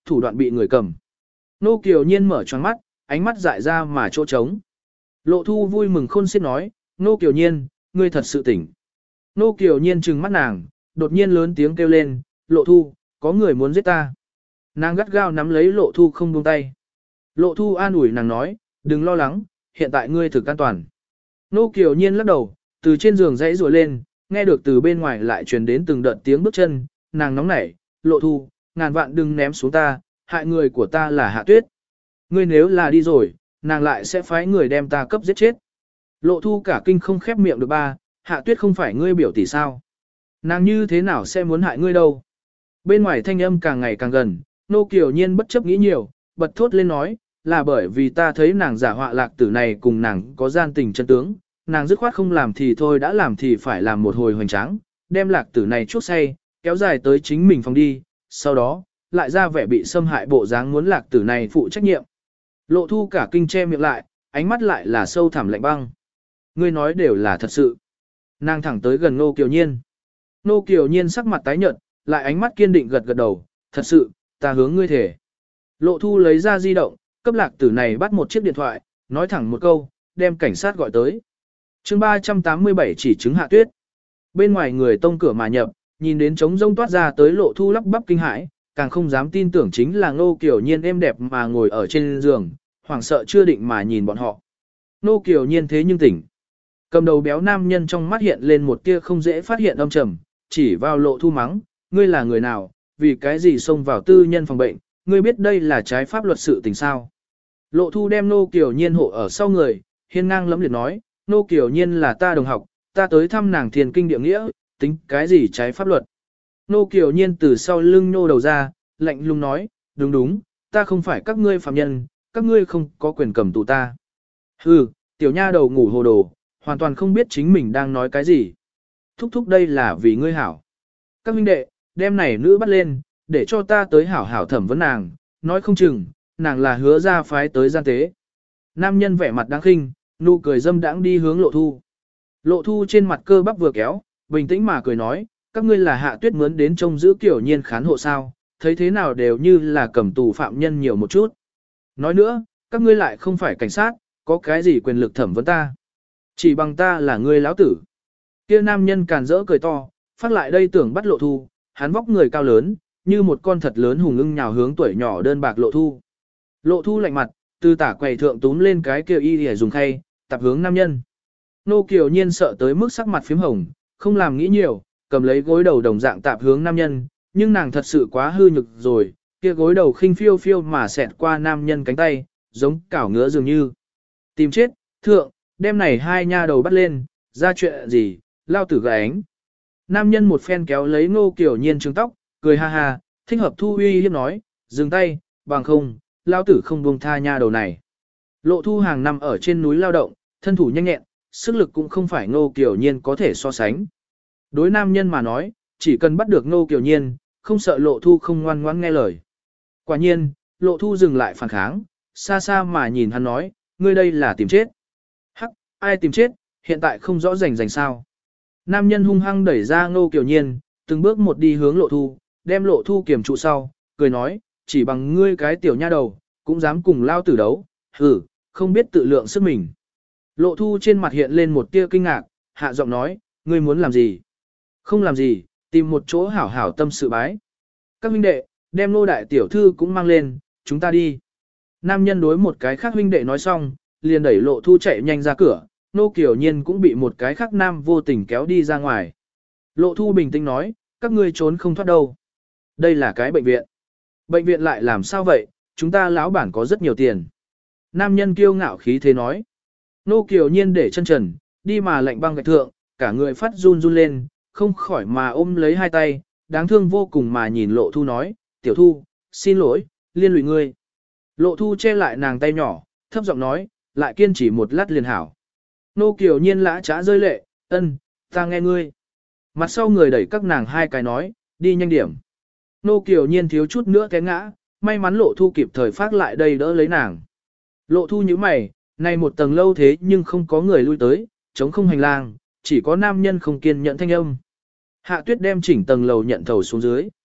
thủ đoạn bị người cầm. Nô Kiều Nhiên mở choáng mắt, ánh mắt dại ra mà chỗ trống. Lộ Thu vui mừng khôn xiết nói, Nô Kiều Nhiên, ngươi thật sự tỉnh. Nô Kiều Nhiên trừng mắt nàng, đột nhiên lớn tiếng kêu lên, Lộ Thu, có người muốn giết ta. Nàng gắt gao nắm lấy Lộ Thu không buông tay. Lộ Thu an ủi nàng nói, đừng lo lắng, hiện tại ngươi thực an toàn. Nô Kiều Nhiên lắc đầu, từ trên giường dãy rùa lên, nghe được từ bên ngoài lại truyền đến từng đợt tiếng bước chân, nàng nóng nảy, Lộ Thu, ngàn vạn đừng ném xuống ta, hại người của ta là Hạ Tuyết. Ngươi nếu là đi rồi, nàng lại sẽ phái người đem ta cấp giết chết. Lộ Thu cả kinh không khép miệng được ba, Hạ Tuyết không phải ngươi biểu tỷ sao? Nàng như thế nào sẽ muốn hại ngươi đâu? Bên ngoài thanh âm càng ngày càng gần, Nô Kiều Nhiên bất chấp nghĩ nhiều, bật thốt lên nói, là bởi vì ta thấy nàng giả họa lạc tử này cùng nàng có gian tình chân tướng, nàng dứt khoát không làm thì thôi đã làm thì phải làm một hồi hoành tráng, đem lạc tử này chuốc say, kéo dài tới chính mình phòng đi, sau đó, lại ra vẻ bị xâm hại bộ dáng muốn lạc tử này phụ trách nhiệm. Lộ Thu cả kinh che miệng lại, ánh mắt lại là sâu thẳm lạnh băng. Ngươi nói đều là thật sự. Nàng thẳng tới gần Nô Kiều Nhiên. Nô Kiều Nhiên sắc mặt tái nhợt, lại ánh mắt kiên định gật gật đầu, thật sự, ta hướng ngươi thể. Lộ Thu lấy ra di động, cấp lạc tử này bắt một chiếc điện thoại, nói thẳng một câu, đem cảnh sát gọi tới. chương ba trăm tám mươi bảy chỉ chứng Hạ Tuyết. Bên ngoài người tông cửa mà nhập, nhìn đến trống rông toát ra tới Lộ Thu lắp bắp kinh hãi, càng không dám tin tưởng chính là Nô Kiều Nhiên êm đẹp mà ngồi ở trên giường, hoảng sợ chưa định mà nhìn bọn họ. Nô Kiều Nhiên thế nhưng tỉnh. Cầm đầu béo nam nhân trong mắt hiện lên một tia không dễ phát hiện âm trầm, chỉ vào Lộ Thu mắng, ngươi là người nào, vì cái gì xông vào tư nhân phòng bệnh, ngươi biết đây là trái pháp luật sự tình sao. Lộ Thu đem Nô Kiều Nhiên hộ ở sau người, hiên ngang lẫm liệt nói, Nô Kiều Nhiên là ta đồng học, ta tới thăm nàng thiền kinh địa nghĩa, tính cái gì trái pháp luật. Nô Kiều Nhiên từ sau lưng nhô đầu ra, lạnh lùng nói, đúng đúng, ta không phải các ngươi phạm nhân, các ngươi không có quyền cầm tù ta. Hừ, tiểu nha đầu ngủ hồ đồ, hoàn toàn không biết chính mình đang nói cái gì. Thúc thúc đây là vì ngươi hảo. Các huynh đệ, đem này nữ bắt lên, để cho ta tới hảo hảo thẩm vấn nàng, nói không chừng, nàng là hứa ra phái tới gian tế. Nam nhân vẻ mặt đáng khinh, nụ cười dâm đãng đi hướng Lộ Thu. Lộ Thu trên mặt cơ bắp vừa kéo, bình tĩnh mà cười nói, các ngươi là Hạ Tuyết mướn đến trông giữ Kiều Nhiên khán hộ sao, thấy thế nào đều như là cầm tù phạm nhân nhiều một chút. Nói nữa, các ngươi lại không phải cảnh sát, có cái gì quyền lực thẩm vấn ta. Chỉ bằng ta là ngươi lão tử. Kia nam nhân càn rỡ cười to, phát lại đây tưởng bắt Lộ Thu, hắn vóc người cao lớn, như một con thật lớn hùng ưng nhào hướng tuổi nhỏ đơn bạc Lộ Thu. Lộ Thu lạnh mặt, từ tả quầy thượng túm lên cái kia y để dùng khay, tập hướng nam nhân. Nô Kiều Nhiên sợ tới mức sắc mặt phím hồng, không làm nghĩ nhiều, cầm lấy gối đầu đồng dạng tạp hướng nam nhân, nhưng nàng thật sự quá hư nhực rồi, kia gối đầu khinh phiêu phiêu mà xẹt qua nam nhân cánh tay, giống cảo ngứa dường như. Tìm chết, thượng, đem này hai nha đầu bắt lên, ra chuyện gì, lao tử gà ánh. Nam nhân một phen kéo lấy Nô Kiều Nhiên trứng tóc, cười ha ha, thích hợp Thu uy hiếp nói, dừng tay, bằng không, lao tử không buông tha nha đầu này. Lộ Thu hàng năm ở trên núi lao động, thân thủ nhanh nhẹn, sức lực cũng không phải Nô Kiều Nhiên có thể so sánh. Đối nam nhân mà nói, chỉ cần bắt được Nô Kiều Nhiên, không sợ Lộ Thu không ngoan ngoãn nghe lời. Quả nhiên, Lộ Thu dừng lại phản kháng, xa xa mà nhìn hắn nói, ngươi đây là tìm chết. Hắc, ai tìm chết, hiện tại không rõ rành rành sao. Nam nhân hung hăng đẩy ra Nô Kiều Nhiên, từng bước một đi hướng Lộ Thu, đem Lộ Thu kiềm trụ sau, cười nói, chỉ bằng ngươi cái tiểu nha đầu, cũng dám cùng lao tử đấu, hừ, không biết tự lượng sức mình. Lộ Thu trên mặt hiện lên một tia kinh ngạc, hạ giọng nói, ngươi muốn làm gì? Không làm gì, tìm một chỗ hảo hảo tâm sự bái. Các huynh đệ, đem Nô đại tiểu thư cũng mang lên, chúng ta đi. Nam nhân đối một cái khác huynh đệ nói xong, liền đẩy Lộ Thu chạy nhanh ra cửa, Nô Kiều Nhiên cũng bị một cái khác nam vô tình kéo đi ra ngoài. Lộ Thu bình tĩnh nói, các ngươi trốn không thoát đâu. Đây là cái bệnh viện. Bệnh viện lại làm sao vậy, chúng ta lão bản có rất nhiều tiền. Nam nhân kiêu ngạo khí thế nói. Nô Kiều Nhiên để chân trần, đi mà lạnh băng gạch thượng, cả người phát run run lên, không khỏi mà ôm lấy hai tay, đáng thương vô cùng mà nhìn Lộ Thu nói, tiểu Thu, xin lỗi, liên lụy ngươi. Lộ Thu che lại nàng tay nhỏ, thấp giọng nói, lại kiên trì một lát liền hảo. Nô Kiều Nhiên lã trá rơi lệ, ân, ta nghe ngươi. Mặt sau người đẩy các nàng hai cái nói, đi nhanh điểm. Nô Kiều Nhiên thiếu chút nữa té ngã, may mắn Lộ Thu kịp thời phát lại đây đỡ lấy nàng. Lộ Thu như mày, này một tầng lâu thế nhưng không có người lui tới, chống không hành lang, chỉ có nam nhân không kiên nhẫn thanh âm. Hạ Tuyết đem chỉnh tầng lầu nhận thầu xuống dưới.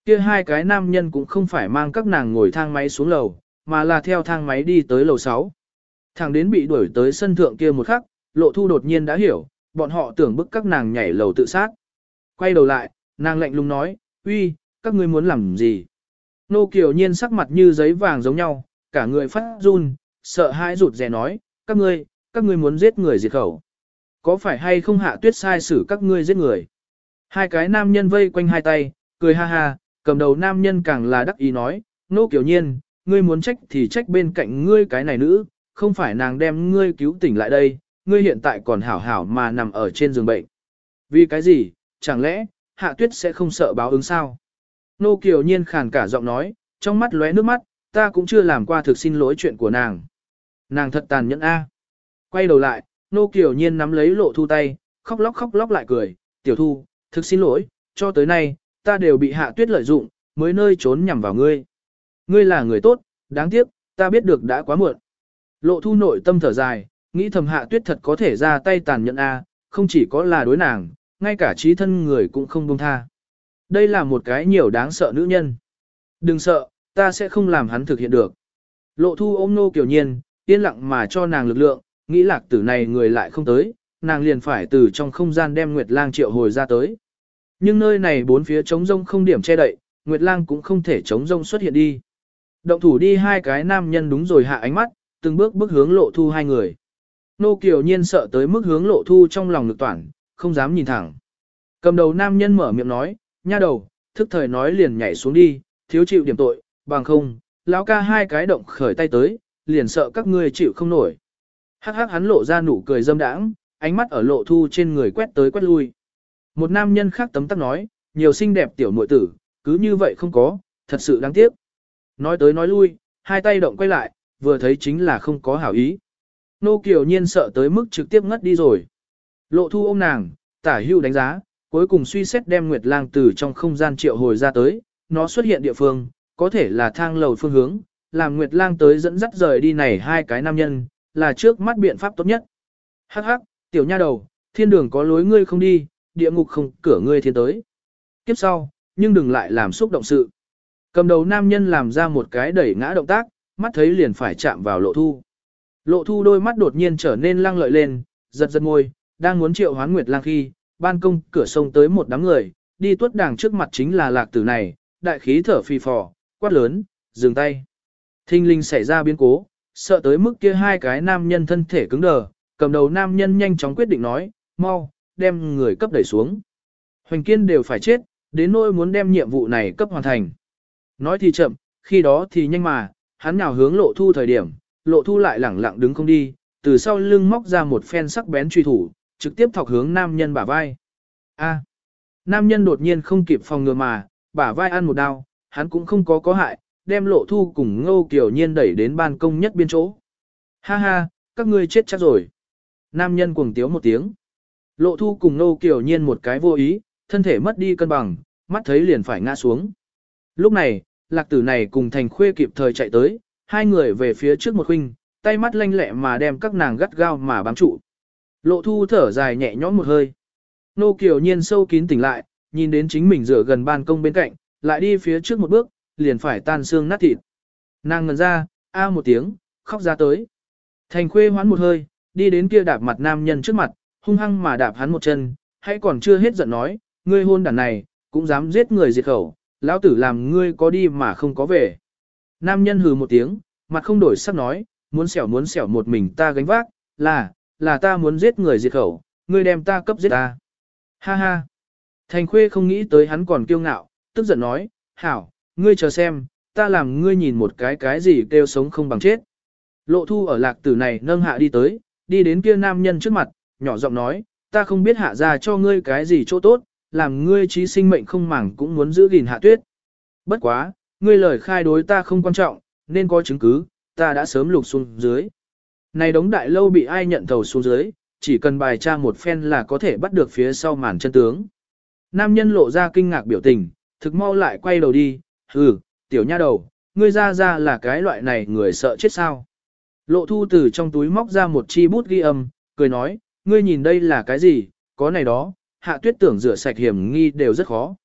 Kia hai cái nam nhân cũng không phải mang các nàng ngồi thang máy xuống lầu, mà là theo thang máy đi tới lầu sáu. Thẳng đến bị đuổi tới sân thượng kia một khắc, Lộ Thu đột nhiên đã hiểu, bọn họ tưởng bức các nàng nhảy lầu tự sát. Quay đầu lại, nàng lạnh lùng nói, uy, các ngươi muốn làm gì? Nô Kiều Nhiên sắc mặt như giấy vàng giống nhau, cả người phát run, sợ hãi rụt rè nói, các ngươi, các ngươi muốn giết người diệt khẩu. Có phải hay không Hạ Tuyết sai xử các ngươi giết người? Hai cái nam nhân vây quanh hai tay, cười ha ha, cầm đầu nam nhân càng là đắc ý nói, Nô Kiều Nhiên, ngươi muốn trách thì trách bên cạnh ngươi cái này nữ, không phải nàng đem ngươi cứu tỉnh lại đây, ngươi hiện tại còn hảo hảo mà nằm ở trên giường bệnh. Vì cái gì, chẳng lẽ, Hạ Tuyết sẽ không sợ báo ứng sao? Nô Kiều Nhiên khàn cả giọng nói, trong mắt lóe nước mắt, ta cũng chưa làm qua thực xin lỗi chuyện của nàng. Nàng thật tàn nhẫn a. Quay đầu lại, Nô Kiều Nhiên nắm lấy Lộ Thu tay, khóc lóc khóc lóc lại cười, tiểu Thu, thực xin lỗi, cho tới nay, ta đều bị Hạ Tuyết lợi dụng, mới nơi trốn nhằm vào ngươi. Ngươi là người tốt, đáng tiếc, ta biết được đã quá muộn. Lộ Thu nội tâm thở dài, nghĩ thầm Hạ Tuyết thật có thể ra tay tàn nhẫn a, không chỉ có là đối nàng, ngay cả trí thân người cũng không buông tha. Đây là một cái nhiều đáng sợ nữ nhân. Đừng sợ, ta sẽ không làm hắn thực hiện được. Lộ Thu ôm Nô Kiều Nhiên, yên lặng mà cho nàng lực lượng, nghĩ lạc tử này người lại không tới, nàng liền phải từ trong không gian đem Nguyệt Lang triệu hồi ra tới. Nhưng nơi này bốn phía trống rông không điểm che đậy, Nguyệt Lang cũng không thể trống rông xuất hiện đi. Động thủ đi hai cái nam nhân đúng rồi hạ ánh mắt, từng bước bước hướng Lộ Thu hai người. Nô Kiều Nhiên sợ tới mức hướng Lộ Thu trong lòng lực toản, không dám nhìn thẳng. Cầm đầu nam nhân mở miệng nói, nha đầu, thức thời nói liền nhảy xuống đi, thiếu chịu điểm tội, bằng không, lão ca hai cái động khởi tay tới, liền sợ các ngươi chịu không nổi. Hắc hắc hắn lộ ra nụ cười dâm đãng, ánh mắt ở Lộ Thu trên người quét tới quét lui. Một nam nhân khác tấm tắc nói, nhiều xinh đẹp tiểu muội tử, cứ như vậy không có, thật sự đáng tiếc. Nói tới nói lui, hai tay động quay lại, vừa thấy chính là không có hảo ý. Nô Kiều Nhiên sợ tới mức trực tiếp ngất đi rồi. Lộ Thu ôm nàng, tả hưu đánh giá, cuối cùng suy xét đem Nguyệt Lang từ trong không gian triệu hồi ra tới, nó xuất hiện địa phương, có thể là thang lầu phương hướng, làm Nguyệt Lang tới dẫn dắt rời đi này hai cái nam nhân, là trước mắt biện pháp tốt nhất. Hắc hắc, tiểu nha đầu, thiên đường có lối ngươi không đi, địa ngục không cửa ngươi thiên tới. Tiếp sau, nhưng đừng lại làm xúc động sự. Cầm đầu nam nhân làm ra một cái đẩy ngã động tác, mắt thấy liền phải chạm vào Lộ Thu. Lộ Thu đôi mắt đột nhiên trở nên lăng lợi lên, giật giật môi, đang muốn triệu hoán Nguyệt Lang khi, ban công cửa sông tới một đám người, đi tuốt đàng trước mặt chính là lạc tử này, đại khí thở phì phò, quát lớn, dừng tay. Thinh linh xảy ra biến cố, sợ tới mức kia hai cái nam nhân thân thể cứng đờ, cầm đầu nam nhân nhanh chóng quyết định nói, mau, đem người cấp đẩy xuống. Hoành Kiên đều phải chết, đến nỗi muốn đem nhiệm vụ này cấp hoàn thành. Nói thì chậm, khi đó thì nhanh mà, hắn nào hướng Lộ Thu thời điểm, Lộ Thu lại lẳng lặng đứng không đi, từ sau lưng móc ra một phen sắc bén truy thủ, trực tiếp thọc hướng nam nhân bả vai. A. Nam nhân đột nhiên không kịp phòng ngừa mà, bả vai ăn một đao, hắn cũng không có có hại, đem Lộ Thu cùng Ngô Kiều Nhiên đẩy đến ban công nhất biên chỗ. Ha ha, các ngươi chết chắc rồi. Nam nhân cuồng tiếu một tiếng. Lộ Thu cùng Ngô Kiều Nhiên một cái vô ý, thân thể mất đi cân bằng, mắt thấy liền phải ngã xuống. Lúc này, lạc tử này cùng Thành Khuê kịp thời chạy tới, hai người về phía trước một khuynh, tay mắt lanh lẹ mà đem các nàng gắt gao mà bám trụ. Lộ Thu thở dài nhẹ nhõm một hơi. Nô Kiều Nhiên sâu kín tỉnh lại, nhìn đến chính mình dựa gần ban công bên cạnh, lại đi phía trước một bước, liền phải tan xương nát thịt. Nàng ngần ra, a một tiếng, khóc ra tới. Thành Khuê hoán một hơi, đi đến kia đạp mặt nam nhân trước mặt, hung hăng mà đạp hắn một chân, hãy còn chưa hết giận nói, ngươi hôn đàn này, cũng dám giết người diệt khẩu, lão tử làm ngươi có đi mà không có về. Nam nhân hừ một tiếng, mặt không đổi sắc nói, muốn xẻo muốn xẻo một mình ta gánh vác, là, là ta muốn giết người diệt khẩu, ngươi đem ta cấp giết ta. Ha ha. Thành Khuê không nghĩ tới hắn còn kiêu ngạo, tức giận nói, hảo, ngươi chờ xem, ta làm ngươi nhìn một cái cái gì kêu sống không bằng chết. Lộ Thu ở lạc tử này nâng hạ đi tới, đi đến kia nam nhân trước mặt, nhỏ giọng nói, ta không biết hạ ra cho ngươi cái gì chỗ tốt, làm ngươi trí sinh mệnh không màng cũng muốn giữ gìn Hạ Tuyết. Bất quá, ngươi lời khai đối ta không quan trọng, nên có chứng cứ, ta đã sớm lục xuống dưới. Này đống đại lâu bị ai nhận thầu xuống dưới, chỉ cần bài tra một phen là có thể bắt được phía sau màn chân tướng. Nam nhân lộ ra kinh ngạc biểu tình, thực mau lại quay đầu đi, hừ, tiểu nha đầu, ngươi ra ra là cái loại này người sợ chết sao. Lộ Thu từ trong túi móc ra một chi bút ghi âm, cười nói, ngươi nhìn đây là cái gì, có này đó, Hạ Tuyết tưởng rửa sạch hiểm nghi đều rất khó.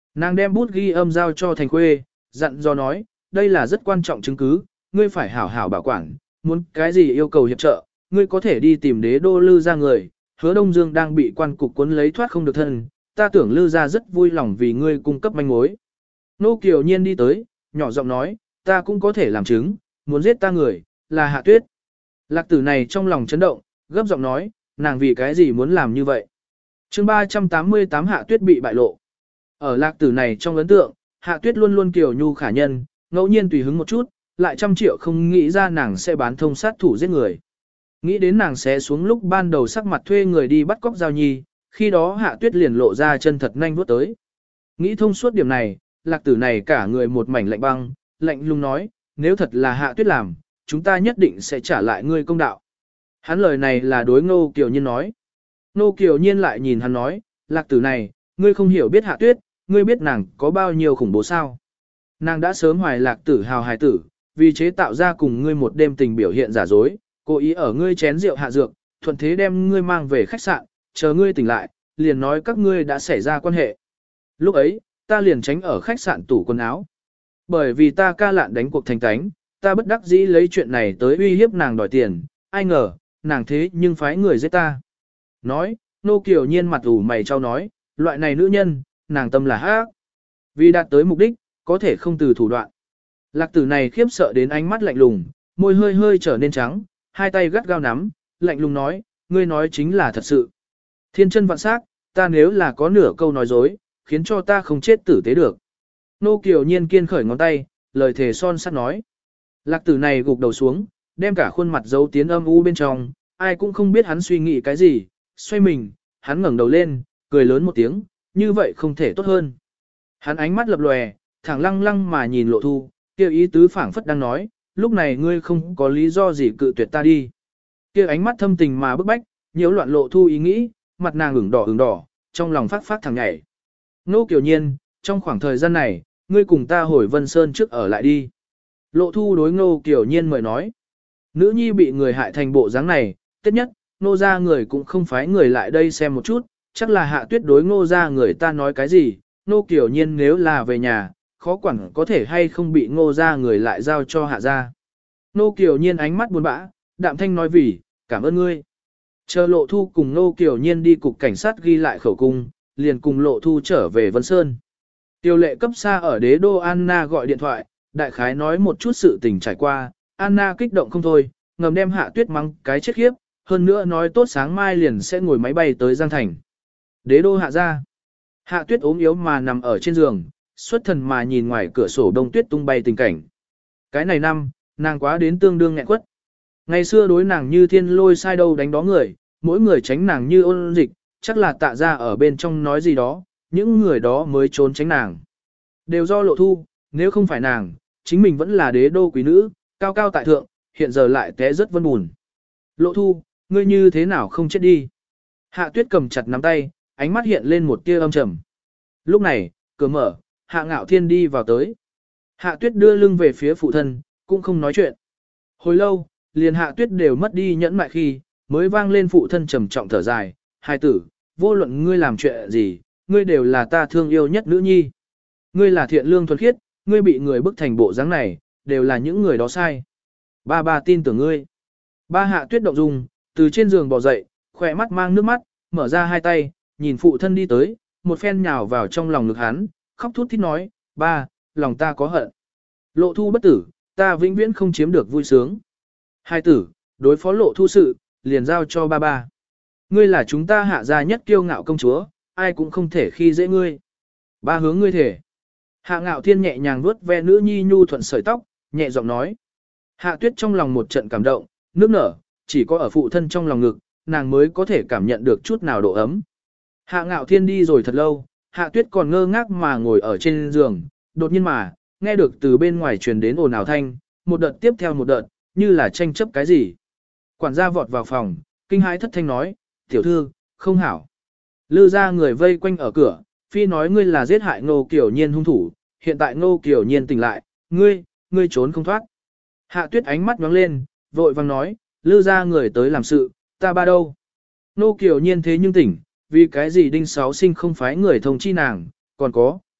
Nàng đem bút ghi âm giao cho Thành Khuê, dặn dò nói, đây là rất quan trọng chứng cứ, ngươi phải hảo hảo bảo quản, muốn cái gì yêu cầu hiệp trợ, ngươi có thể đi tìm đế đô Lư gia người, Hứa Đông Dương đang bị quan cục cuốn lấy thoát không được thân, ta tưởng Lư gia rất vui lòng vì ngươi cung cấp manh mối. Nô Kiều Nhiên đi tới, nhỏ giọng nói, ta cũng có thể làm chứng, muốn giết ta người, là Hạ Tuyết. Lạc tử này trong lòng chấn động, gấp giọng nói, nàng vì cái gì muốn làm như vậy. chương ba trăm tám mươi tám Hạ Tuyết bị bại lộ. Ở lạc tử này trong ấn tượng, Hạ Tuyết luôn luôn kiều nhu khả nhân, ngẫu nhiên tùy hứng một chút, lại trăm triệu không nghĩ ra nàng sẽ bán thông sát thủ giết người. Nghĩ đến nàng sẽ xuống lúc ban đầu sắc mặt thuê người đi bắt cóc Giao Nhi, khi đó Hạ Tuyết liền lộ ra chân thật nhanh vuốt tới. Nghĩ thông suốt điểm này, lạc tử này cả người một mảnh lạnh băng, lạnh lùng nói, nếu thật là Hạ Tuyết làm, chúng ta nhất định sẽ trả lại ngươi công đạo. Hắn lời này là đối Ngô Kiều Nhiên nói. Ngô Kiều Nhiên lại nhìn hắn nói, lạc tử này, ngươi không hiểu biết Hạ Tuyết, ngươi biết nàng có bao nhiêu khủng bố sao. Nàng đã sớm hoài lạc tử hào hài tử, vì chế tạo ra cùng ngươi một đêm tình biểu hiện giả dối, cố ý ở ngươi chén rượu hạ dược, thuận thế đem ngươi mang về khách sạn, chờ ngươi tỉnh lại, liền nói các ngươi đã xảy ra quan hệ. Lúc ấy, ta liền tránh ở khách sạn tủ quần áo. Bởi vì ta ca lạn đánh cuộc thành tánh, ta bất đắc dĩ lấy chuyện này tới uy hiếp nàng đòi tiền, ai ngờ, nàng thế nhưng phái người giết ta. Nói, Nô Kiều Nhiên mặt ủ mày trao nói, loại này nữ nhân, nàng tâm là ác. Vì đạt tới mục đích, có thể không từ thủ đoạn. Lạc tử này khiếp sợ đến ánh mắt lạnh lùng, môi hơi hơi trở nên trắng, hai tay gắt gao nắm, lạnh lùng nói, ngươi nói chính là thật sự. Thiên chân vạn sắc, ta nếu là có nửa câu nói dối, khiến cho ta không chết tử tế được. Nô Kiều Nhiên kiên khởi ngón tay, lời thề son sắt nói. Lạc tử này gục đầu xuống, đem cả khuôn mặt giấu tiến âm u bên trong, ai cũng không biết hắn suy nghĩ cái gì, xoay mình, hắn ngẩng đầu lên, cười lớn một tiếng, như vậy không thể tốt hơn. Hắn ánh mắt lập lòe, thẳng lăng lăng mà nhìn Lộ Thu, kêu ý tứ phảng phất đang nói, lúc này ngươi không có lý do gì cự tuyệt ta đi. Kêu ánh mắt thâm tình mà bức bách, nhiễu loạn Lộ Thu ý nghĩ, mặt nàng ửng đỏ ửng đỏ, trong lòng phát phát thẳng nhảy. Nô Kiều Nhiên, trong khoảng thời gian này, ngươi cùng ta hồi Vân Sơn trước ở lại đi. Lộ Thu đối Nô Kiều Nhiên mời nói. Nữ nhi bị người hại thành bộ dáng này, tất nhất, nô ra người cũng không phái người lại đây xem một chút, chắc là Hạ Tuyết đối ngô ra người ta nói cái gì, Nô Kiều Nhiên nếu là về nhà, khó quản có thể hay không bị ngô ra người lại giao cho Hạ ra. Nô Kiều Nhiên ánh mắt buồn bã, đạm thanh nói vì, cảm ơn ngươi. Chờ Lộ Thu cùng Nô Kiều Nhiên đi cục cảnh sát ghi lại khẩu cung, liền cùng Lộ Thu trở về Vân Sơn. Tiêu lệ cấp xa ở đế đô Anna gọi điện thoại, đại khái nói một chút sự tình trải qua, Anna kích động không thôi, ngầm đem Hạ Tuyết mắng cái chết khiếp, hơn nữa nói tốt sáng mai liền sẽ ngồi máy bay tới Giang Thành. Đế đô Hạ ra. Hạ Tuyết ốm yếu mà nằm ở trên giường, xuất thần mà nhìn ngoài cửa sổ đông tuyết tung bay tình cảnh. Cái này năm, nàng quá đến tương đương nghẹn quất. Ngày xưa đối nàng như thiên lôi sai đâu đánh đó người, mỗi người tránh nàng như ôn dịch, chắc là tạ ra ở bên trong nói gì đó, những người đó mới trốn tránh nàng. Đều do Lộ Thu, nếu không phải nàng, chính mình vẫn là đế đô quý nữ, cao cao tại thượng, hiện giờ lại té rất vân buồn. Lộ Thu, ngươi như thế nào không chết đi? Hạ Tuyết cầm chặt nắm tay, ánh mắt hiện lên một tia âm trầm. Lúc này, cửa mở, Hạ Ngạo Thiên đi vào tới. Hạ Tuyết đưa lưng về phía phụ thân, cũng không nói chuyện. Hồi lâu, liền Hạ Tuyết đều mất đi nhẫn mại khi, mới vang lên phụ thân trầm trọng thở dài, hài tử, vô luận ngươi làm chuyện gì, ngươi đều là ta thương yêu nhất nữ nhi. Ngươi là thiện lương thuần khiết, ngươi bị người bức thành bộ dáng này, đều là những người đó sai. Ba ba tin tưởng ngươi. Ba Hạ Tuyết động dung, từ trên giường bò dậy, khỏe mắt mang nước mắt, mở ra hai tay, nhìn phụ thân đi tới, một phen nhào vào trong lòng ngực hắn, khóc thút thít nói, ba, lòng ta có hận. Lộ Thu bất tử, ta vĩnh viễn không chiếm được vui sướng. Hai tử, đối phó Lộ Thu sự, liền giao cho ba ba. Ngươi là chúng ta Hạ gia nhất kiêu ngạo công chúa, ai cũng không thể khi dễ ngươi. Ba hướng ngươi thể. Hạ Ngạo Thiên nhẹ nhàng vuốt ve nữ nhi nhu thuận sợi tóc, nhẹ giọng nói. Hạ Tuyết trong lòng một trận cảm động, nước nở, chỉ có ở phụ thân trong lòng ngực, nàng mới có thể cảm nhận được chút nào độ ấm. Hạ Ngạo Thiên đi rồi thật lâu, Hạ Tuyết còn ngơ ngác mà ngồi ở trên giường, đột nhiên mà, nghe được từ bên ngoài truyền đến ồn ào thanh, một đợt tiếp theo một đợt, như là tranh chấp cái gì. Quản gia vọt vào phòng, kinh hãi thất thanh nói, tiểu thư, không hảo. Lư ra người vây quanh ở cửa, phi nói ngươi là giết hại Ngô Kiều Nhiên hung thủ, hiện tại Ngô Kiều Nhiên tỉnh lại, ngươi, ngươi trốn không thoát. Hạ Tuyết ánh mắt nhóng lên, vội vang nói, Lư ra người tới làm sự, ta ba đâu. Ngô Kiều Nhiên thế nhưng tỉnh, vì cái gì đinh sáu sinh không phái người thông chi nàng, còn có,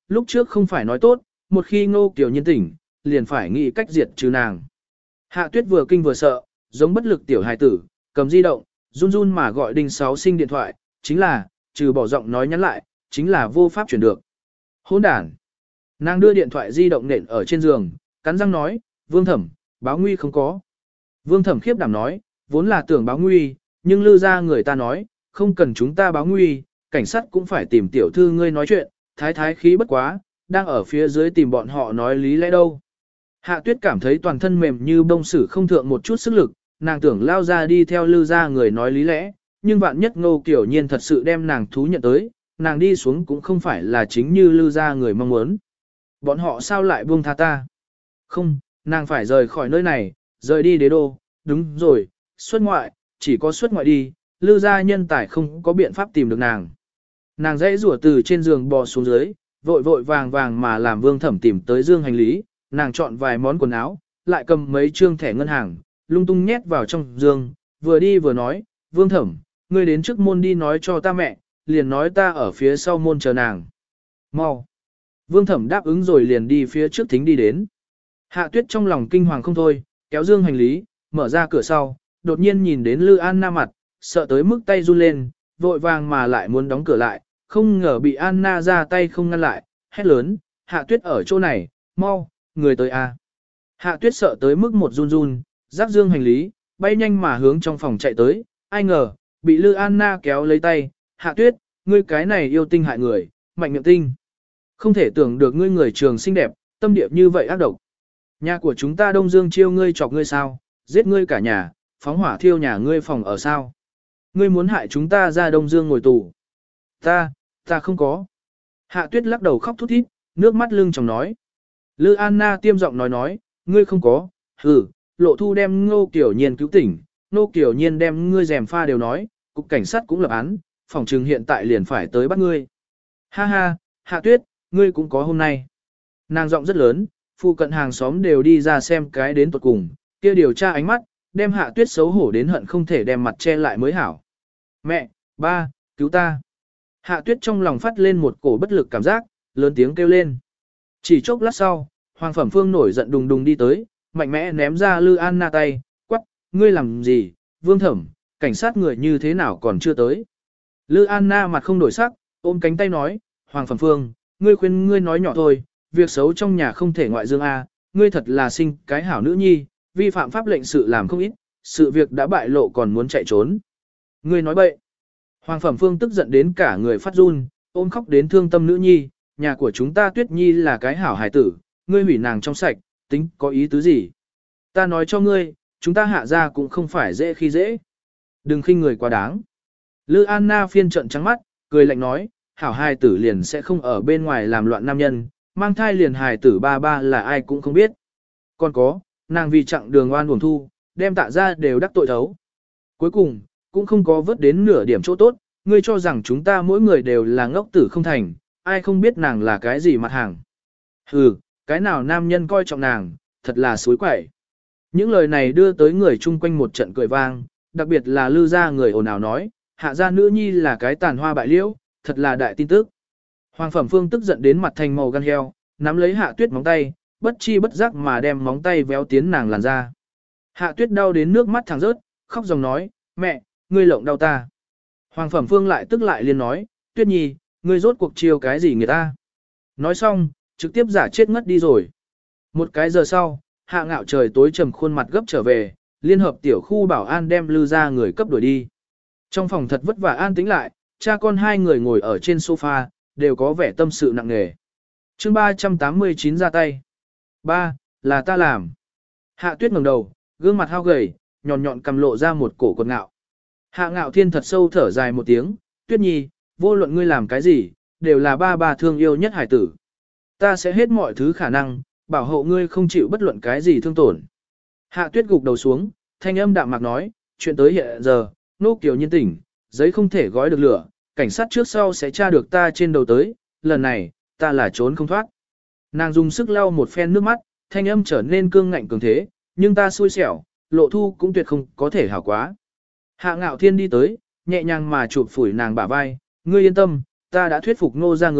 lúc trước không phải nói tốt, một khi Ngô Kiều Nhiên tỉnh, liền phải nghĩ cách diệt trừ nàng. Hạ Tuyết vừa kinh vừa sợ, giống bất lực tiểu hài tử, cầm di động, run run mà gọi Đinh Sáu Sinh điện thoại, chính là, trừ bỏ giọng nói nhắn lại, chính là vô pháp chuyển được. Hỗn đản. Nàng đưa điện thoại di động nện ở trên giường, cắn răng nói, Vương Thẩm, báo nguy không có. Vương Thẩm khiếp đảm nói, vốn là tưởng báo nguy, nhưng lư ra người ta nói, không cần chúng ta báo nguy, cảnh sát cũng phải tìm tiểu thư ngươi nói chuyện, thái thái khí bất quá, đang ở phía dưới tìm bọn họ nói lý lẽ đâu. Hạ Tuyết cảm thấy toàn thân mềm như bông sử không thượng một chút sức lực, nàng tưởng lao ra đi theo lư ra người nói lý lẽ, nhưng vạn nhất Ngô Kiều Nhiên thật sự đem nàng thú nhận tới, nàng đi xuống cũng không phải là chính như lư ra người mong muốn. Bọn họ sao lại buông tha ta? Không, nàng phải rời khỏi nơi này, rời đi đế đô, đúng rồi, xuất ngoại, chỉ có xuất ngoại đi, lư gia nhân tài không có biện pháp tìm được nàng. Nàng dãy rủa từ trên giường bò xuống dưới, vội vội vàng vàng mà làm Vương Thẩm tìm tới dương hành lý, nàng chọn vài món quần áo, lại cầm mấy trương thẻ ngân hàng, lung tung nhét vào trong giường, vừa đi vừa nói, Vương Thẩm, ngươi đến trước môn đi nói cho ta mẹ, liền nói ta ở phía sau môn chờ nàng. Mau. Vương Thẩm đáp ứng rồi liền đi phía trước thính đi đến. Hạ Tuyết trong lòng kinh hoàng không thôi, kéo dương hành lý, mở ra cửa sau, đột nhiên nhìn đến Lư Anna mặt, sợ tới mức tay run lên, vội vàng mà lại muốn đóng cửa lại, không ngờ bị Anna ra tay không ngăn lại, hét lớn, Hạ Tuyết ở chỗ này, mau, người tới a. Hạ Tuyết sợ tới mức một run run, rác dương hành lý, bay nhanh mà hướng trong phòng chạy tới, ai ngờ, bị Lư Anna kéo lấy tay, Hạ Tuyết, ngươi cái này yêu tinh hại người, mạnh miệng tinh. Không thể tưởng được ngươi người trường xinh đẹp, tâm địa như vậy ác độc. Nhà của chúng ta Đông Dương chiêu ngươi chọc ngươi sao, giết ngươi cả nhà, phóng hỏa thiêu nhà ngươi phòng ở sao. Ngươi muốn hại chúng ta ra Đông Dương ngồi tù. Ta, ta không có. Hạ Tuyết lắc đầu khóc thút thít, nước mắt lưng tròng nói. Lư Anna tiêm giọng nói nói, ngươi không có, hừ, Lộ Thu đem Ngô Kiều Nhiên cứu tỉnh, Ngô Kiều Nhiên đem ngươi rèm pha đều nói, cục cảnh sát cũng lập án, phòng trừng hiện tại liền phải tới bắt ngươi. Ha ha, Hạ Tuyết, ngươi cũng có hôm nay. Nàng giọng rất lớn, phụ cận hàng xóm đều đi ra xem cái đến tuột cùng, kia điều tra ánh mắt, đem Hạ Tuyết xấu hổ đến hận không thể đem mặt che lại mới hảo. Mẹ, ba, cứu ta. Hạ Tuyết trong lòng phát lên một cổ bất lực cảm giác, lớn tiếng kêu lên. Chỉ chốc lát sau, Hoàng Phẩm Phương nổi giận đùng đùng đi tới, mạnh mẽ ném ra Lư Anna tay, quắc, ngươi làm gì, Vương Thẩm, cảnh sát người như thế nào còn chưa tới. Lư Anna mặt không đổi sắc, ôm cánh tay nói, Hoàng Phẩm Phương, ngươi khuyên ngươi nói nhỏ thôi, việc xấu trong nhà không thể ngoại dương a, ngươi thật là sinh cái hảo nữ nhi, vi phạm pháp lệnh sự làm không ít, sự việc đã bại lộ còn muốn chạy trốn. Ngươi nói bậy. Hoàng Phẩm Phương tức giận đến cả người phát run, ôm khóc đến thương tâm nữ nhi, nhà của chúng ta Tuyết Nhi là cái hảo hài tử, ngươi hủy nàng trong sạch, tính có ý tứ gì? Ta nói cho ngươi, chúng ta hạ ra cũng không phải dễ khi dễ. Đừng khinh người quá đáng. Lư Anna phiên trận trắng mắt, cười lạnh nói, hảo hài tử liền sẽ không ở bên ngoài làm loạn nam nhân, mang thai liền hài tử ba ba là ai cũng không biết. Còn có, nàng vì chặng đường oan uổng thu, đem tạ ra đều đắc tội thấu. Cuối cùng, cũng không có vớt đến nửa điểm chỗ tốt, ngươi cho rằng chúng ta mỗi người đều là ngốc tử không thành, ai không biết nàng là cái gì mặt hàng. Hừ, cái nào nam nhân coi trọng nàng, thật là suối quẩy. Những lời này đưa tới người chung quanh một trận cười vang, đặc biệt là Lư gia người ồn ào nói, hạ gia nữ nhi là cái tàn hoa bại liễu, thật là đại tin tức. Hoàng Phẩm Phương tức giận đến mặt thành màu gan heo, nắm lấy Hạ Tuyết móng tay, bất chi bất giác mà đem móng tay véo tiến nàng làn ra. Hạ Tuyết đau đến nước mắt thẳng rớt, khóc dòng nói, mẹ, ngươi lộng đau ta. Hoàng Phẩm Phương lại tức lại liền nói, Tuyết Nhi, ngươi rốt cuộc chiêu cái gì người ta. Nói xong, trực tiếp giả chết ngất đi rồi. Một cái giờ sau, Hạ Ngạo trời tối trầm khuôn mặt gấp trở về, liên hợp tiểu khu bảo an đem Lư ra người cấp đuổi đi. Trong phòng thật vất vả an tĩnh lại, cha con hai người ngồi ở trên sofa, đều có vẻ tâm sự nặng nề. Chương ba trăm tám mươi chín ra tay. Ba, là ta làm. Hạ Tuyết ngẩng đầu, gương mặt hao gầy, nhọn nhọn cầm lộ ra một cổ cột ngạo. Hạ Ngạo Thiên thật sâu thở dài một tiếng, Tuyết Nhi, vô luận ngươi làm cái gì, đều là ba bà thương yêu nhất hải tử. Ta sẽ hết mọi thứ khả năng, bảo hộ ngươi không chịu bất luận cái gì thương tổn. Hạ Tuyết gục đầu xuống, thanh âm đạm mạc nói, chuyện tới hiện giờ, Nô Kiều Nhiên tỉnh, giấy không thể gói được lửa, cảnh sát trước sau sẽ tra được ta trên đầu tới, lần này, ta là trốn không thoát. Nàng dùng sức lau một phen nước mắt, thanh âm trở nên cương ngạnh cường thế, nhưng ta xui xẻo, Lộ Thu cũng tuyệt không có thể hảo quá. Hạ Ngạo Thiên đi tới, nhẹ nhàng mà chụp phủi nàng bả vai, ngươi yên tâm, ta đã thuyết phục Ngô ra người,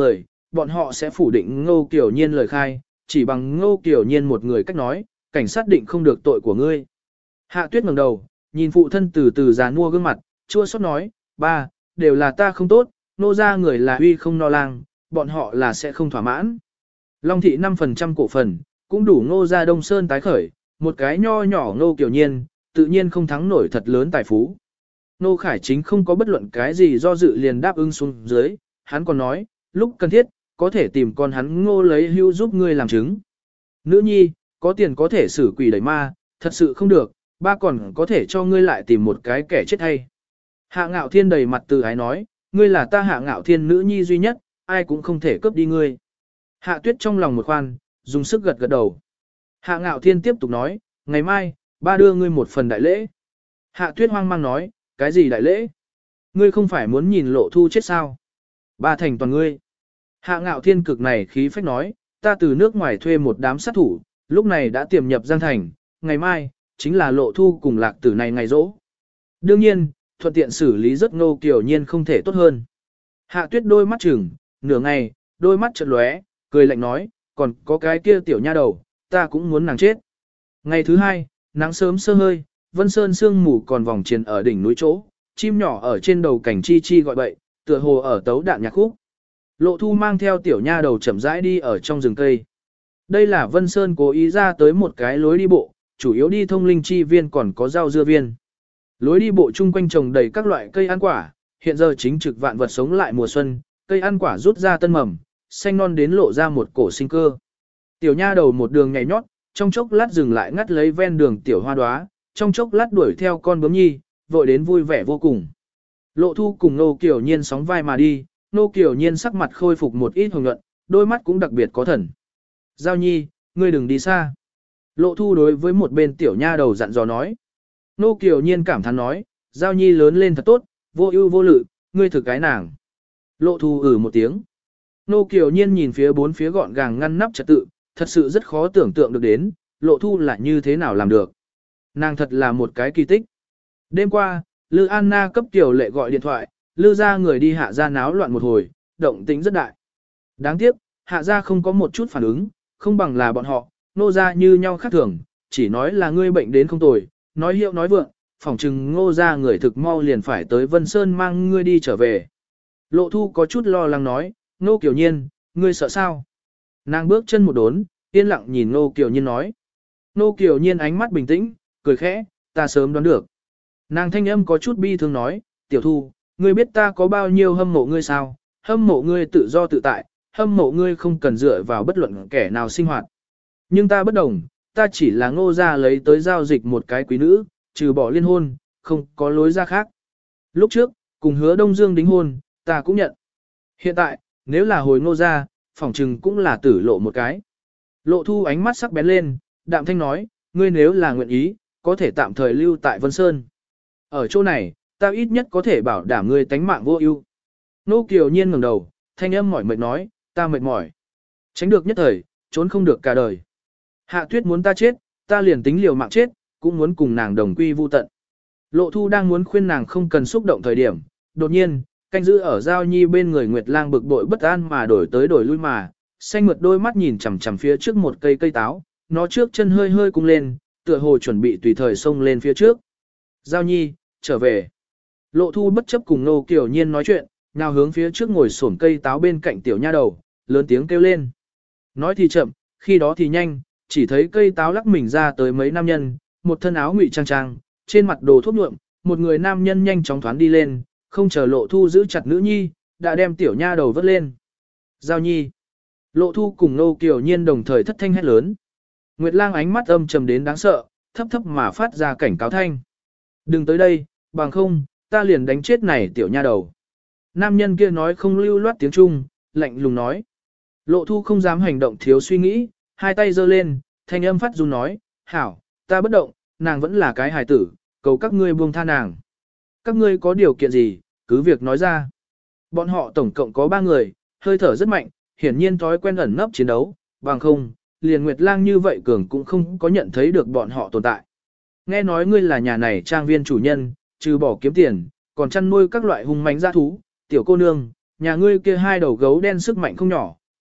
bọn họ sẽ phủ định Ngô Kiều Nhiên lời khai, chỉ bằng Ngô Kiều Nhiên một người cách nói, cảnh sát định không được tội của ngươi. Hạ Tuyết ngẩng đầu, nhìn phụ thân từ từ già nua gương mặt, chua xót nói, ba, đều là ta không tốt, nô ra người là uy không no lang, bọn họ là sẽ không thỏa mãn. Long thị năm phần trăm cổ phần, cũng đủ Ngô ra Đông Sơn tái khởi, một cái nho nhỏ Ngô Kiều Nhiên, tự nhiên không thắng nổi thật lớn tài phú. Ngô Khải Chính không có bất luận cái gì do dự liền đáp ứng xuống dưới, hắn còn nói, lúc cần thiết, có thể tìm con hắn Ngô lấy hưu giúp ngươi làm chứng. Nữ nhi, có tiền có thể xử quỷ đẩy ma, thật sự không được, ba còn có thể cho ngươi lại tìm một cái kẻ chết hay. Hạ Ngạo Thiên đầy mặt từ ái nói, ngươi là ta Hạ Ngạo Thiên nữ nhi duy nhất, ai cũng không thể cướp đi ngươi. Hạ Tuyết trong lòng một khoan, dùng sức gật gật đầu. Hạ Ngạo Thiên tiếp tục nói, ngày mai, ba đưa ngươi một phần đại lễ. Hạ Tuyết hoang mang nói, cái gì đại lễ? Ngươi không phải muốn nhìn Lộ Thu chết sao? Ba thành toàn ngươi. Hạ Ngạo Thiên cực này khí phách nói, ta từ nước ngoài thuê một đám sát thủ, lúc này đã tiềm nhập Giang Thành, ngày mai, chính là Lộ Thu cùng Lạc Tử này ngày rỗ. Đương nhiên, thuận tiện xử lý rất Ngô Kiều Nhiên không thể tốt hơn. Hạ Tuyết đôi mắt chừng, nửa ngày, đôi mắt chợt lóe, cười lạnh nói, còn có cái kia tiểu nha đầu, ta cũng muốn nàng chết. Ngày thứ hai, nắng sớm sơ hơi, Vân Sơn sương mù còn vòng triền ở đỉnh núi chỗ, chim nhỏ ở trên đầu cảnh chi chi gọi bậy, tựa hồ ở tấu đạn nhạc khúc. Lộ Thu mang theo tiểu nha đầu chậm rãi đi ở trong rừng cây. Đây là Vân Sơn cố ý ra tới một cái lối đi bộ, chủ yếu đi thông linh chi viên còn có rau dưa viên. Lối đi bộ chung quanh trồng đầy các loại cây ăn quả, hiện giờ chính trực vạn vật sống lại mùa xuân, cây ăn quả rút ra tân mầm, xanh non đến lộ ra một cổ sinh cơ. Tiểu nha đầu một đường nhảy nhót, trong chốc lát dừng lại ngắt lấy ven đường tiểu hoa đóa, trong chốc lát đuổi theo con bướm nhi, vội đến vui vẻ vô cùng. Lộ Thu cùng Nô Kiều Nhiên sóng vai mà đi, Nô Kiều Nhiên sắc mặt khôi phục một ít hồng nhuận, đôi mắt cũng đặc biệt có thần. Giao Nhi, ngươi đừng đi xa. Lộ Thu đối với một bên tiểu nha đầu dặn dò nói. Nô Kiều Nhiên cảm thán nói, Giao Nhi lớn lên thật tốt, vô ưu vô lự, ngươi thực cái nàng. Lộ Thu ử một tiếng. Nô Kiều Nhiên nhìn phía bốn phía gọn gàng ngăn nắp trật tự, thật sự rất khó tưởng tượng được đến, Lộ Thu là như thế nào làm được. Nàng thật là một cái kỳ tích. Đêm qua, Lư Anna cấp tiểu lệ gọi điện thoại, Lư ra người đi hạ ra náo loạn một hồi, động tĩnh rất đại. Đáng tiếc, hạ ra không có một chút phản ứng, không bằng là bọn họ, nô ra như nhau khác thường, chỉ nói là ngươi bệnh đến không tồi, nói hiệu nói vượng, phỏng chừng ngô ra người thực mau liền phải tới Vân Sơn mang ngươi đi trở về. Lộ Thu có chút lo lắng nói, Nô Kiều Nhiên, ngươi sợ sao? Nàng bước chân một đốn, yên lặng nhìn Nô Kiều Nhiên nói. Nô Kiều Nhiên ánh mắt bình tĩnh, cười khẽ, ta sớm đoán được. Nàng thanh âm có chút bi thương nói, Tiểu Thu, ngươi biết ta có bao nhiêu hâm mộ ngươi sao? Hâm mộ ngươi tự do tự tại, hâm mộ ngươi không cần dựa vào bất luận kẻ nào sinh hoạt. Nhưng ta bất đồng, ta chỉ là ngô ra lấy tới giao dịch một cái quý nữ, trừ bỏ liên hôn, không có lối ra khác. Lúc trước, cùng hứa Đông Dương đính hôn, ta cũng nhận. Hiện tại, nếu là hồi ngô ra, phỏng chừng cũng là tử lộ một cái. Lộ Thu ánh mắt sắc bén lên, đạm thanh nói, ngươi nếu là nguyện ý, có thể tạm thời lưu tại Vân Sơn. Ở chỗ này, ta ít nhất có thể bảo đảm ngươi tánh mạng vô ưu. Nô Kiều Nhiên ngẩng đầu, thanh âm mỏi mệt nói, ta mệt mỏi. Tránh được nhất thời, trốn không được cả đời. Hạ Tuyết muốn ta chết, ta liền tính liều mạng chết, cũng muốn cùng nàng đồng quy vu tận. Lộ Thu đang muốn khuyên nàng không cần xúc động thời điểm, đột nhiên, canh giữ ở Giao Nhi bên người Nguyệt Lang bực bội bất an mà đổi tới đổi lui mà, xanh mượt đôi mắt nhìn chằm chằm phía trước một cây cây táo, nó trước chân hơi hơi cung lên, tựa hồ chuẩn bị tùy thời xông lên phía trước. Giao Nhi, trở về. Lộ Thu bất chấp cùng Nô Kiều Nhiên nói chuyện, nào hướng phía trước ngồi xổm cây táo bên cạnh tiểu nha đầu, lớn tiếng kêu lên. Nói thì chậm, khi đó thì nhanh, chỉ thấy cây táo lắc mình ra tới mấy nam nhân, một thân áo ngụy trang trang, trên mặt đồ thuốc nhuộm, một người nam nhân nhanh chóng thoán đi lên, không chờ Lộ Thu giữ chặt nữ nhi, đã đem tiểu nha đầu vớt lên. Giao Nhi. Lộ Thu cùng Nô Kiều Nhiên đồng thời thất thanh hét lớn. Nguyệt Lang ánh mắt âm trầm đến đáng sợ, thấp thấp mà phát ra cảnh cáo thanh. Đừng tới đây, bằng không, ta liền đánh chết này tiểu nha đầu. Nam nhân kia nói không lưu loát tiếng Trung, lạnh lùng nói. Lộ Thu không dám hành động thiếu suy nghĩ, hai tay giơ lên, thanh âm phát run nói, hảo, ta bất động, nàng vẫn là cái hài tử, cầu các ngươi buông tha nàng. Các ngươi có điều kiện gì, cứ việc nói ra. Bọn họ tổng cộng có ba người, hơi thở rất mạnh, hiển nhiên thói quen ẩn nấp chiến đấu, bằng không, liền Nguyệt Lang như vậy cường cũng không có nhận thấy được bọn họ tồn tại. Nghe nói ngươi là nhà này trang viên chủ nhân, trừ bỏ kiếm tiền, còn chăn nuôi các loại hung mãnh dã thú, tiểu cô nương, nhà ngươi kia hai đầu gấu đen sức mạnh không nhỏ,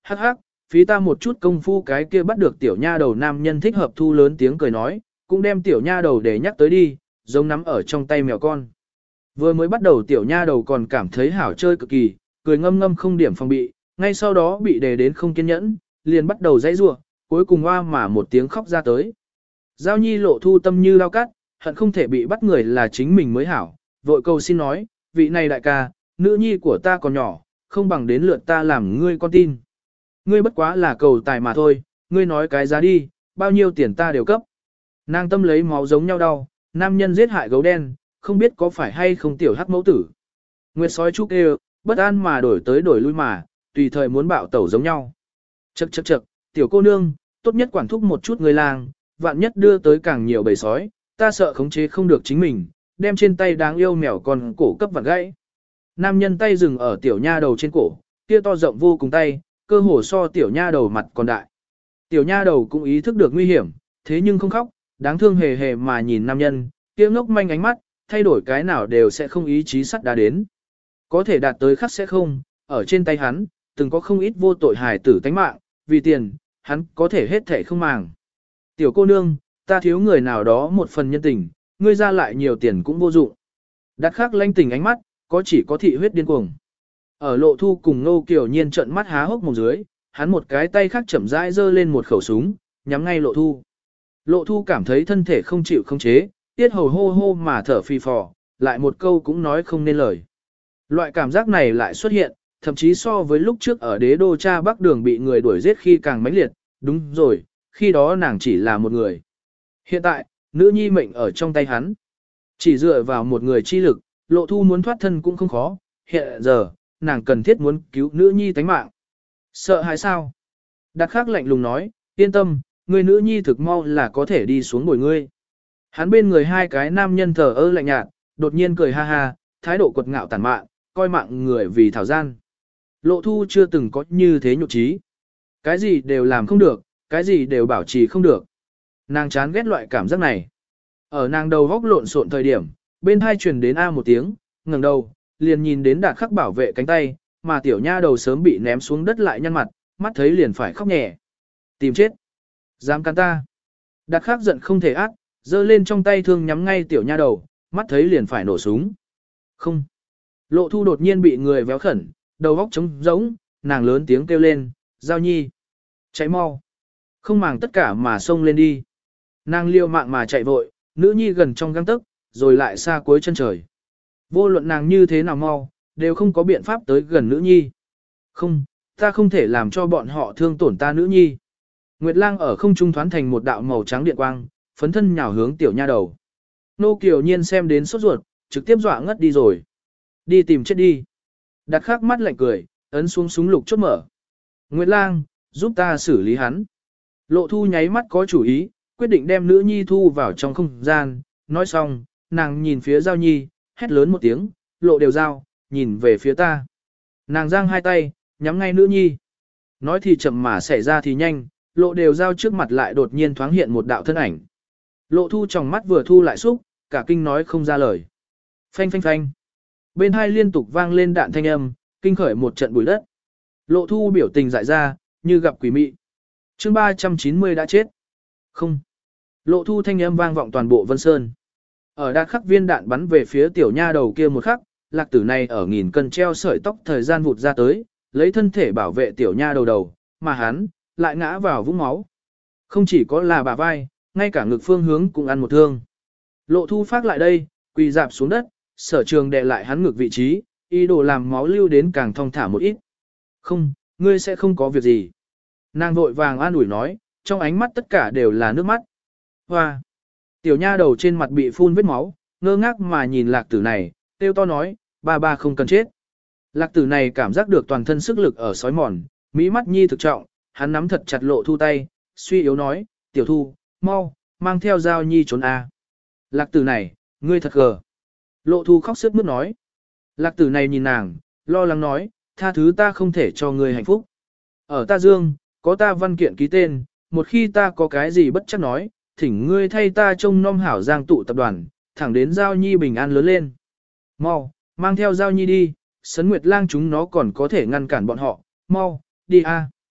hắc hắc, phí ta một chút công phu cái kia bắt được tiểu nha đầu nam nhân thích hợp thu lớn tiếng cười nói, cũng đem tiểu nha đầu để nhắc tới đi, giống nắm ở trong tay mèo con. Vừa mới bắt đầu tiểu nha đầu còn cảm thấy hảo chơi cực kỳ, cười ngâm ngâm không điểm phòng bị, ngay sau đó bị đề đến không kiên nhẫn, liền bắt đầu dãy rủa, cuối cùng hoa mà một tiếng khóc ra tới. Giao Nhi Lộ Thu tâm như lao cắt, hận không thể bị bắt người là chính mình mới hảo, vội cầu xin nói, vị này đại ca, nữ nhi của ta còn nhỏ, không bằng đến lượt ta làm ngươi con tin. Ngươi bất quá là cầu tài mà thôi, ngươi nói cái giá đi, bao nhiêu tiền ta đều cấp. Nàng tâm lấy máu giống nhau đau, nam nhân giết hại gấu đen, không biết có phải hay không tiểu hắc mẫu tử. Nguyệt sói trúc kêu, bất an mà đổi tới đổi lui mà, tùy thời muốn bạo tẩu giống nhau. Chậc chậc chậc, tiểu cô nương, tốt nhất quản thúc một chút người làng, vạn nhất đưa tới càng nhiều bầy sói, ta sợ khống chế không được chính mình, đem trên tay đáng yêu mèo con cổ cấp vặn gãy. Nam nhân tay dừng ở tiểu nha đầu trên cổ, kia to rộng vô cùng tay, cơ hồ so tiểu nha đầu mặt còn đại. Tiểu nha đầu cũng ý thức được nguy hiểm, thế nhưng không khóc, đáng thương hề hề mà nhìn nam nhân, kia ngốc manh ánh mắt, thay đổi cái nào đều sẽ không ý chí sắt đá đến. Có thể đạt tới khắc sẽ không, ở trên tay hắn, từng có không ít vô tội hài tử tánh mạng, vì tiền, hắn có thể hết thể không màng. Tiểu cô nương, ta thiếu người nào đó một phần nhân tình, ngươi ra lại nhiều tiền cũng vô dụng. Đặt khắc lanh tình ánh mắt, có chỉ có thị huyết điên cuồng. Ở Lộ Thu cùng Nô Kiều Nhiên trợn mắt há hốc mồm dưới, hắn một cái tay khác chậm rãi giơ lên một khẩu súng, nhắm ngay Lộ Thu. Lộ Thu cảm thấy thân thể không chịu không chế, tiết hầu hô hô mà thở phì phò, lại một câu cũng nói không nên lời. Loại cảm giác này lại xuất hiện, thậm chí so với lúc trước ở đế đô cha Bắc Đường bị người đuổi giết khi càng mãnh liệt, đúng rồi, khi đó nàng chỉ là một người. Hiện tại, nữ nhi mệnh ở trong tay hắn. Chỉ dựa vào một người chi lực, Lộ Thu muốn thoát thân cũng không khó, hiện giờ, nàng cần thiết muốn cứu nữ nhi tánh mạng. Sợ hãi sao? Đạt Khắc lạnh lùng nói, yên tâm, người nữ nhi thực mau là có thể đi xuống bồi ngươi. Hắn bên người hai cái nam nhân thờ ơ lạnh nhạt, đột nhiên cười ha ha, thái độ quật ngạo tàn mạn, coi mạng người vì thảo gian. Lộ Thu chưa từng có như thế nhục trí. Cái gì đều làm không được, cái gì đều bảo trì không được. Nàng chán ghét loại cảm giác này. Ở nàng đầu góc lộn xộn thời điểm, bên hai truyền đến A một tiếng, ngẩng đầu, liền nhìn đến Đạt Khắc bảo vệ cánh tay, mà tiểu nha đầu sớm bị ném xuống đất lại nhăn mặt, mắt thấy liền phải khóc nhẹ. Tìm chết. Dám cắn ta. Đạt Khắc giận không thể át, giơ lên trong tay thương nhắm ngay tiểu nha đầu, mắt thấy liền phải nổ súng. Không. Lộ Thu đột nhiên bị người véo khẩn, đầu óc trống rỗng, nàng lớn tiếng kêu lên, Giao Nhi. Chạy mau. Không màng tất cả mà xông lên đi. Nàng liều mạng mà chạy vội, nữ nhi gần trong găng tấc, rồi lại xa cuối chân trời. Vô luận nàng như thế nào mau, đều không có biện pháp tới gần nữ nhi. Không, ta không thể làm cho bọn họ thương tổn ta nữ nhi. Nguyệt Lang ở không trung thoán thành một đạo màu trắng điện quang, phấn thân nhào hướng tiểu nha đầu. Nô Kiều Nhiên xem đến sốt ruột, trực tiếp dọa ngất đi rồi. Đi tìm chết đi. Đặt Khắc mắt lạnh cười, ấn xuống súng lục chốt mở. Nguyệt Lang, giúp ta xử lý hắn. Lộ Thu nháy mắt có chủ ý, quyết định đem nữ nhi thu vào trong không gian. Nói xong, nàng nhìn phía Giao Nhi, hét lớn một tiếng, lộ đều Giao, nhìn về phía ta. Nàng giang hai tay, nhắm ngay nữ nhi. Nói thì chậm mà xảy ra thì nhanh, lộ đều Giao trước mặt lại đột nhiên thoáng hiện một đạo thân ảnh. Lộ Thu trong mắt vừa thu lại xúc, cả kinh nói không ra lời. Phanh phanh phanh. Bên hai liên tục vang lên đạn thanh âm, kinh khởi một trận bụi đất. Lộ Thu biểu tình dại ra, như gặp quỷ mị. Chương ba trăm chín mươi đã chết. Không. Lộ Thu thanh âm vang vọng toàn bộ Vân Sơn. Ở Đạt Khắc viên đạn bắn về phía tiểu nha đầu kia một khắc, lạc tử này ở nghìn cân treo sợi tóc thời gian vụt ra tới, lấy thân thể bảo vệ tiểu nha đầu đầu, mà hắn lại ngã vào vũng máu. Không chỉ có là bả vai, ngay cả ngực phương hướng cũng ăn một thương. Lộ Thu phát lại đây, quỳ dạp xuống đất, Sở Trường đè lại hắn ngực vị trí, ý đồ làm máu lưu đến càng thong thả một ít. Không, ngươi sẽ không có việc gì. Nàng vội vàng an ủi nói, trong ánh mắt tất cả đều là nước mắt. Hoa! Tiểu nha đầu trên mặt bị phun vết máu, ngơ ngác mà nhìn lạc tử này, tiêu to nói, ba ba không cần chết. Lạc tử này cảm giác được toàn thân sức lực ở sói mòn, mỹ mắt nhi thực trọng, hắn nắm thật chặt Lộ Thu tay, suy yếu nói, tiểu Thu, mau, mang theo Giao Nhi trốn a. Lạc tử này, ngươi thật gờ. Lộ Thu khóc sướt mướt nói. Lạc tử này nhìn nàng, lo lắng nói, tha thứ ta không thể cho ngươi hạnh phúc. Ở ta dương, có ta văn kiện ký tên, một khi ta có cái gì bất chắc nói, thỉnh ngươi thay ta trông nom hảo giang tụ tập đoàn, thẳng đến Giao Nhi bình an lớn lên. Mau, mang theo Giao Nhi đi, Sấn Nguyệt Lang chúng nó còn có thể ngăn cản bọn họ, mau, đi a.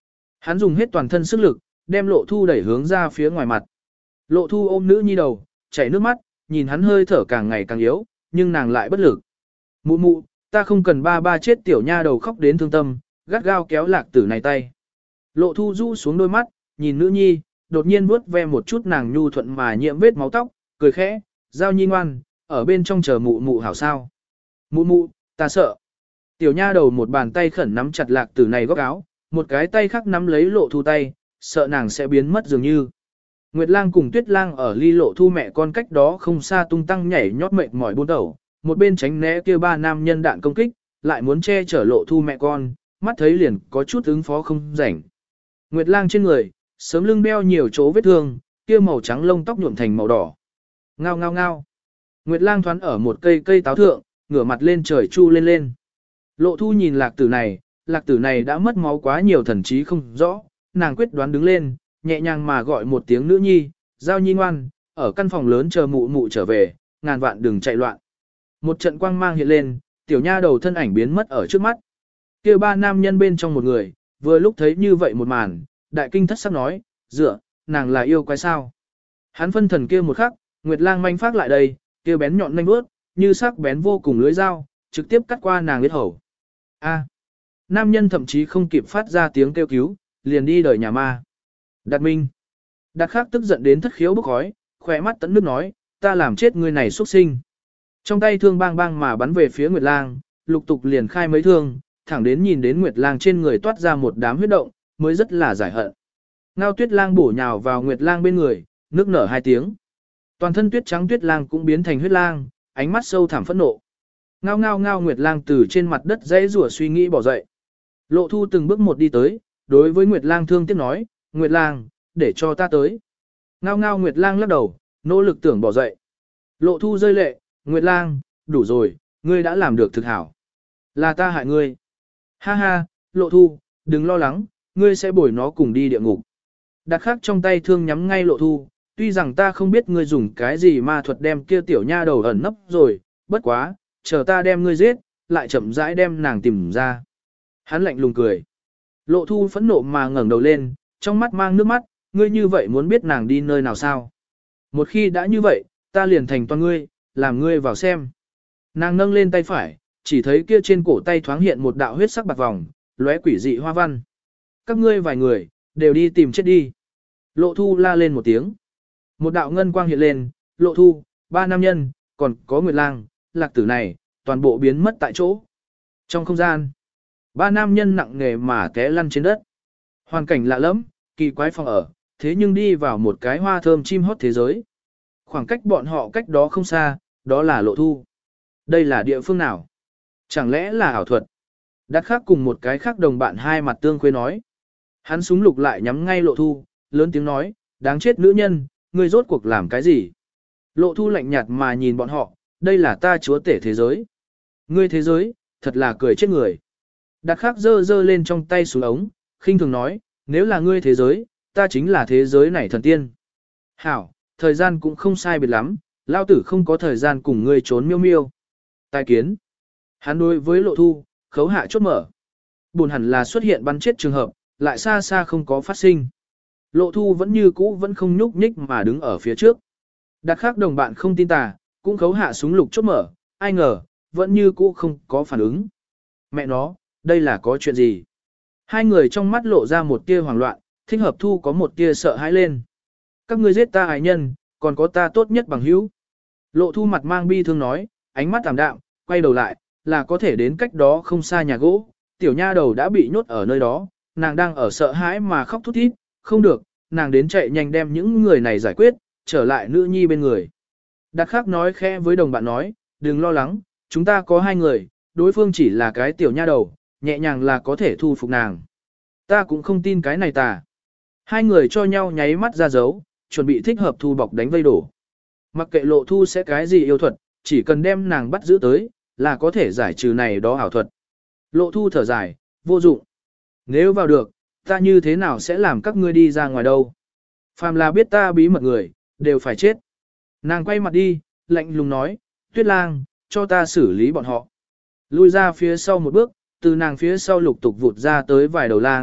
Hắn dùng hết toàn thân sức lực, đem Lộ Thu đẩy hướng ra phía ngoài mặt. Lộ Thu ôm nữ nhi đầu, chảy nước mắt, nhìn hắn hơi thở càng ngày càng yếu, nhưng nàng lại bất lực. Mụ mụ, ta không cần ba ba chết, tiểu nha đầu khóc đến thương tâm, gắt gao kéo Lạc Tử này tay. Lộ Thu rũ xuống đôi mắt, nhìn nữ nhi, đột nhiên vuốt ve một chút nàng nhu thuận mà nhiễm vết máu tóc, cười khẽ, Giao Nhi ngoan, ở bên trong chờ mụ mụ hảo sao. Mụ mụ, ta sợ. Tiểu nha đầu một bàn tay khẩn nắm chặt Lạc Tử này góc áo, một cái tay khác nắm lấy Lộ Thu tay, sợ nàng sẽ biến mất dường như. Nguyệt Lang cùng Tuyết Lang ở ly Lộ Thu mẹ con cách đó không xa tung tăng nhảy nhót mệt mỏi buôn đầu, một bên tránh né kia ba nam nhân đạn công kích, lại muốn che chở Lộ Thu mẹ con, mắt thấy liền có chút ứng phó không rảnh. Nguyệt Lang trên người, sớm lưng đeo nhiều chỗ vết thương, kia màu trắng lông tóc nhuộm thành màu đỏ. Ngao ngao ngao. Nguyệt Lang thoán ở một cây cây táo thượng, ngửa mặt lên trời chu lên lên. Lộ Thu nhìn Lạc Tử này, Lạc Tử này đã mất máu quá nhiều, thần trí không rõ, nàng quyết đoán đứng lên, nhẹ nhàng mà gọi một tiếng nữ nhi, Giao Nhi ngoan, ở căn phòng lớn chờ mụ mụ trở về, ngàn vạn đừng chạy loạn. Một trận quang mang hiện lên, tiểu nha đầu thân ảnh biến mất ở trước mắt. Kia ba nam nhân bên trong một người, vừa lúc thấy như vậy một màn, đại kinh thất sắc nói, dựa, nàng là yêu quái sao. Hắn phân thần kia một khắc, Nguyệt Lang manh phát lại đây, kia bén nhọn nhanh bước, như sắc bén vô cùng lưới dao, trực tiếp cắt qua nàng huyết hầu. A. Nam nhân thậm chí không kịp phát ra tiếng kêu cứu, liền đi đời nhà ma. Đạt Minh. Đạt Khắc tức giận đến thất khiếu bốc khói, khỏe mắt tận nước nói, ta làm chết người này xuất sinh. Trong tay thương bang bang mà bắn về phía Nguyệt Lang, lục tục liền khai mấy thương, thẳng đến nhìn đến Nguyệt Lang trên người toát ra một đám huyết động, mới rất là giải hận. Ngao Tuyết Lang bổ nhào vào Nguyệt Lang bên người, nước nở hai tiếng. Toàn thân tuyết trắng Tuyết Lang cũng biến thành huyết lang, ánh mắt sâu thẳm phẫn nộ. Ngao ngao ngao Nguyệt Lang từ trên mặt đất dãy rủa suy nghĩ bỏ dậy. Lộ Thu từng bước một đi tới, đối với Nguyệt Lang thương tiếc nói, Nguyệt Lang, để cho ta tới. Ngao ngao Nguyệt Lang lắc đầu, nỗ lực tưởng bỏ dậy. Lộ Thu rơi lệ, Nguyệt Lang, đủ rồi, ngươi đã làm được thực hảo. Là ta hại ngươi. Ha ha, Lộ Thu, đừng lo lắng, ngươi sẽ bồi nó cùng đi địa ngục. Đặt khắc trong tay thương nhắm ngay Lộ Thu, tuy rằng ta không biết ngươi dùng cái gì ma thuật đem kia tiểu nha đầu ẩn nấp rồi, bất quá, chờ ta đem ngươi giết, lại chậm rãi đem nàng tìm ra. Hắn lạnh lùng cười. Lộ Thu phẫn nộ mà ngẩng đầu lên, trong mắt mang nước mắt, ngươi như vậy muốn biết nàng đi nơi nào sao? Một khi đã như vậy, ta liền thành toàn ngươi, làm ngươi vào xem. Nàng nâng lên tay phải, chỉ thấy kia trên cổ tay thoáng hiện một đạo huyết sắc bạc vòng, lóe quỷ dị hoa văn. Các ngươi vài người, đều đi tìm chết đi. Lộ Thu la lên một tiếng. Một đạo ngân quang hiện lên, Lộ Thu, ba nam nhân, còn có Nguyệt Lang, Lạc Tử này, toàn bộ biến mất tại chỗ. Trong không gian, ba nam nhân nặng nề mà té lăn trên đất. Hoàn cảnh lạ lẫm, kỳ quái phòng ở, thế nhưng đi vào một cái hoa thơm chim hót thế giới. Khoảng cách bọn họ cách đó không xa, đó là Lộ Thu. Đây là địa phương nào? Chẳng lẽ là ảo thuật? Đặt khác cùng một cái khác đồng bạn hai mặt tương khuê nói. Hắn súng lục lại nhắm ngay Lộ Thu, lớn tiếng nói, đáng chết nữ nhân, ngươi rốt cuộc làm cái gì? Lộ Thu lạnh nhạt mà nhìn bọn họ, đây là ta chúa tể thế giới. Ngươi thế giới, thật là cười chết người. Đặt khác dơ dơ lên trong tay xuống ống, khinh thường nói, nếu là ngươi thế giới, ta chính là thế giới này thần tiên. Hảo, thời gian cũng không sai biệt lắm, lao tử không có thời gian cùng ngươi trốn miêu miêu. Tài kiến. Hắn đối với Lộ Thu, khấu hạ chốt mở. Buồn hẳn là xuất hiện bắn chết trường hợp, lại xa xa không có phát sinh. Lộ Thu vẫn như cũ vẫn không nhúc nhích mà đứng ở phía trước. Đặt khác đồng bạn không tin tà, cũng khấu hạ súng lục chốt mở, ai ngờ, vẫn như cũ không có phản ứng. Mẹ nó, đây là có chuyện gì? Hai người trong mắt lộ ra một tia hoảng loạn, thích hợp Thu có một tia sợ hãi lên. Các ngươi giết ta ái nhân, còn có ta tốt nhất bằng hữu. Lộ Thu mặt mang bi thương nói, ánh mắt tạm đạm, quay đầu lại, là có thể đến cách đó không xa nhà gỗ. Tiểu nha đầu đã bị nhốt ở nơi đó, nàng đang ở sợ hãi mà khóc thút thít, không được, nàng đến chạy nhanh đem những người này giải quyết, trở lại nữ nhi bên người. Đặt khác nói khẽ với đồng bạn nói, đừng lo lắng, chúng ta có hai người, đối phương chỉ là cái tiểu nha đầu, nhẹ nhàng là có thể thu phục nàng. Ta cũng không tin cái này tà. Hai người cho nhau nháy mắt ra dấu, chuẩn bị thích hợp Thu bọc đánh vây đổ. Mặc kệ Lộ Thu sẽ cái gì yêu thuật, chỉ cần đem nàng bắt giữ tới, là có thể giải trừ này đó ảo thuật. Lộ Thu thở dài, vô dụng. Nếu vào được, ta như thế nào sẽ làm các ngươi đi ra ngoài đâu? Phàm là biết ta bí mật người, đều phải chết. Nàng quay mặt đi, lạnh lùng nói, Tuyết Lang, cho ta xử lý bọn họ. Lui ra phía sau một bước, từ nàng phía sau lục tục vụt ra tới vài đầu lang,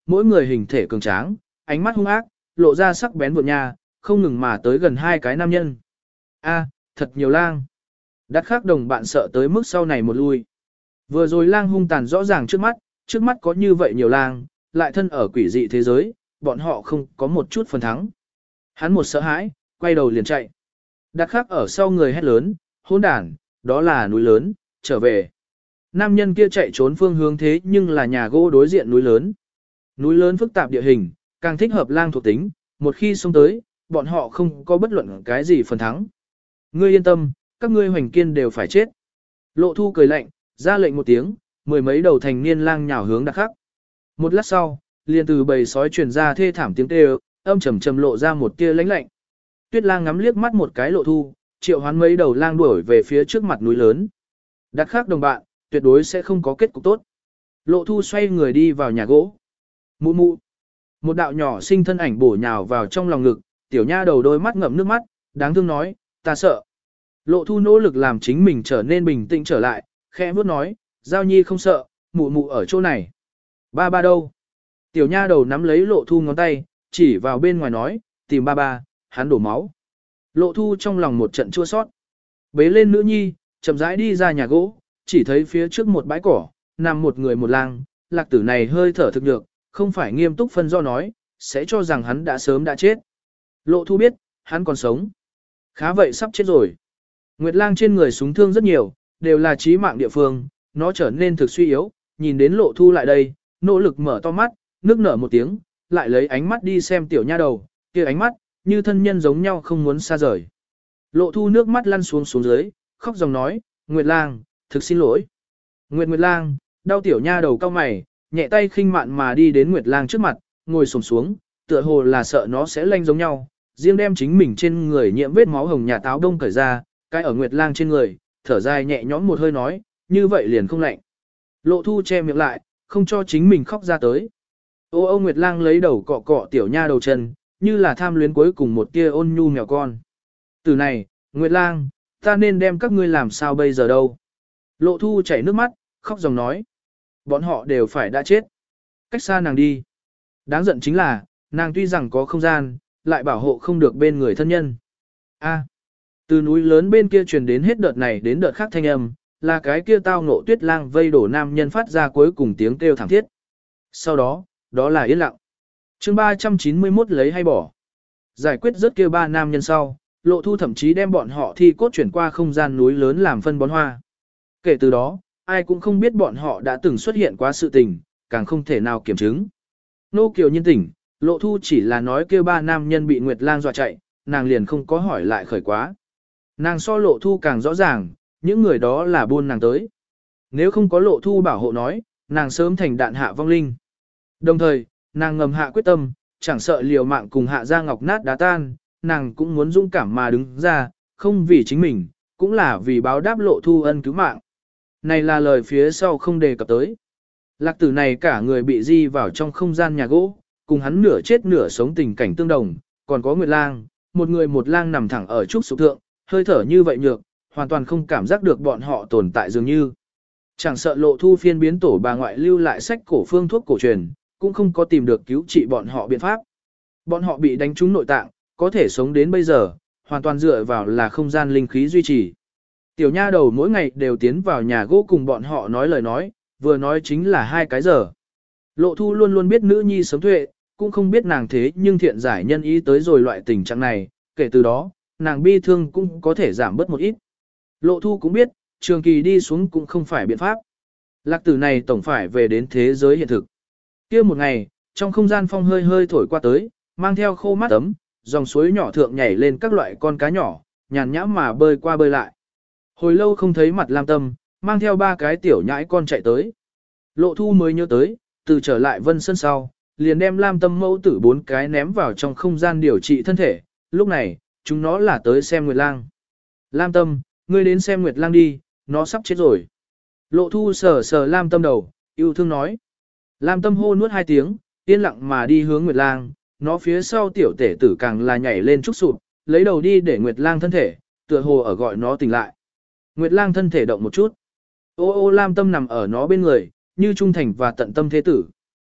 mỗi người hình thể cường tráng, ánh mắt hung ác, lộ ra sắc bén vượn nha, không ngừng mà tới gần hai cái nam nhân. A, thật nhiều lang. Đắt khác đồng bạn sợ tới mức sau này một lui. Vừa rồi lang hung tàn rõ ràng trước mắt, trước mắt có như vậy nhiều lang, lại thân ở quỷ dị thế giới, bọn họ không có một chút phần thắng. Hắn một sợ hãi, quay đầu liền chạy. Đắt khác ở sau người hét lớn, hỗn đàn, đó là núi lớn, trở về. Nam nhân kia chạy trốn phương hướng thế nhưng là nhà gỗ đối diện núi lớn. Núi lớn phức tạp địa hình, càng thích hợp lang thuộc tính, một khi xông tới, bọn họ không có bất luận cái gì phần thắng. Ngươi yên tâm, các ngươi hoành kiên đều phải chết. Lộ thu cười lạnh, ra lệnh một tiếng, mười mấy đầu thành niên lang nhào hướng đặc khắc. Một lát sau, liền từ bầy sói truyền ra thê thảm tiếng kêu, âm trầm trầm lộ ra một tia lãnh lạnh. Tuyết lang ngắm liếc mắt một cái lộ thu, triệu hoán mấy đầu lang đuổi về phía trước mặt núi lớn. Đặc khắc đồng bạn, tuyệt đối sẽ không có kết cục tốt. Lộ thu xoay người đi vào nhà gỗ. Mụ mụ. Một đạo nhỏ sinh thân ảnh bổ nhào vào trong lòng ngực, tiểu nha đầu đôi mắt ngậm nước mắt, đáng thương nói, ta sợ. Lộ thu nỗ lực làm chính mình trở nên bình tĩnh trở lại, khẽ bước nói, Giao Nhi không sợ, mụ mụ ở chỗ này. Ba ba đâu? Tiểu nha đầu nắm lấy lộ thu ngón tay, chỉ vào bên ngoài nói, tìm ba ba, hắn đổ máu. Lộ thu trong lòng một trận chua sót. Bế lên nữ nhi, chậm rãi đi ra nhà gỗ, chỉ thấy phía trước một bãi cỏ, nằm một người một lang, lạc tử này hơi thở thực được, không phải nghiêm túc phân do nói, sẽ cho rằng hắn đã sớm đã chết. Lộ thu biết, hắn còn sống. Khá vậy sắp chết rồi. Nguyệt lang trên người súng thương rất nhiều, đều là chí mạng địa phương, nó trở nên thực suy yếu, nhìn đến lộ thu lại đây, nỗ lực mở to mắt, nước nở một tiếng, lại lấy ánh mắt đi xem tiểu nha đầu, kia ánh mắt, như thân nhân giống nhau không muốn xa rời. Lộ thu nước mắt lăn xuống xuống dưới, khóc dòng nói, Nguyệt lang, thực xin lỗi. Nguyệt Nguyệt lang, đau tiểu nha đầu cao mày, nhẹ tay khinh mạn mà đi đến Nguyệt lang trước mặt, ngồi xổm xuống, tựa hồ là sợ nó sẽ lanh giống nhau, riêng đem chính mình trên người nhiễm vết máu hồng nhà táo đông cởi ra, cái ở Nguyệt lang trên người, thở dài nhẹ nhõm một hơi nói, như vậy liền không lạnh. Lộ thu che miệng lại, không cho chính mình khóc ra tới. Ô ô Nguyệt lang lấy đầu cọ cọ tiểu nha đầu chân, như là tham luyến cuối cùng một tia ôn nhu mèo con. Từ này, Nguyệt lang, ta nên đem các ngươi làm sao bây giờ đâu. Lộ thu chảy nước mắt, khóc dòng nói. Bọn họ đều phải đã chết. Cách xa nàng đi. Đáng giận chính là, nàng tuy rằng có không gian, lại bảo hộ không được bên người thân nhân. A. Từ núi lớn bên kia truyền đến hết đợt này đến đợt khác thanh âm, là cái kia tao ngộ tuyết lang vây đổ nam nhân phát ra cuối cùng tiếng kêu thảm thiết. Sau đó, đó là yên lặng. chương ba trăm chín mươi mốt lấy hay bỏ. Giải quyết rất kia ba nam nhân sau, lộ thu thậm chí đem bọn họ thi cốt chuyển qua không gian núi lớn làm phân bón hoa. Kể từ đó, ai cũng không biết bọn họ đã từng xuất hiện quá sự tình, càng không thể nào kiểm chứng. Nô Kiều nhiên tỉnh, lộ thu chỉ là nói kêu ba nam nhân bị Nguyệt lang dọa chạy, nàng liền không có hỏi lại khởi quá. Nàng so lộ thu càng rõ ràng, những người đó là buôn nàng tới. Nếu không có lộ thu bảo hộ nói, nàng sớm thành đạn hạ vong linh. Đồng thời, nàng ngầm hạ quyết tâm, chẳng sợ liều mạng cùng hạ ra ngọc nát đá tan, nàng cũng muốn dũng cảm mà đứng ra, không vì chính mình, cũng là vì báo đáp lộ thu ân cứu mạng. Này là lời phía sau không đề cập tới. Lạc tử này cả người bị di vào trong không gian nhà gỗ, cùng hắn nửa chết nửa sống tình cảnh tương đồng, còn có Nguyệt lang, một người một lang nằm thẳng ở trúc sụp thượng, hơi thở như vậy nhược, hoàn toàn không cảm giác được bọn họ tồn tại dường như. Chẳng sợ lộ thu phiên biến tổ bà ngoại lưu lại sách cổ phương thuốc cổ truyền, cũng không có tìm được cứu trị bọn họ biện pháp. Bọn họ bị đánh trúng nội tạng, có thể sống đến bây giờ, hoàn toàn dựa vào là không gian linh khí duy trì. Tiểu nha đầu mỗi ngày đều tiến vào nhà gỗ cùng bọn họ nói lời nói, vừa nói chính là hai cái giờ. Lộ thu luôn luôn biết nữ nhi sớm tuệ, cũng không biết nàng thế nhưng thiện giải nhân ý tới rồi loại tình trạng này, kể từ đó, nàng bi thương cũng có thể giảm bớt một ít. Lộ thu cũng biết, trường kỳ đi xuống cũng không phải biện pháp. Lạc tử này tổng phải về đến thế giới hiện thực. Kia một ngày, trong không gian phong hơi hơi thổi qua tới, mang theo khô mát ấm, dòng suối nhỏ thượng nhảy lên các loại con cá nhỏ, nhàn nhã mà bơi qua bơi lại. Hồi lâu không thấy mặt Lam Tâm, mang theo ba cái tiểu nhãi con chạy tới. Lộ thu mới nhớ tới, từ trở lại Vân Sơn sau, liền đem Lam Tâm mẫu tử bốn cái ném vào trong không gian điều trị thân thể. Lúc này, chúng nó là tới xem Nguyệt lang. Lam Tâm, ngươi đến xem Nguyệt lang đi, nó sắp chết rồi. Lộ thu sờ sờ Lam Tâm đầu, yêu thương nói. Lam Tâm hô nuốt hai tiếng, yên lặng mà đi hướng Nguyệt lang, nó phía sau tiểu tể tử càng là nhảy lên trúc sụp, lấy đầu đi để Nguyệt lang thân thể, tựa hồ ở gọi nó tỉnh lại. Nguyệt lang thân thể động một chút. Ô ô Lam Tâm nằm ở nó bên người, như trung thành và tận tâm thế tử.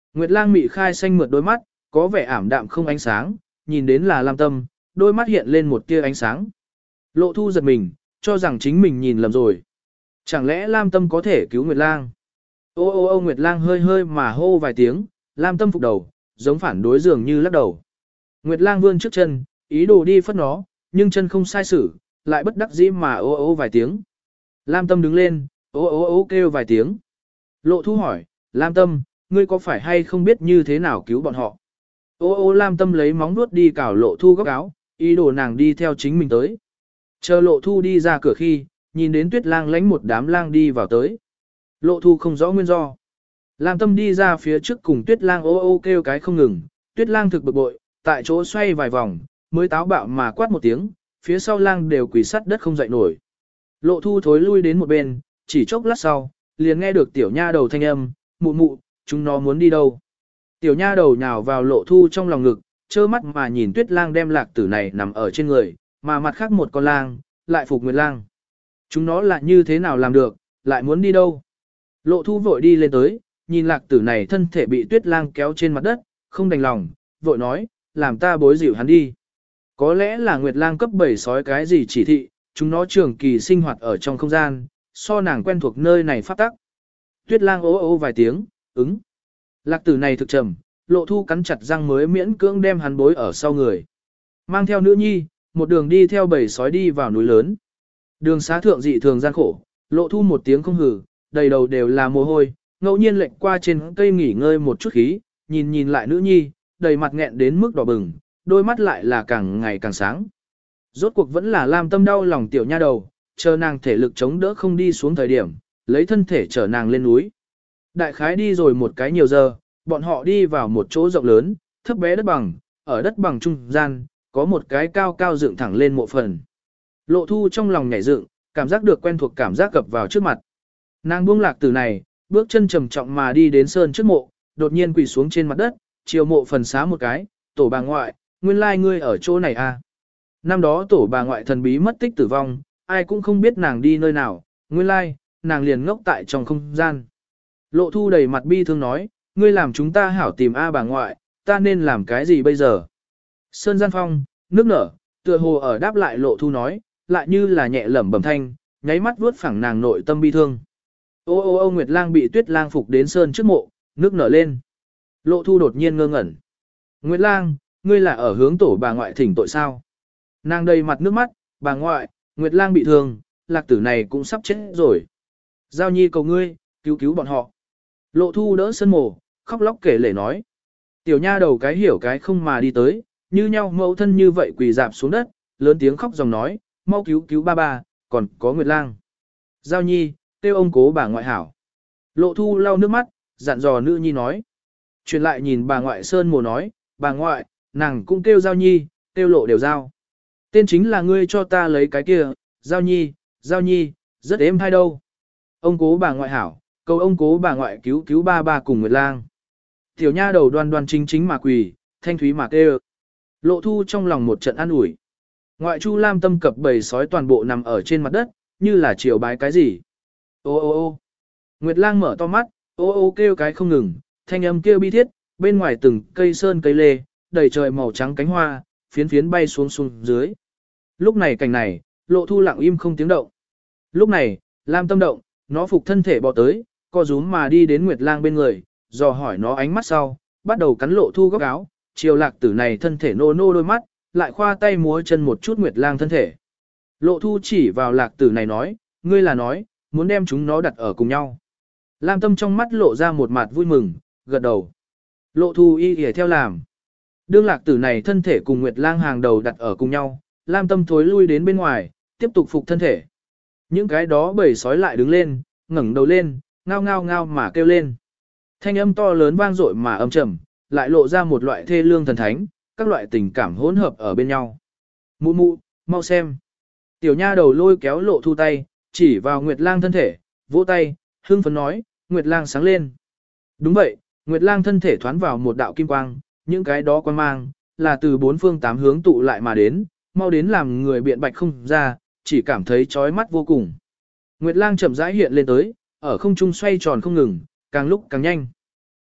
Nguyệt Lang mị khai xanh mượt đôi mắt, có vẻ ảm đạm không ánh sáng, nhìn đến là Lam Tâm, đôi mắt hiện lên một tia ánh sáng. Lộ Thu giật mình, cho rằng chính mình nhìn lầm rồi. Chẳng lẽ Lam Tâm có thể cứu Nguyệt Lang? Ô ô ô Nguyệt Lang hơi hơi mà hô vài tiếng, Lam Tâm phục đầu, giống phản đối dường như lắc đầu. Nguyệt Lang vươn trước chân, ý đồ đi phất nó, nhưng chân không sai sử, lại bất đắc dĩ mà ô ô vài tiếng. Lam Tâm đứng lên, ô ô ô kêu vài tiếng. Lộ Thu hỏi, Lam Tâm, ngươi có phải hay không biết như thế nào cứu bọn họ? Ô ô Lam Tâm lấy móng vuốt đi cào Lộ Thu góc áo, ý đồ nàng đi theo chính mình tới. Chờ Lộ Thu đi ra cửa khi, nhìn đến Tuyết Lang lãnh một đám lang đi vào tới. Lộ Thu không rõ nguyên do. Lam Tâm đi ra phía trước cùng Tuyết Lang ô ô kêu cái không ngừng, Tuyết Lang thực bực bội, tại chỗ xoay vài vòng, mới táo bạo mà quát một tiếng, phía sau lang đều quỳ sắt đất không dậy nổi. Lộ Thu thối lui đến một bên, chỉ chốc lát sau, liền nghe được tiểu nha đầu thanh âm, mụ mụ, chúng nó muốn đi đâu. Tiểu nha đầu nhào vào Lộ Thu trong lòng ngực, trơ mắt mà nhìn Tuyết Lang đem lạc tử này nằm ở trên người, mà mặt khác một con lang, lại phục Nguyệt Lang. Chúng nó là như thế nào làm được, lại muốn đi đâu. Lộ Thu vội đi lên tới, nhìn lạc tử này thân thể bị Tuyết Lang kéo trên mặt đất, không đành lòng, vội nói, làm ta bối dịu hắn đi. Có lẽ là Nguyệt Lang cấp bảy sói cái gì chỉ thị, chúng nó trường kỳ sinh hoạt ở trong không gian, so nàng quen thuộc nơi này pháp tắc. Tuyết Lang ố ố vài tiếng, ứng. Lạc tử này thực trầm, Lộ Thu cắn chặt răng mới miễn cưỡng đem hắn bối ở sau người. Mang theo nữ nhi, một đường đi theo bầy sói đi vào núi lớn. Đường xá thượng dị thường gian khổ, Lộ Thu một tiếng không hừ, đầy đầu đều là mồ hôi, ngẫu nhiên lệnh qua trên cây nghỉ ngơi một chút khí, nhìn nhìn lại nữ nhi, đầy mặt nghẹn đến mức đỏ bừng, đôi mắt lại là càng ngày càng sáng. Rốt cuộc vẫn là Lam Tâm đau lòng tiểu nha đầu, chờ nàng thể lực chống đỡ không đi xuống thời điểm, lấy thân thể chở nàng lên núi. Đại khái đi rồi một cái nhiều giờ, bọn họ đi vào một chỗ rộng lớn, thấp bé đất bằng, ở đất bằng trung gian, có một cái cao cao dựng thẳng lên mộ phần. Lộ Thu trong lòng nhảy dựng, cảm giác được quen thuộc cảm giác cập vào trước mặt. Nàng buông lạc tử này, bước chân trầm trọng mà đi đến sơn trước mộ, đột nhiên quỳ xuống trên mặt đất, chiều mộ phần xá một cái, tổ bà ngoại, nguyên lai ngươi ở chỗ này à. Năm đó tổ bà ngoại thần bí mất tích tử vong, ai cũng không biết nàng đi nơi nào, nguyên lai, nàng liền ngốc tại trong không gian. Lộ Thu đầy mặt bi thương nói, ngươi làm chúng ta hảo tìm A bà ngoại, ta nên làm cái gì bây giờ? Sơn gian phong, nước nở, tựa hồ ở đáp lại Lộ Thu nói, lại như là nhẹ lẩm bẩm thanh, nháy mắt vuốt phẳng nàng nội tâm bi thương. Ô ô ô Nguyệt Lang bị Tuyết Lang phục đến sơn trước mộ, nước nở lên. Lộ Thu đột nhiên ngơ ngẩn. Nguyệt Lang, ngươi là ở hướng tổ bà ngoại thỉnh tội sao? Nàng đầy mặt nước mắt, bà ngoại, Nguyệt Lang bị thương, lạc tử này cũng sắp chết rồi. Giao Nhi cầu ngươi, cứu cứu bọn họ. Lộ Thu đỡ sân mồ, khóc lóc kể lể nói. Tiểu nha đầu cái hiểu cái không mà đi tới, như nhau mẫu thân như vậy quỳ dạp xuống đất, lớn tiếng khóc dòng nói, mau cứu cứu ba ba, còn có Nguyệt Lang. Giao Nhi, kêu ông cố bà ngoại hảo. Lộ Thu lau nước mắt, dặn dò nữ nhi nói. Truyền lại nhìn bà ngoại sơn mồ nói, bà ngoại, nàng cũng kêu Giao Nhi, kêu Lộ đều Giao. Tên chính là ngươi cho ta lấy cái kia, Giao Nhi, Giao Nhi, rất êm hay đâu. Ông cố bà ngoại hảo, cầu ông cố bà ngoại cứu cứu ba ba cùng Nguyệt Lang. Tiểu nha đầu đoan đoan chính chính mà quỳ, thanh thúy mà kêu. Lộ Thu trong lòng một trận an ủi. Ngoại Chu Lam Tâm cập bầy sói toàn bộ nằm ở trên mặt đất, như là chiều bái cái gì. Ô ô ô Nguyệt Lang mở to mắt, ô ô kêu cái không ngừng, thanh âm kêu bi thiết, bên ngoài từng cây sơn cây lê, đầy trời màu trắng cánh hoa, phiến phiến bay xuống xuống dưới. Lúc này cảnh này, Lộ Thu lặng im không tiếng động. Lúc này, Lam Tâm động, nó phục thân thể bò tới, co rúm mà đi đến Nguyệt Lang bên người, dò hỏi nó ánh mắt sau, bắt đầu cắn Lộ Thu góc áo, chiều lạc tử này thân thể nô nô đôi mắt, lại khoa tay múa chân một chút Nguyệt Lang thân thể. Lộ Thu chỉ vào lạc tử này nói, ngươi là nói, muốn đem chúng nó đặt ở cùng nhau. Lam Tâm trong mắt lộ ra một mặt vui mừng, gật đầu. Lộ Thu y ghề theo làm. Đương lạc tử này thân thể cùng Nguyệt Lang hàng đầu đặt ở cùng nhau, Lam Tâm thối lui đến bên ngoài, tiếp tục phục thân thể. Những cái đó bầy sói lại đứng lên, ngẩng đầu lên, ngao ngao ngao mà kêu lên. Thanh âm to lớn vang dội mà âm trầm, lại lộ ra một loại thê lương thần thánh, các loại tình cảm hỗn hợp ở bên nhau. Mụ mụ, mau xem. Tiểu nha đầu lôi kéo Lộ Thu tay, chỉ vào Nguyệt Lang thân thể, vỗ tay, hưng phấn nói, Nguyệt Lang sáng lên. Đúng vậy, Nguyệt Lang thân thể thoán vào một đạo kim quang, những cái đó quang mang, là từ bốn phương tám hướng tụ lại mà đến, mau đến làm người biện bạch không ra, chỉ cảm thấy chói mắt vô cùng. Nguyệt Lang chậm rãi hiện lên tới, ở không trung xoay tròn không ngừng, càng lúc càng nhanh.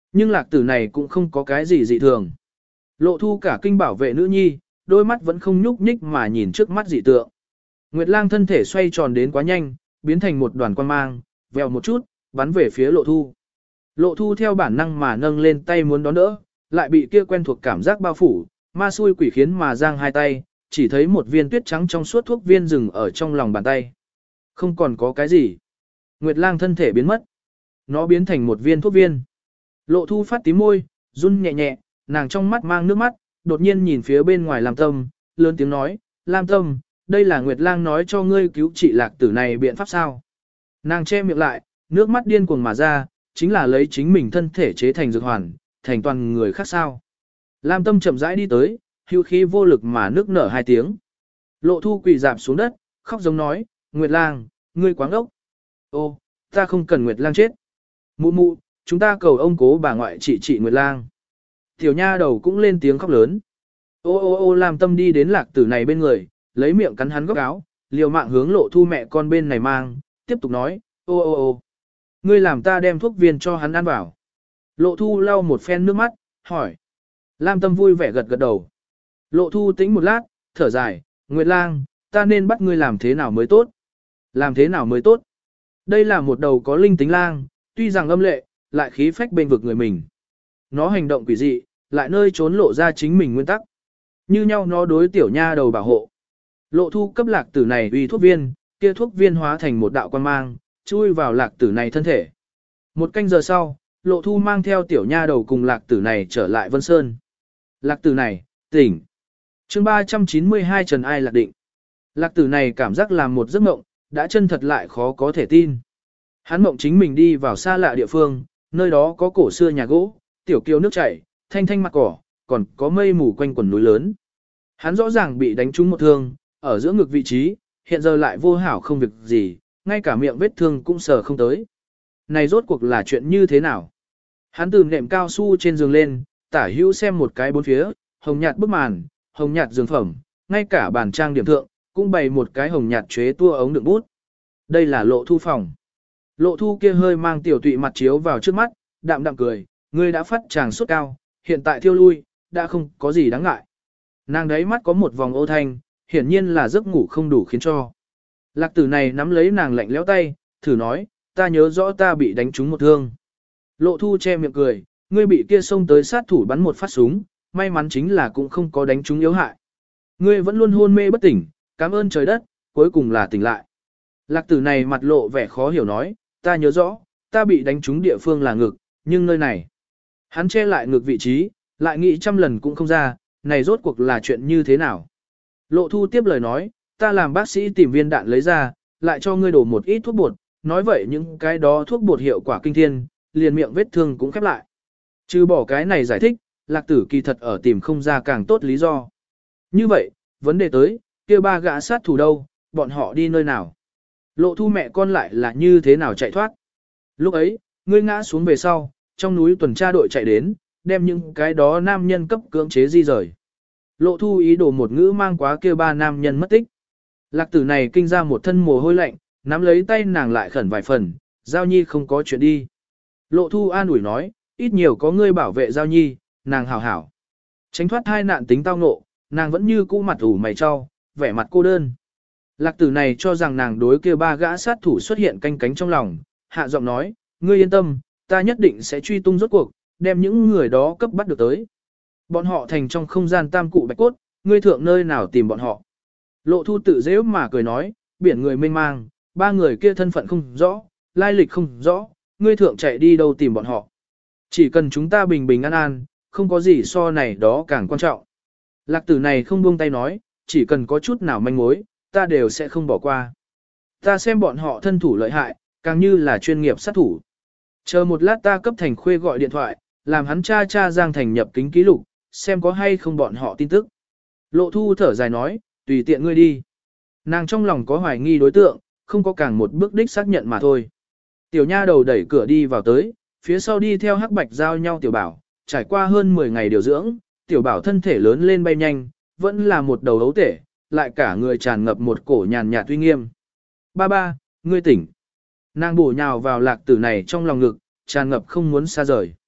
Nhưng lạc tử này cũng không có cái gì dị thường. Lộ thu cả kinh bảo vệ nữ nhi, đôi mắt vẫn không nhúc nhích mà nhìn trước mắt dị tượng. Nguyệt lang thân thể xoay tròn đến quá nhanh, biến thành một đoàn quang mang, vèo một chút, bắn về phía lộ thu. Lộ thu theo bản năng mà nâng lên tay muốn đón đỡ, lại bị kia quen thuộc cảm giác bao phủ, ma xui quỷ khiến mà giang hai tay, chỉ thấy một viên tuyết trắng trong suốt thuốc viên rừng ở trong lòng bàn tay. Không còn có cái gì. Nguyệt lang thân thể biến mất. Nó biến thành một viên thuốc viên. Lộ thu phát tím môi, run nhẹ nhẹ, nàng trong mắt mang nước mắt, đột nhiên nhìn phía bên ngoài Lam Tâm, lớn tiếng nói, Lam Tâm, đây là Nguyệt lang nói cho ngươi cứu trị lạc tử này biện pháp sao. Nàng che miệng lại, nước mắt điên cuồng mà ra, chính là lấy chính mình thân thể chế thành dược hoàn, thành toàn người khác sao. Lam Tâm chậm rãi đi tới, hưu khí vô lực mà nước nở hai tiếng. Lộ thu quỳ dạp xuống đất, khóc giống nói, Nguyệt lang, ngươi quáng ốc. Ô, ta không cần Nguyệt lang chết. Mụ mụ, chúng ta cầu ông cố bà ngoại trị trị Nguyệt lang. Tiểu nha đầu cũng lên tiếng khóc lớn. Ô ô ô Lam Tâm đi đến lạc tử này bên người, lấy miệng cắn hắn góc áo, liều mạng hướng lộ thu mẹ con bên này mang, tiếp tục nói, ô ô ô. Ngươi làm ta đem thuốc viên cho hắn ăn vào. Lộ thu lau một phen nước mắt, hỏi. Lam Tâm vui vẻ gật gật đầu. Lộ thu tĩnh một lát, thở dài, Nguyệt lang, ta nên bắt ngươi làm thế nào mới tốt? Làm thế nào mới tốt? Đây là một đầu có linh tính lang, tuy rằng âm lệ, lại khí phách bên vực người mình. Nó hành động quỷ dị, lại nơi trốn lộ ra chính mình nguyên tắc. Như nhau nó đối tiểu nha đầu bảo hộ. Lộ thu cấp lạc tử này uy thuốc viên, kia thuốc viên hóa thành một đạo quan mang, chui vào lạc tử này thân thể. Một canh giờ sau, lộ thu mang theo tiểu nha đầu cùng lạc tử này trở lại Vân Sơn. Lạc tử này, tỉnh. chương ba trăm chín mươi hai Trần Ai lạc định. Lạc tử này cảm giác làm một giấc mộng, đã chân thật lại khó có thể tin. Hắn mộng chính mình đi vào xa lạ địa phương, nơi đó có cổ xưa nhà gỗ, tiểu kiều nước chảy, thanh thanh mặt cỏ, còn có mây mù quanh quần núi lớn. Hắn rõ ràng bị đánh trúng một thương, ở giữa ngực vị trí, hiện giờ lại vô hảo không việc gì, ngay cả miệng vết thương cũng sờ không tới. Này rốt cuộc là chuyện như thế nào? Hắn từ nệm cao su trên giường lên, tả hữu xem một cái bốn phía, hồng nhạt bức màn, hồng nhạt giường phẩm, ngay cả bàn trang điểm thượng, cũng bày một cái hồng nhạt chế tua ống đựng bút. Đây là lộ thu phòng. Lộ thu kia hơi mang tiểu tụy mặt chiếu vào trước mắt, đạm đạm cười, ngươi đã phát tràng suốt cao, hiện tại thiêu lui, đã không có gì đáng ngại. Nàng đấy mắt có một vòng ô thanh, hiển nhiên là giấc ngủ không đủ khiến cho. Lạc tử này nắm lấy nàng lạnh lẽo tay, thử nói, ta nhớ rõ ta bị đánh trúng một thương. Lộ thu che miệng cười, ngươi bị kia xông tới sát thủ bắn một phát súng, may mắn chính là cũng không có đánh trúng yếu hại. Ngươi vẫn luôn hôn mê bất tỉnh, cảm ơn trời đất, cuối cùng là tỉnh lại. Lạc tử này mặt lộ vẻ khó hiểu nói, ta nhớ rõ, ta bị đánh trúng địa phương là ngực, nhưng nơi này. Hắn che lại ngực vị trí, lại nghĩ trăm lần cũng không ra, này rốt cuộc là chuyện như thế nào. Lộ thu tiếp lời nói, ta làm bác sĩ tìm viên đạn lấy ra, lại cho ngươi đổ một ít thuốc bột, nói vậy những cái đó thuốc bột hiệu quả kinh thiên, liền miệng vết thương cũng khép lại. Trừ bỏ cái này giải thích, lạc tử kỳ thật ở tìm không ra càng tốt lý do. Như vậy, vấn đề tới, kia ba gã sát thủ đâu, bọn họ đi nơi nào? Lộ thu mẹ con lại là như thế nào chạy thoát? Lúc ấy, ngươi ngã xuống về sau, trong núi tuần tra đội chạy đến, đem những cái đó nam nhân cấp cưỡng chế di rời. Lộ thu ý đồ một ngữ mang quá kia ba nam nhân mất tích. Lạc tử này kinh ra một thân mồ hôi lạnh, nắm lấy tay nàng lại khẩn vài phần, Giao Nhi không có chuyện đi. Lộ thu an ủi nói, ít nhiều có ngươi bảo vệ Giao Nhi, nàng hảo hảo. Tránh thoát hai nạn tính tao ngộ, nàng vẫn như cũ mặt ủ mày cho, vẻ mặt cô đơn. Lạc tử này cho rằng nàng đối kia ba gã sát thủ xuất hiện canh cánh trong lòng, hạ giọng nói, ngươi yên tâm, ta nhất định sẽ truy tung rốt cuộc, đem những người đó cấp bắt được tới. Bọn họ thành trong không gian tam cụ bạch cốt, ngươi thượng nơi nào tìm bọn họ. Lộ thu tự dễ mà cười nói, biển người mênh mang, ba người kia thân phận không rõ, lai lịch không rõ, ngươi thượng chạy đi đâu tìm bọn họ. Chỉ cần chúng ta bình bình an an, không có gì so này đó càng quan trọng. Lạc tử này không buông tay nói, chỉ cần có chút nào manh mối, ta đều sẽ không bỏ qua. Ta xem bọn họ thân thủ lợi hại, càng như là chuyên nghiệp sát thủ. Chờ một lát ta cấp Thành Khuê gọi điện thoại, làm hắn cha cha Giang Thành nhập kính ký lục, xem có hay không bọn họ tin tức. Lộ thu thở dài nói, tùy tiện ngươi đi. Nàng trong lòng có hoài nghi đối tượng, không có càng một bước đích xác nhận mà thôi. Tiểu nha đầu đẩy cửa đi vào tới, phía sau đi theo hắc bạch giao nhau tiểu bảo, trải qua hơn mười ngày điều dưỡng, tiểu bảo thân thể lớn lên bay nhanh, vẫn là một đầu ấu tể, lại cả người tràn ngập một cổ nhàn nhạt uy nghiêm. Ba ba, ngươi tỉnh. Nàng bổ nhào vào lạc tử này trong lòng ngực, tràn ngập không muốn xa rời.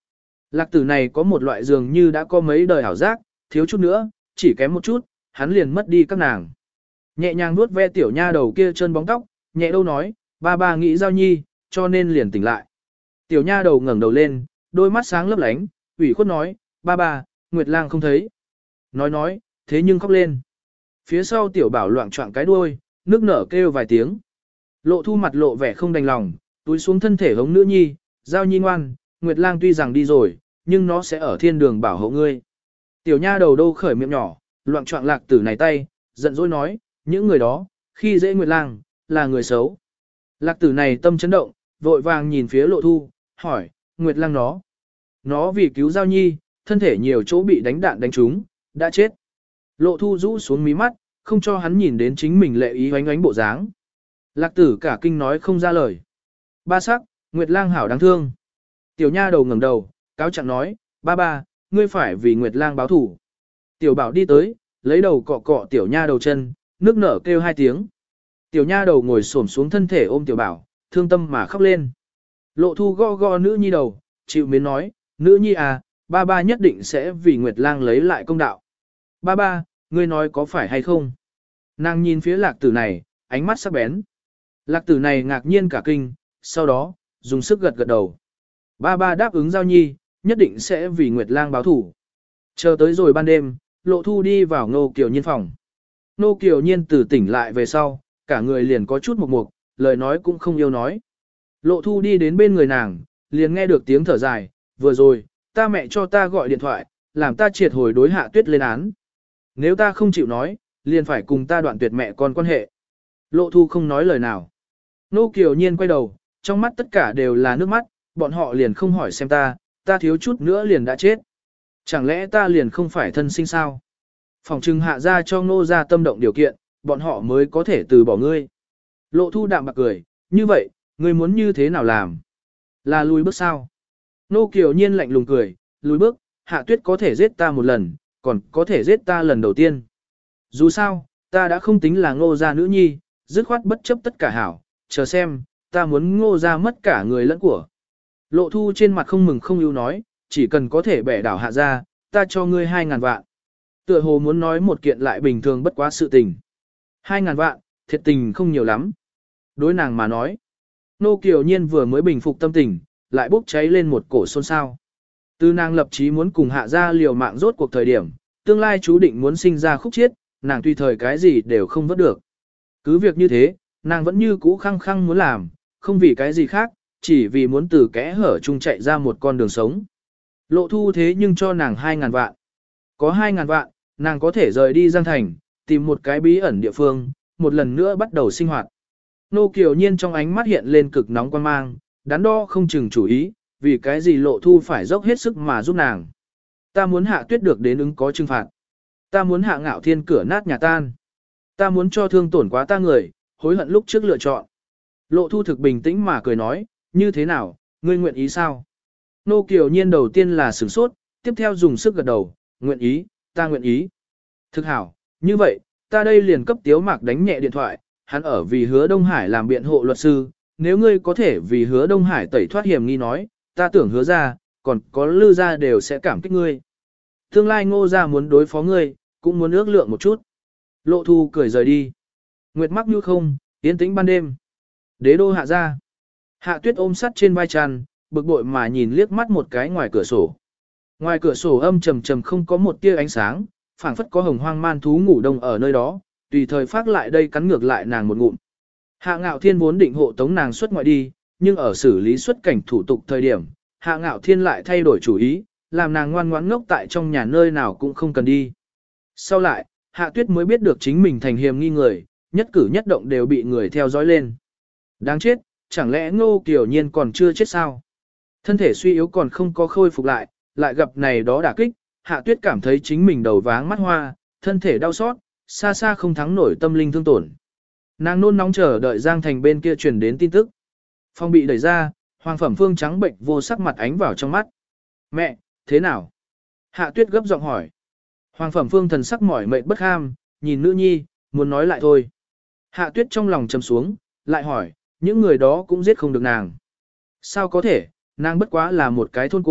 Lạc tử này có một loại dường như đã có mấy đời ảo giác, thiếu chút nữa, chỉ kém một chút, hắn liền mất đi các nàng. Nhẹ nhàng nuốt ve tiểu nha đầu kia chân bóng tóc, nhẹ đâu nói, ba ba nghĩ Giao Nhi, cho nên liền tỉnh lại. Tiểu nha đầu ngẩng đầu lên, đôi mắt sáng lấp lánh, ủy khuất nói, ba ba, Nguyệt Lang không thấy. Nói nói, thế nhưng khóc lên. Phía sau tiểu bảo loạn trọng cái đuôi, nước nở kêu vài tiếng. Lộ Thu mặt lộ vẻ không đành lòng, túi xuống thân thể hống nữ nhi, Giao Nhi ngoan, Nguyệt Lang tuy rằng đi rồi, nhưng nó sẽ ở thiên đường bảo hộ ngươi. Tiểu nha đầu đâu khởi miệng nhỏ, loạn trọng lạc tử này tay, giận dỗi nói, những người đó, khi dễ Nguyệt Lang, là người xấu. Lạc tử này tâm chấn động, vội vàng nhìn phía Lộ Thu, hỏi, Nguyệt Lang nó. Nó vì cứu Giao Nhi, thân thể nhiều chỗ bị đánh đạn đánh trúng, đã chết. Lộ Thu rũ xuống mí mắt, không cho hắn nhìn đến chính mình lệ ý oánh oánh bộ dáng. Lạc tử cả kinh nói không ra lời. Ba sắc, Nguyệt Lang hảo đáng thương. Tiểu nha đầu ngẩng đầu, cáo trạng nói, ba ba, ngươi phải vì Nguyệt Lang báo thủ. Tiểu bảo đi tới, lấy đầu cọ cọ tiểu nha đầu chân, nước nở kêu hai tiếng. Tiểu nha đầu ngồi xổm xuống thân thể ôm tiểu bảo, thương tâm mà khóc lên. Lộ Thu go go nữ nhi đầu, chịu miến nói, nữ nhi à, ba ba nhất định sẽ vì Nguyệt Lang lấy lại công đạo. Ba ba, ngươi nói có phải hay không? Nàng nhìn phía lạc tử này, ánh mắt sắc bén. Lạc tử này ngạc nhiên cả kinh, sau đó, dùng sức gật gật đầu. Ba ba đáp ứng Giao Nhi, nhất định sẽ vì Nguyệt Lang báo thủ. Chờ tới rồi ban đêm, Lộ Thu đi vào Nô Kiều Nhiên phòng. Nô Kiều Nhiên từ tỉnh lại về sau, cả người liền có chút mục mục, lời nói cũng không yêu nói. Lộ Thu đi đến bên người nàng, liền nghe được tiếng thở dài, vừa rồi, ta mẹ cho ta gọi điện thoại, làm ta triệt hồi đối Hạ Tuyết lên án. Nếu ta không chịu nói, liền phải cùng ta đoạn tuyệt mẹ con quan hệ. Lộ Thu không nói lời nào. Nô Kiều Nhiên quay đầu, trong mắt tất cả đều là nước mắt, bọn họ liền không hỏi xem ta, ta thiếu chút nữa liền đã chết. Chẳng lẽ ta liền không phải thân sinh sao? Phòng trừng hạ ra cho Ngô ra tâm động điều kiện, bọn họ mới có thể từ bỏ ngươi. Lộ Thu đạm bạc cười, như vậy, ngươi muốn như thế nào làm? Là lùi bước sao? Nô Kiều Nhiên lạnh lùng cười, lùi bước, Hạ Tuyết có thể giết ta một lần, còn có thể giết ta lần đầu tiên. Dù sao, ta đã không tính là Ngô gia nữ nhi, dứt khoát bất chấp tất cả hảo, chờ xem, ta muốn Ngô gia mất cả người lẫn của. Lộ Thu trên mặt không mừng không ưu nói, chỉ cần có thể bẻ đảo Hạ gia, ta cho ngươi hai ngàn vạn. Tựa hồ muốn nói một kiện lại bình thường bất quá sự tình. Hai ngàn vạn, thiệt tình không nhiều lắm. Đối nàng mà nói, Nô Kiều Nhiên vừa mới bình phục tâm tình, lại bốc cháy lên một cổ xôn xao. Từ nàng lập chí muốn cùng Hạ gia liều mạng rốt cuộc thời điểm, tương lai chú định muốn sinh ra khúc chiết, nàng tùy thời cái gì đều không vớt được. Cứ việc như thế, nàng vẫn như cũ khăng khăng muốn làm, không vì cái gì khác, chỉ vì muốn từ kẽ hở chung chạy ra một con đường sống. Lộ Thu thế nhưng cho nàng hai ngàn vạn. Có hai ngàn vạn, nàng có thể rời đi Giang Thành, tìm một cái bí ẩn địa phương, một lần nữa bắt đầu sinh hoạt. Nô Kiều Nhiên trong ánh mắt hiện lên cực nóng quan mang, đắn đo không chừng chủ ý, vì cái gì Lộ Thu phải dốc hết sức mà giúp nàng. Ta muốn Hạ Tuyết được đến ứng có trừng phạt. Ta muốn Hạ Ngạo Thiên cửa nát nhà tan. Ta muốn cho thương tổn quá ta người, hối hận lúc trước lựa chọn. Lộ Thu thực bình tĩnh mà cười nói, như thế nào, ngươi nguyện ý sao? Nô Kiều Nhiên đầu tiên là sửng sốt, tiếp theo dùng sức gật đầu, nguyện ý, ta nguyện ý. Thực hảo, như vậy, ta đây liền cấp Tiếu Mạc đánh nhẹ điện thoại, hắn ở vì Hứa Đông Hải làm biện hộ luật sư, nếu ngươi có thể vì Hứa Đông Hải tẩy thoát hiểm nghi nói, ta tưởng Hứa ra, còn có Lư ra đều sẽ cảm kích ngươi. Tương lai Ngô ra muốn đối phó ngươi, cũng muốn ước lượng một chút. Lộ Thu cười rời đi. Nguyệt mắc như không, yên tĩnh ban đêm. Đế đô Hạ ra. Hạ Tuyết ôm sắt trên vai tràn, bực bội mà nhìn liếc mắt một cái ngoài cửa sổ. Ngoài cửa sổ âm trầm trầm không có một tia ánh sáng, phảng phất có hồng hoang man thú ngủ đông ở nơi đó, tùy thời phát lại đây cắn ngược lại nàng một ngụm. Hạ Ngạo Thiên vốn định hộ tống nàng xuất ngoại đi, nhưng ở xử lý xuất cảnh thủ tục thời điểm, Hạ Ngạo Thiên lại thay đổi chủ ý, làm nàng ngoan ngoãn ngốc tại trong nhà nơi nào cũng không cần đi. Sau lại, Hạ Tuyết mới biết được chính mình thành hiềm nghi người, nhất cử nhất động đều bị người theo dõi lên. Đáng chết, chẳng lẽ Ngô Kiều Nhiên còn chưa chết sao? Thân thể suy yếu còn không có khôi phục lại, lại gặp này đó đả kích, Hạ Tuyết cảm thấy chính mình đầu váng mắt hoa, thân thể đau xót, xa xa không thắng nổi tâm linh thương tổn. Nàng nôn nóng chờ đợi Giang Thành bên kia truyền đến tin tức. Phong bị đẩy ra, Hoàng Phẩm Phương trắng bệnh vô sắc mặt ánh vào trong mắt. Mẹ, thế nào? Hạ Tuyết gấp giọng hỏi. Hoàng Phẩm Phương thần sắc mỏi mệt bất ham, nhìn nữ nhi, muốn nói lại thôi. Hạ Tuyết trong lòng trầm xuống, lại hỏi, những người đó cũng giết không được nàng. Sao có thể, nàng bất quá là một cái thôn cô,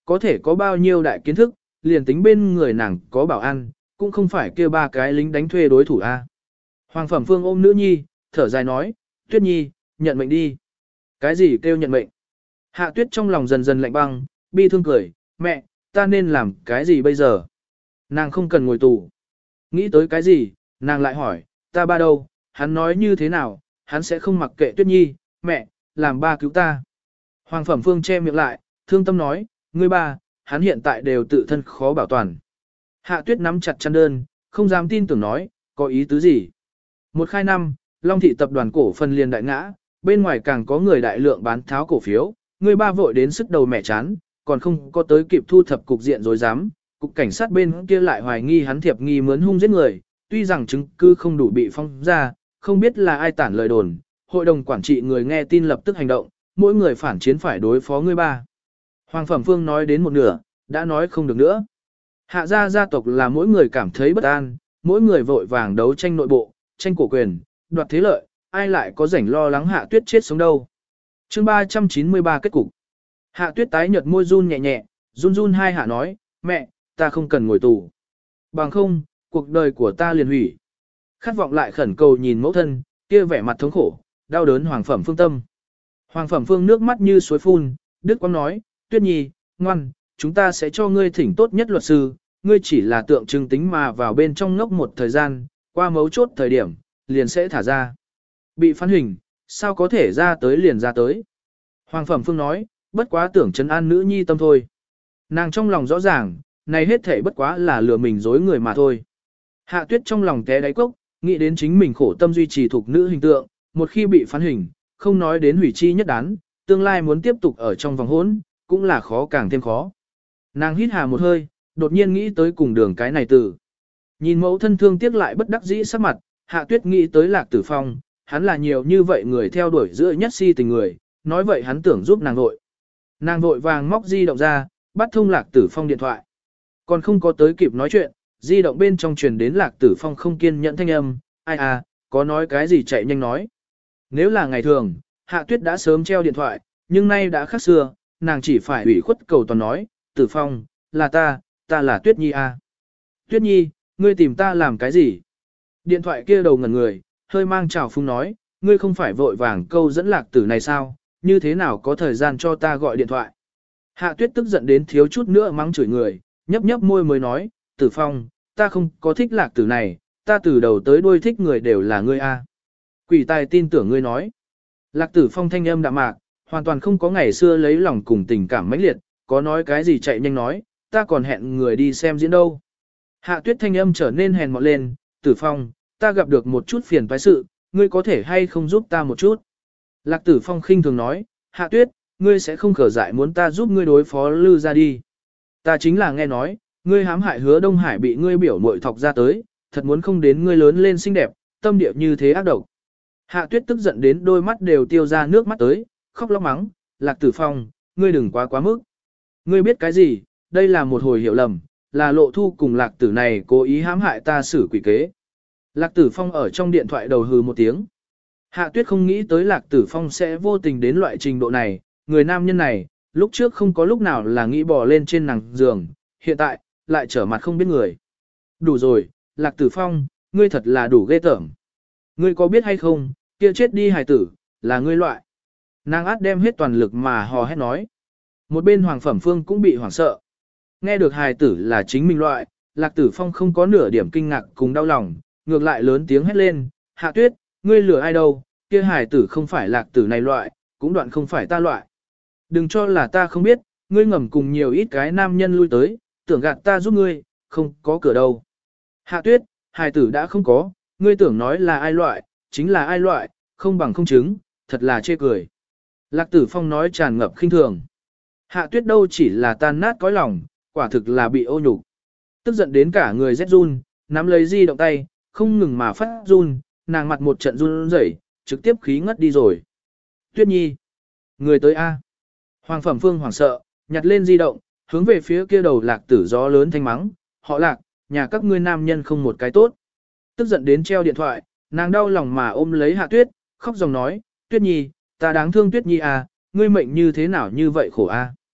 có thể có bao nhiêu đại kiến thức, liền tính bên người nàng có bảo an, cũng không phải kia ba cái lính đánh thuê đối thủ a. Hoàng Phẩm Phương ôm nữ nhi, thở dài nói, Tuyết Nhi, nhận mệnh đi. Cái gì kêu nhận mệnh? Hạ Tuyết trong lòng dần dần lạnh băng, bi thương cười, mẹ, ta nên làm cái gì bây giờ? Nàng không cần ngồi tù. Nghĩ tới cái gì, nàng lại hỏi, ta ba đâu, hắn nói như thế nào, hắn sẽ không mặc kệ Tuyết Nhi, mẹ, làm ba cứu ta. Hoàng Phẩm Phương che miệng lại, thương tâm nói, ngươi ba, hắn hiện tại đều tự thân khó bảo toàn. Hạ Tuyết nắm chặt chăn đơn, không dám tin tưởng nói, có ý tứ gì. Một khai năm, Long thị tập đoàn cổ phần liền đại ngã, bên ngoài càng có người đại lượng bán tháo cổ phiếu, người ba vội đến sức đầu mẹ chán, còn không có tới kịp thu thập cục diện rồi dám, cục cảnh sát bên kia lại hoài nghi hắn thiệp nghi mướn hung giết người, tuy rằng chứng cứ không đủ bị phong ra, không biết là ai tản lời đồn, hội đồng quản trị người nghe tin lập tức hành động, mỗi người phản chiến phải đối phó người ba. Hoàng Phẩm Phương nói đến một nửa, đã nói không được nữa. Hạ gia gia tộc là mỗi người cảm thấy bất an, mỗi người vội vàng đấu tranh nội bộ, tranh cổ quyền, đoạt thế lợi, ai lại có rảnh lo lắng Hạ Tuyết chết sống đâu. Chương ba trăm chín mươi ba kết cục. Hạ Tuyết tái nhợt môi run nhẹ nhẹ, run run hai hạ nói, mẹ, ta không cần ngồi tù. Bằng không, cuộc đời của ta liền hủy. Khát vọng lại khẩn cầu nhìn mẫu thân, kia vẻ mặt thống khổ, đau đớn Hoàng Phẩm Phương tâm. Hoàng Phẩm Phương nước mắt như suối phun, Đức Quang nói, Tuyết Nhi, ngoan, chúng ta sẽ cho ngươi thỉnh tốt nhất luật sư, ngươi chỉ là tượng trưng tính mà vào bên trong ngốc một thời gian, qua mấu chốt thời điểm, liền sẽ thả ra. Bị phán hình, sao có thể ra tới liền ra tới. Hoàng Phẩm Phương nói, bất quá tưởng trấn an nữ nhi tâm thôi. Nàng trong lòng rõ ràng, này hết thể bất quá là lừa mình dối người mà thôi. Hạ Tuyết trong lòng té đáy cốc, nghĩ đến chính mình khổ tâm duy trì thuộc nữ hình tượng, một khi bị phán hình, không nói đến hủy chi nhất đán, tương lai muốn tiếp tục ở trong vòng hỗn, cũng là khó càng thêm khó. Nàng hít hà một hơi, đột nhiên nghĩ tới cùng đường cái này từ. Nhìn mẫu thân thương tiếc lại bất đắc dĩ sắc mặt, Hạ Tuyết nghĩ tới Lạc Tử Phong, hắn là nhiều như vậy người theo đuổi giữa nhất si tình người, nói vậy hắn tưởng giúp nàng vội. Nàng vội vàng móc di động ra, bắt thông Lạc Tử Phong điện thoại. Còn không có tới kịp nói chuyện, di động bên trong truyền đến Lạc Tử Phong không kiên nhẫn thanh âm, ai à, có nói cái gì chạy nhanh nói. Nếu là ngày thường, Hạ Tuyết đã sớm treo điện thoại, nhưng nay đã khác xưa, nàng chỉ phải ủy khuất cầu toàn nói, Tử Phong, là ta, ta là Tuyết Nhi à. Tuyết Nhi, ngươi tìm ta làm cái gì? Điện thoại kia đầu ngẩn người, hơi mang trào phung nói, ngươi không phải vội vàng câu dẫn Lạc Tử này sao, như thế nào có thời gian cho ta gọi điện thoại? Hạ Tuyết tức giận đến thiếu chút nữa mắng chửi người, nhấp nhấp môi mới nói, Tử Phong, ta không có thích Lạc Tử này, ta từ đầu tới đuôi thích người đều là ngươi a. Quỷ tài tin tưởng ngươi nói. Lạc Tử Phong thanh âm đạm mạc, hoàn toàn không có ngày xưa lấy lòng cùng tình cảm mãnh liệt, có nói cái gì chạy nhanh nói, ta còn hẹn người đi xem diễn đâu. Hạ Tuyết thanh âm trở nên hèn mọn lên, Tử Phong, ta gặp được một chút phiền toái sự, ngươi có thể hay không giúp ta một chút. Lạc Tử Phong khinh thường nói, Hạ Tuyết, ngươi sẽ không khở dại muốn ta giúp ngươi đối phó Lư ra đi. Ta chính là nghe nói, ngươi hãm hại Hứa Đông Hải bị ngươi biểu muội thọc ra tới, thật muốn không đến ngươi lớn lên xinh đẹp, tâm địa như thế ác độc. Hạ Tuyết tức giận đến đôi mắt đều tiêu ra nước mắt tới, khóc lóc mắng, Lạc Tử Phong, ngươi đừng quá quá mức. Ngươi biết cái gì, đây là một hồi hiểu lầm, là Lộ Thu cùng Lạc Tử này cố ý hãm hại ta xử quỷ kế. Lạc Tử Phong ở trong điện thoại đầu hừ một tiếng. Hạ Tuyết không nghĩ tới Lạc Tử Phong sẽ vô tình đến loại trình độ này, người nam nhân này, lúc trước không có lúc nào là nghĩ bò lên trên nàng giường, hiện tại, lại trở mặt không biết người. Đủ rồi, Lạc Tử Phong, ngươi thật là đủ ghê tởm. Ngươi có biết hay không, kia chết đi hài tử, là ngươi loại. Nàng át đem hết toàn lực mà hò hét nói. Một bên Hoàng Phẩm Phương cũng bị hoảng sợ. Nghe được hài tử là chính mình loại, Lạc Tử Phong không có nửa điểm kinh ngạc cùng đau lòng, ngược lại lớn tiếng hét lên, Hạ Tuyết, ngươi lừa ai đâu, kia hài tử không phải Lạc Tử này loại, cũng đoạn không phải ta loại. Đừng cho là ta không biết, ngươi ngầm cùng nhiều ít cái nam nhân lui tới, tưởng gạt ta giúp ngươi, không có cửa đâu. Hạ Tuyết, hài tử đã không có, ngươi tưởng nói là ai loại, chính là ai loại, không bằng không chứng, thật là chê cười. Lạc Tử Phong nói tràn ngập khinh thường. Hạ Tuyết đâu chỉ là tan nát cõi lòng, quả thực là bị ô nhục. Tức giận đến cả người rét run, nắm lấy di động tay, không ngừng mà phát run, nàng mặt một trận run rẩy, trực tiếp khí ngất đi rồi. Tuyết Nhi, người tới A. Hoàng Phẩm Phương hoảng sợ, nhặt lên di động, hướng về phía kia đầu Lạc Tử gió lớn thanh mắng, họ Lạc, nhà các ngươi nam nhân không một cái tốt. Tức giận đến treo điện thoại, nàng đau lòng mà ôm lấy Hạ Tuyết, khóc dòng nói, Tuyết Nhi, ta đáng thương Tuyết Nhi à, ngươi mệnh như thế nào như vậy khổ a.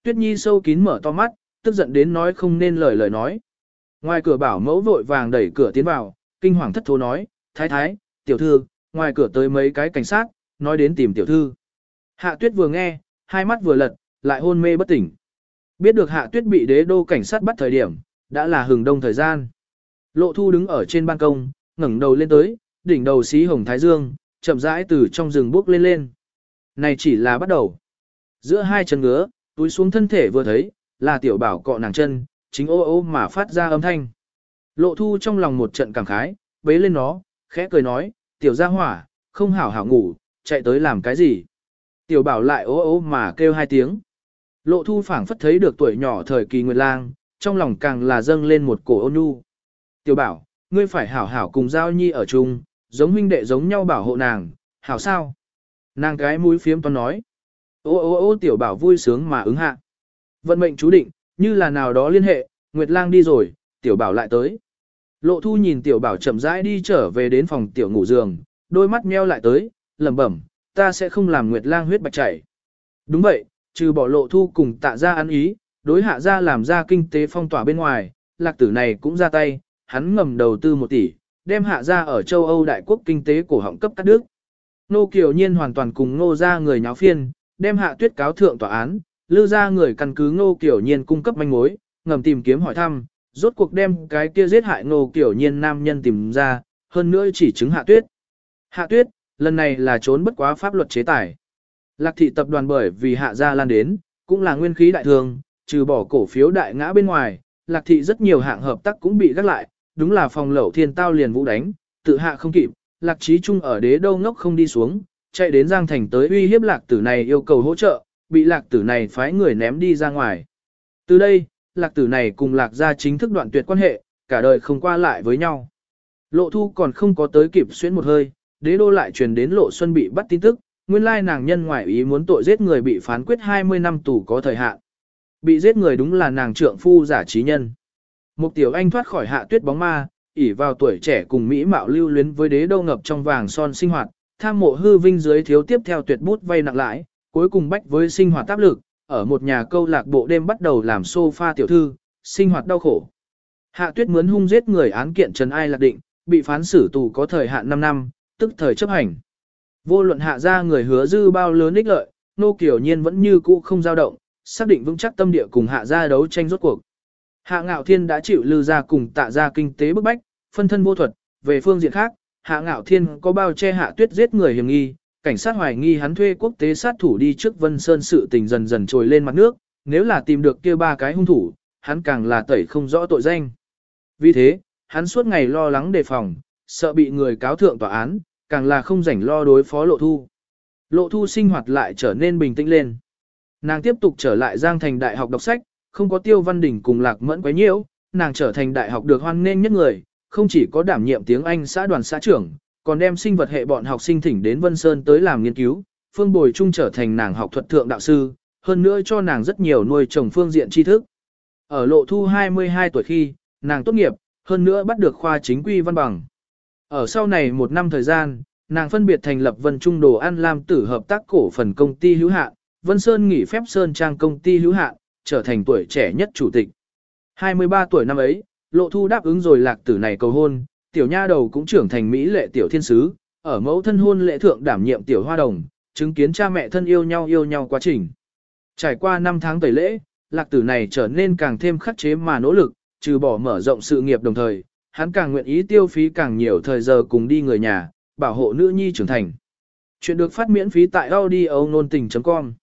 Tuyết Nhi sâu kín mở to mắt, tức giận đến nói không nên lời lời nói. Ngoài cửa bảo mẫu vội vàng đẩy cửa tiến vào, kinh hoàng thất thố nói, thái thái, tiểu thư, ngoài cửa tới mấy cái cảnh sát, nói đến tìm tiểu thư. Hạ Tuyết vừa nghe, hai mắt vừa lật, lại hôn mê bất tỉnh. Biết được Hạ Tuyết bị đế đô cảnh sát bắt thời điểm, đã là hừng đông thời gian. Lộ Thu đứng ở trên ban công, ngẩng đầu lên tới, đỉnh đầu xí hồng thái dương, chậm rãi từ trong rừng bước lên lên. Này chỉ là bắt đầu. Giữa hai chân ngứa, túi xuống thân thể vừa thấy, là tiểu bảo cọ nàng chân, chính ô ô mà phát ra âm thanh. Lộ Thu trong lòng một trận cảm khái, bế lên nó, khẽ cười nói, tiểu gia hỏa, không hảo hảo ngủ, chạy tới làm cái gì. Tiểu bảo lại ô ô mà kêu hai tiếng. Lộ Thu phảng phất thấy được tuổi nhỏ thời kỳ Nguyệt Lang, trong lòng càng là dâng lên một cổ ôn nhu. Tiểu bảo, ngươi phải hảo hảo cùng Giao Nhi ở chung, giống huynh đệ giống nhau bảo hộ nàng, hảo sao? Nàng cái mũi phiếm toán nói. Ô ô ô tiểu bảo vui sướng mà ứng hạ. Vận mệnh chú định, như là nào đó liên hệ, Nguyệt Lang đi rồi, tiểu bảo lại tới. Lộ Thu nhìn tiểu bảo chậm rãi đi trở về đến phòng tiểu ngủ giường, đôi mắt meo lại tới, lẩm bẩm, ta sẽ không làm Nguyệt Lang huyết bạch chảy. Đúng vậy, trừ bỏ Lộ Thu cùng tạ ra ăn ý, đối hạ ra làm ra kinh tế phong tỏa bên ngoài, lạc tử này cũng ra tay, hắn ngầm đầu tư một tỷ, đem hạ ra ở châu Âu đại quốc kinh tế cổ họng cấp cắt đứt. Nô Kiều Nhiên hoàn toàn cùng Ngô ra người nháo phiên, đem Hạ Tuyết cáo thượng tòa án, Lư ra người căn cứ Ngô Kiều Nhiên cung cấp manh mối, ngầm tìm kiếm hỏi thăm, rốt cuộc đem cái kia giết hại Ngô Kiều Nhiên nam nhân tìm ra, hơn nữa chỉ chứng Hạ Tuyết. Hạ Tuyết, lần này là trốn bất quá pháp luật chế tài. Lạc thị tập đoàn bởi vì Hạ gia lan đến, cũng là nguyên khí đại thường, trừ bỏ cổ phiếu đại ngã bên ngoài, Lạc thị rất nhiều hạng hợp tác cũng bị gác lại, đúng là phòng lẩu thiên tao liền vũ đánh, tự hạ không kịp, Lạc Chí Trung ở đế đô ngốc không đi xuống, chạy đến Giang Thành tới uy hiếp Lạc tử này yêu cầu hỗ trợ, bị Lạc tử này phái người ném đi ra ngoài. Từ đây, Lạc tử này cùng Lạc gia chính thức đoạn tuyệt quan hệ, cả đời không qua lại với nhau. Lộ Thu còn không có tới kịp xuyến một hơi, đế đô lại truyền đến Lộ Xuân bị bắt tin tức, nguyên lai nàng nhân ngoại ý muốn tội giết người bị phán quyết hai mươi năm tù có thời hạn. Bị giết người đúng là nàng trượng phu giả trí nhân. Mục Tiểu Anh thoát khỏi Hạ Tuyết bóng ma, ỷ vào tuổi trẻ cùng mỹ mạo lưu luyến với đế đô ngập trong vàng son sinh hoạt, tham mộ hư vinh dưới thiếu tiếp theo tuyệt bút vay nặng lãi, cuối cùng bách với sinh hoạt áp lực, ở một nhà câu lạc bộ đêm bắt đầu làm sofa tiểu thư, sinh hoạt đau khổ. Hạ Tuyết mướn hung giết người án kiện Trần Ai lạc định, bị phán xử tù có thời hạn năm năm, tức thời chấp hành. Vô luận hạ ra người hứa dư bao lớn ích lợi, Nô Kiều Nhiên vẫn như cũ không dao động, xác định vững chắc tâm địa cùng hạ ra đấu tranh rốt cuộc. Hạ Ngạo Thiên đã chịu Lư ra cùng Tạ ra kinh tế bức bách, phân thân vô thuật, về phương diện khác, Hạ Ngạo Thiên có bao che Hạ Tuyết giết người hiểm nghi, cảnh sát hoài nghi hắn thuê quốc tế sát thủ đi trước Vân Sơn sự tình dần dần trồi lên mặt nước, nếu là tìm được kia ba cái hung thủ, hắn càng là tẩy không rõ tội danh. Vì thế, hắn suốt ngày lo lắng đề phòng, sợ bị người cáo thượng tòa án, càng là không rảnh lo đối phó Lộ Thu. Lộ Thu sinh hoạt lại trở nên bình tĩnh lên. Nàng tiếp tục trở lại Giang Thành Đại học đọc sách, không có Tiêu Văn Đình cùng Lạc Mẫn quấy nhiễu, nàng trở thành đại học được hoan nghênh nhất người, không chỉ có đảm nhiệm tiếng Anh xã đoàn xã trưởng, còn đem sinh vật hệ bọn học sinh thỉnh đến Vân Sơn tới làm nghiên cứu, Phương Bồi Trung trở thành nàng học thuật thượng đạo sư, hơn nữa cho nàng rất nhiều nuôi trồng phương diện tri thức. Ở Lộ Thu hai mươi hai tuổi khi, nàng tốt nghiệp, hơn nữa bắt được khoa chính quy văn bằng. Ở sau này một năm thời gian, nàng phân biệt thành lập Vân Trung Đồ Ăn Lam Tử hợp tác cổ phần công ty hữu hạn, Vân Sơn nghỉ phép Sơn Trang công ty hữu hạn, trở thành tuổi trẻ nhất chủ tịch. hai mươi ba tuổi năm ấy, Lộ Thu đáp ứng rồi Lạc tử này cầu hôn, tiểu nha đầu cũng trưởng thành mỹ lệ tiểu thiên sứ, ở mẫu thân hôn lễ thượng đảm nhiệm tiểu hoa đồng, chứng kiến cha mẹ thân yêu nhau yêu nhau quá trình. Trải qua năm tháng tẩy lễ, Lạc tử này trở nên càng thêm khắc chế mà nỗ lực, trừ bỏ mở rộng sự nghiệp đồng thời, hắn càng nguyện ý tiêu phí càng nhiều thời giờ cùng đi người nhà, bảo hộ nữ nhi trưởng thành. Chuyện được phát miễn phí tại audio nôn tình chấm com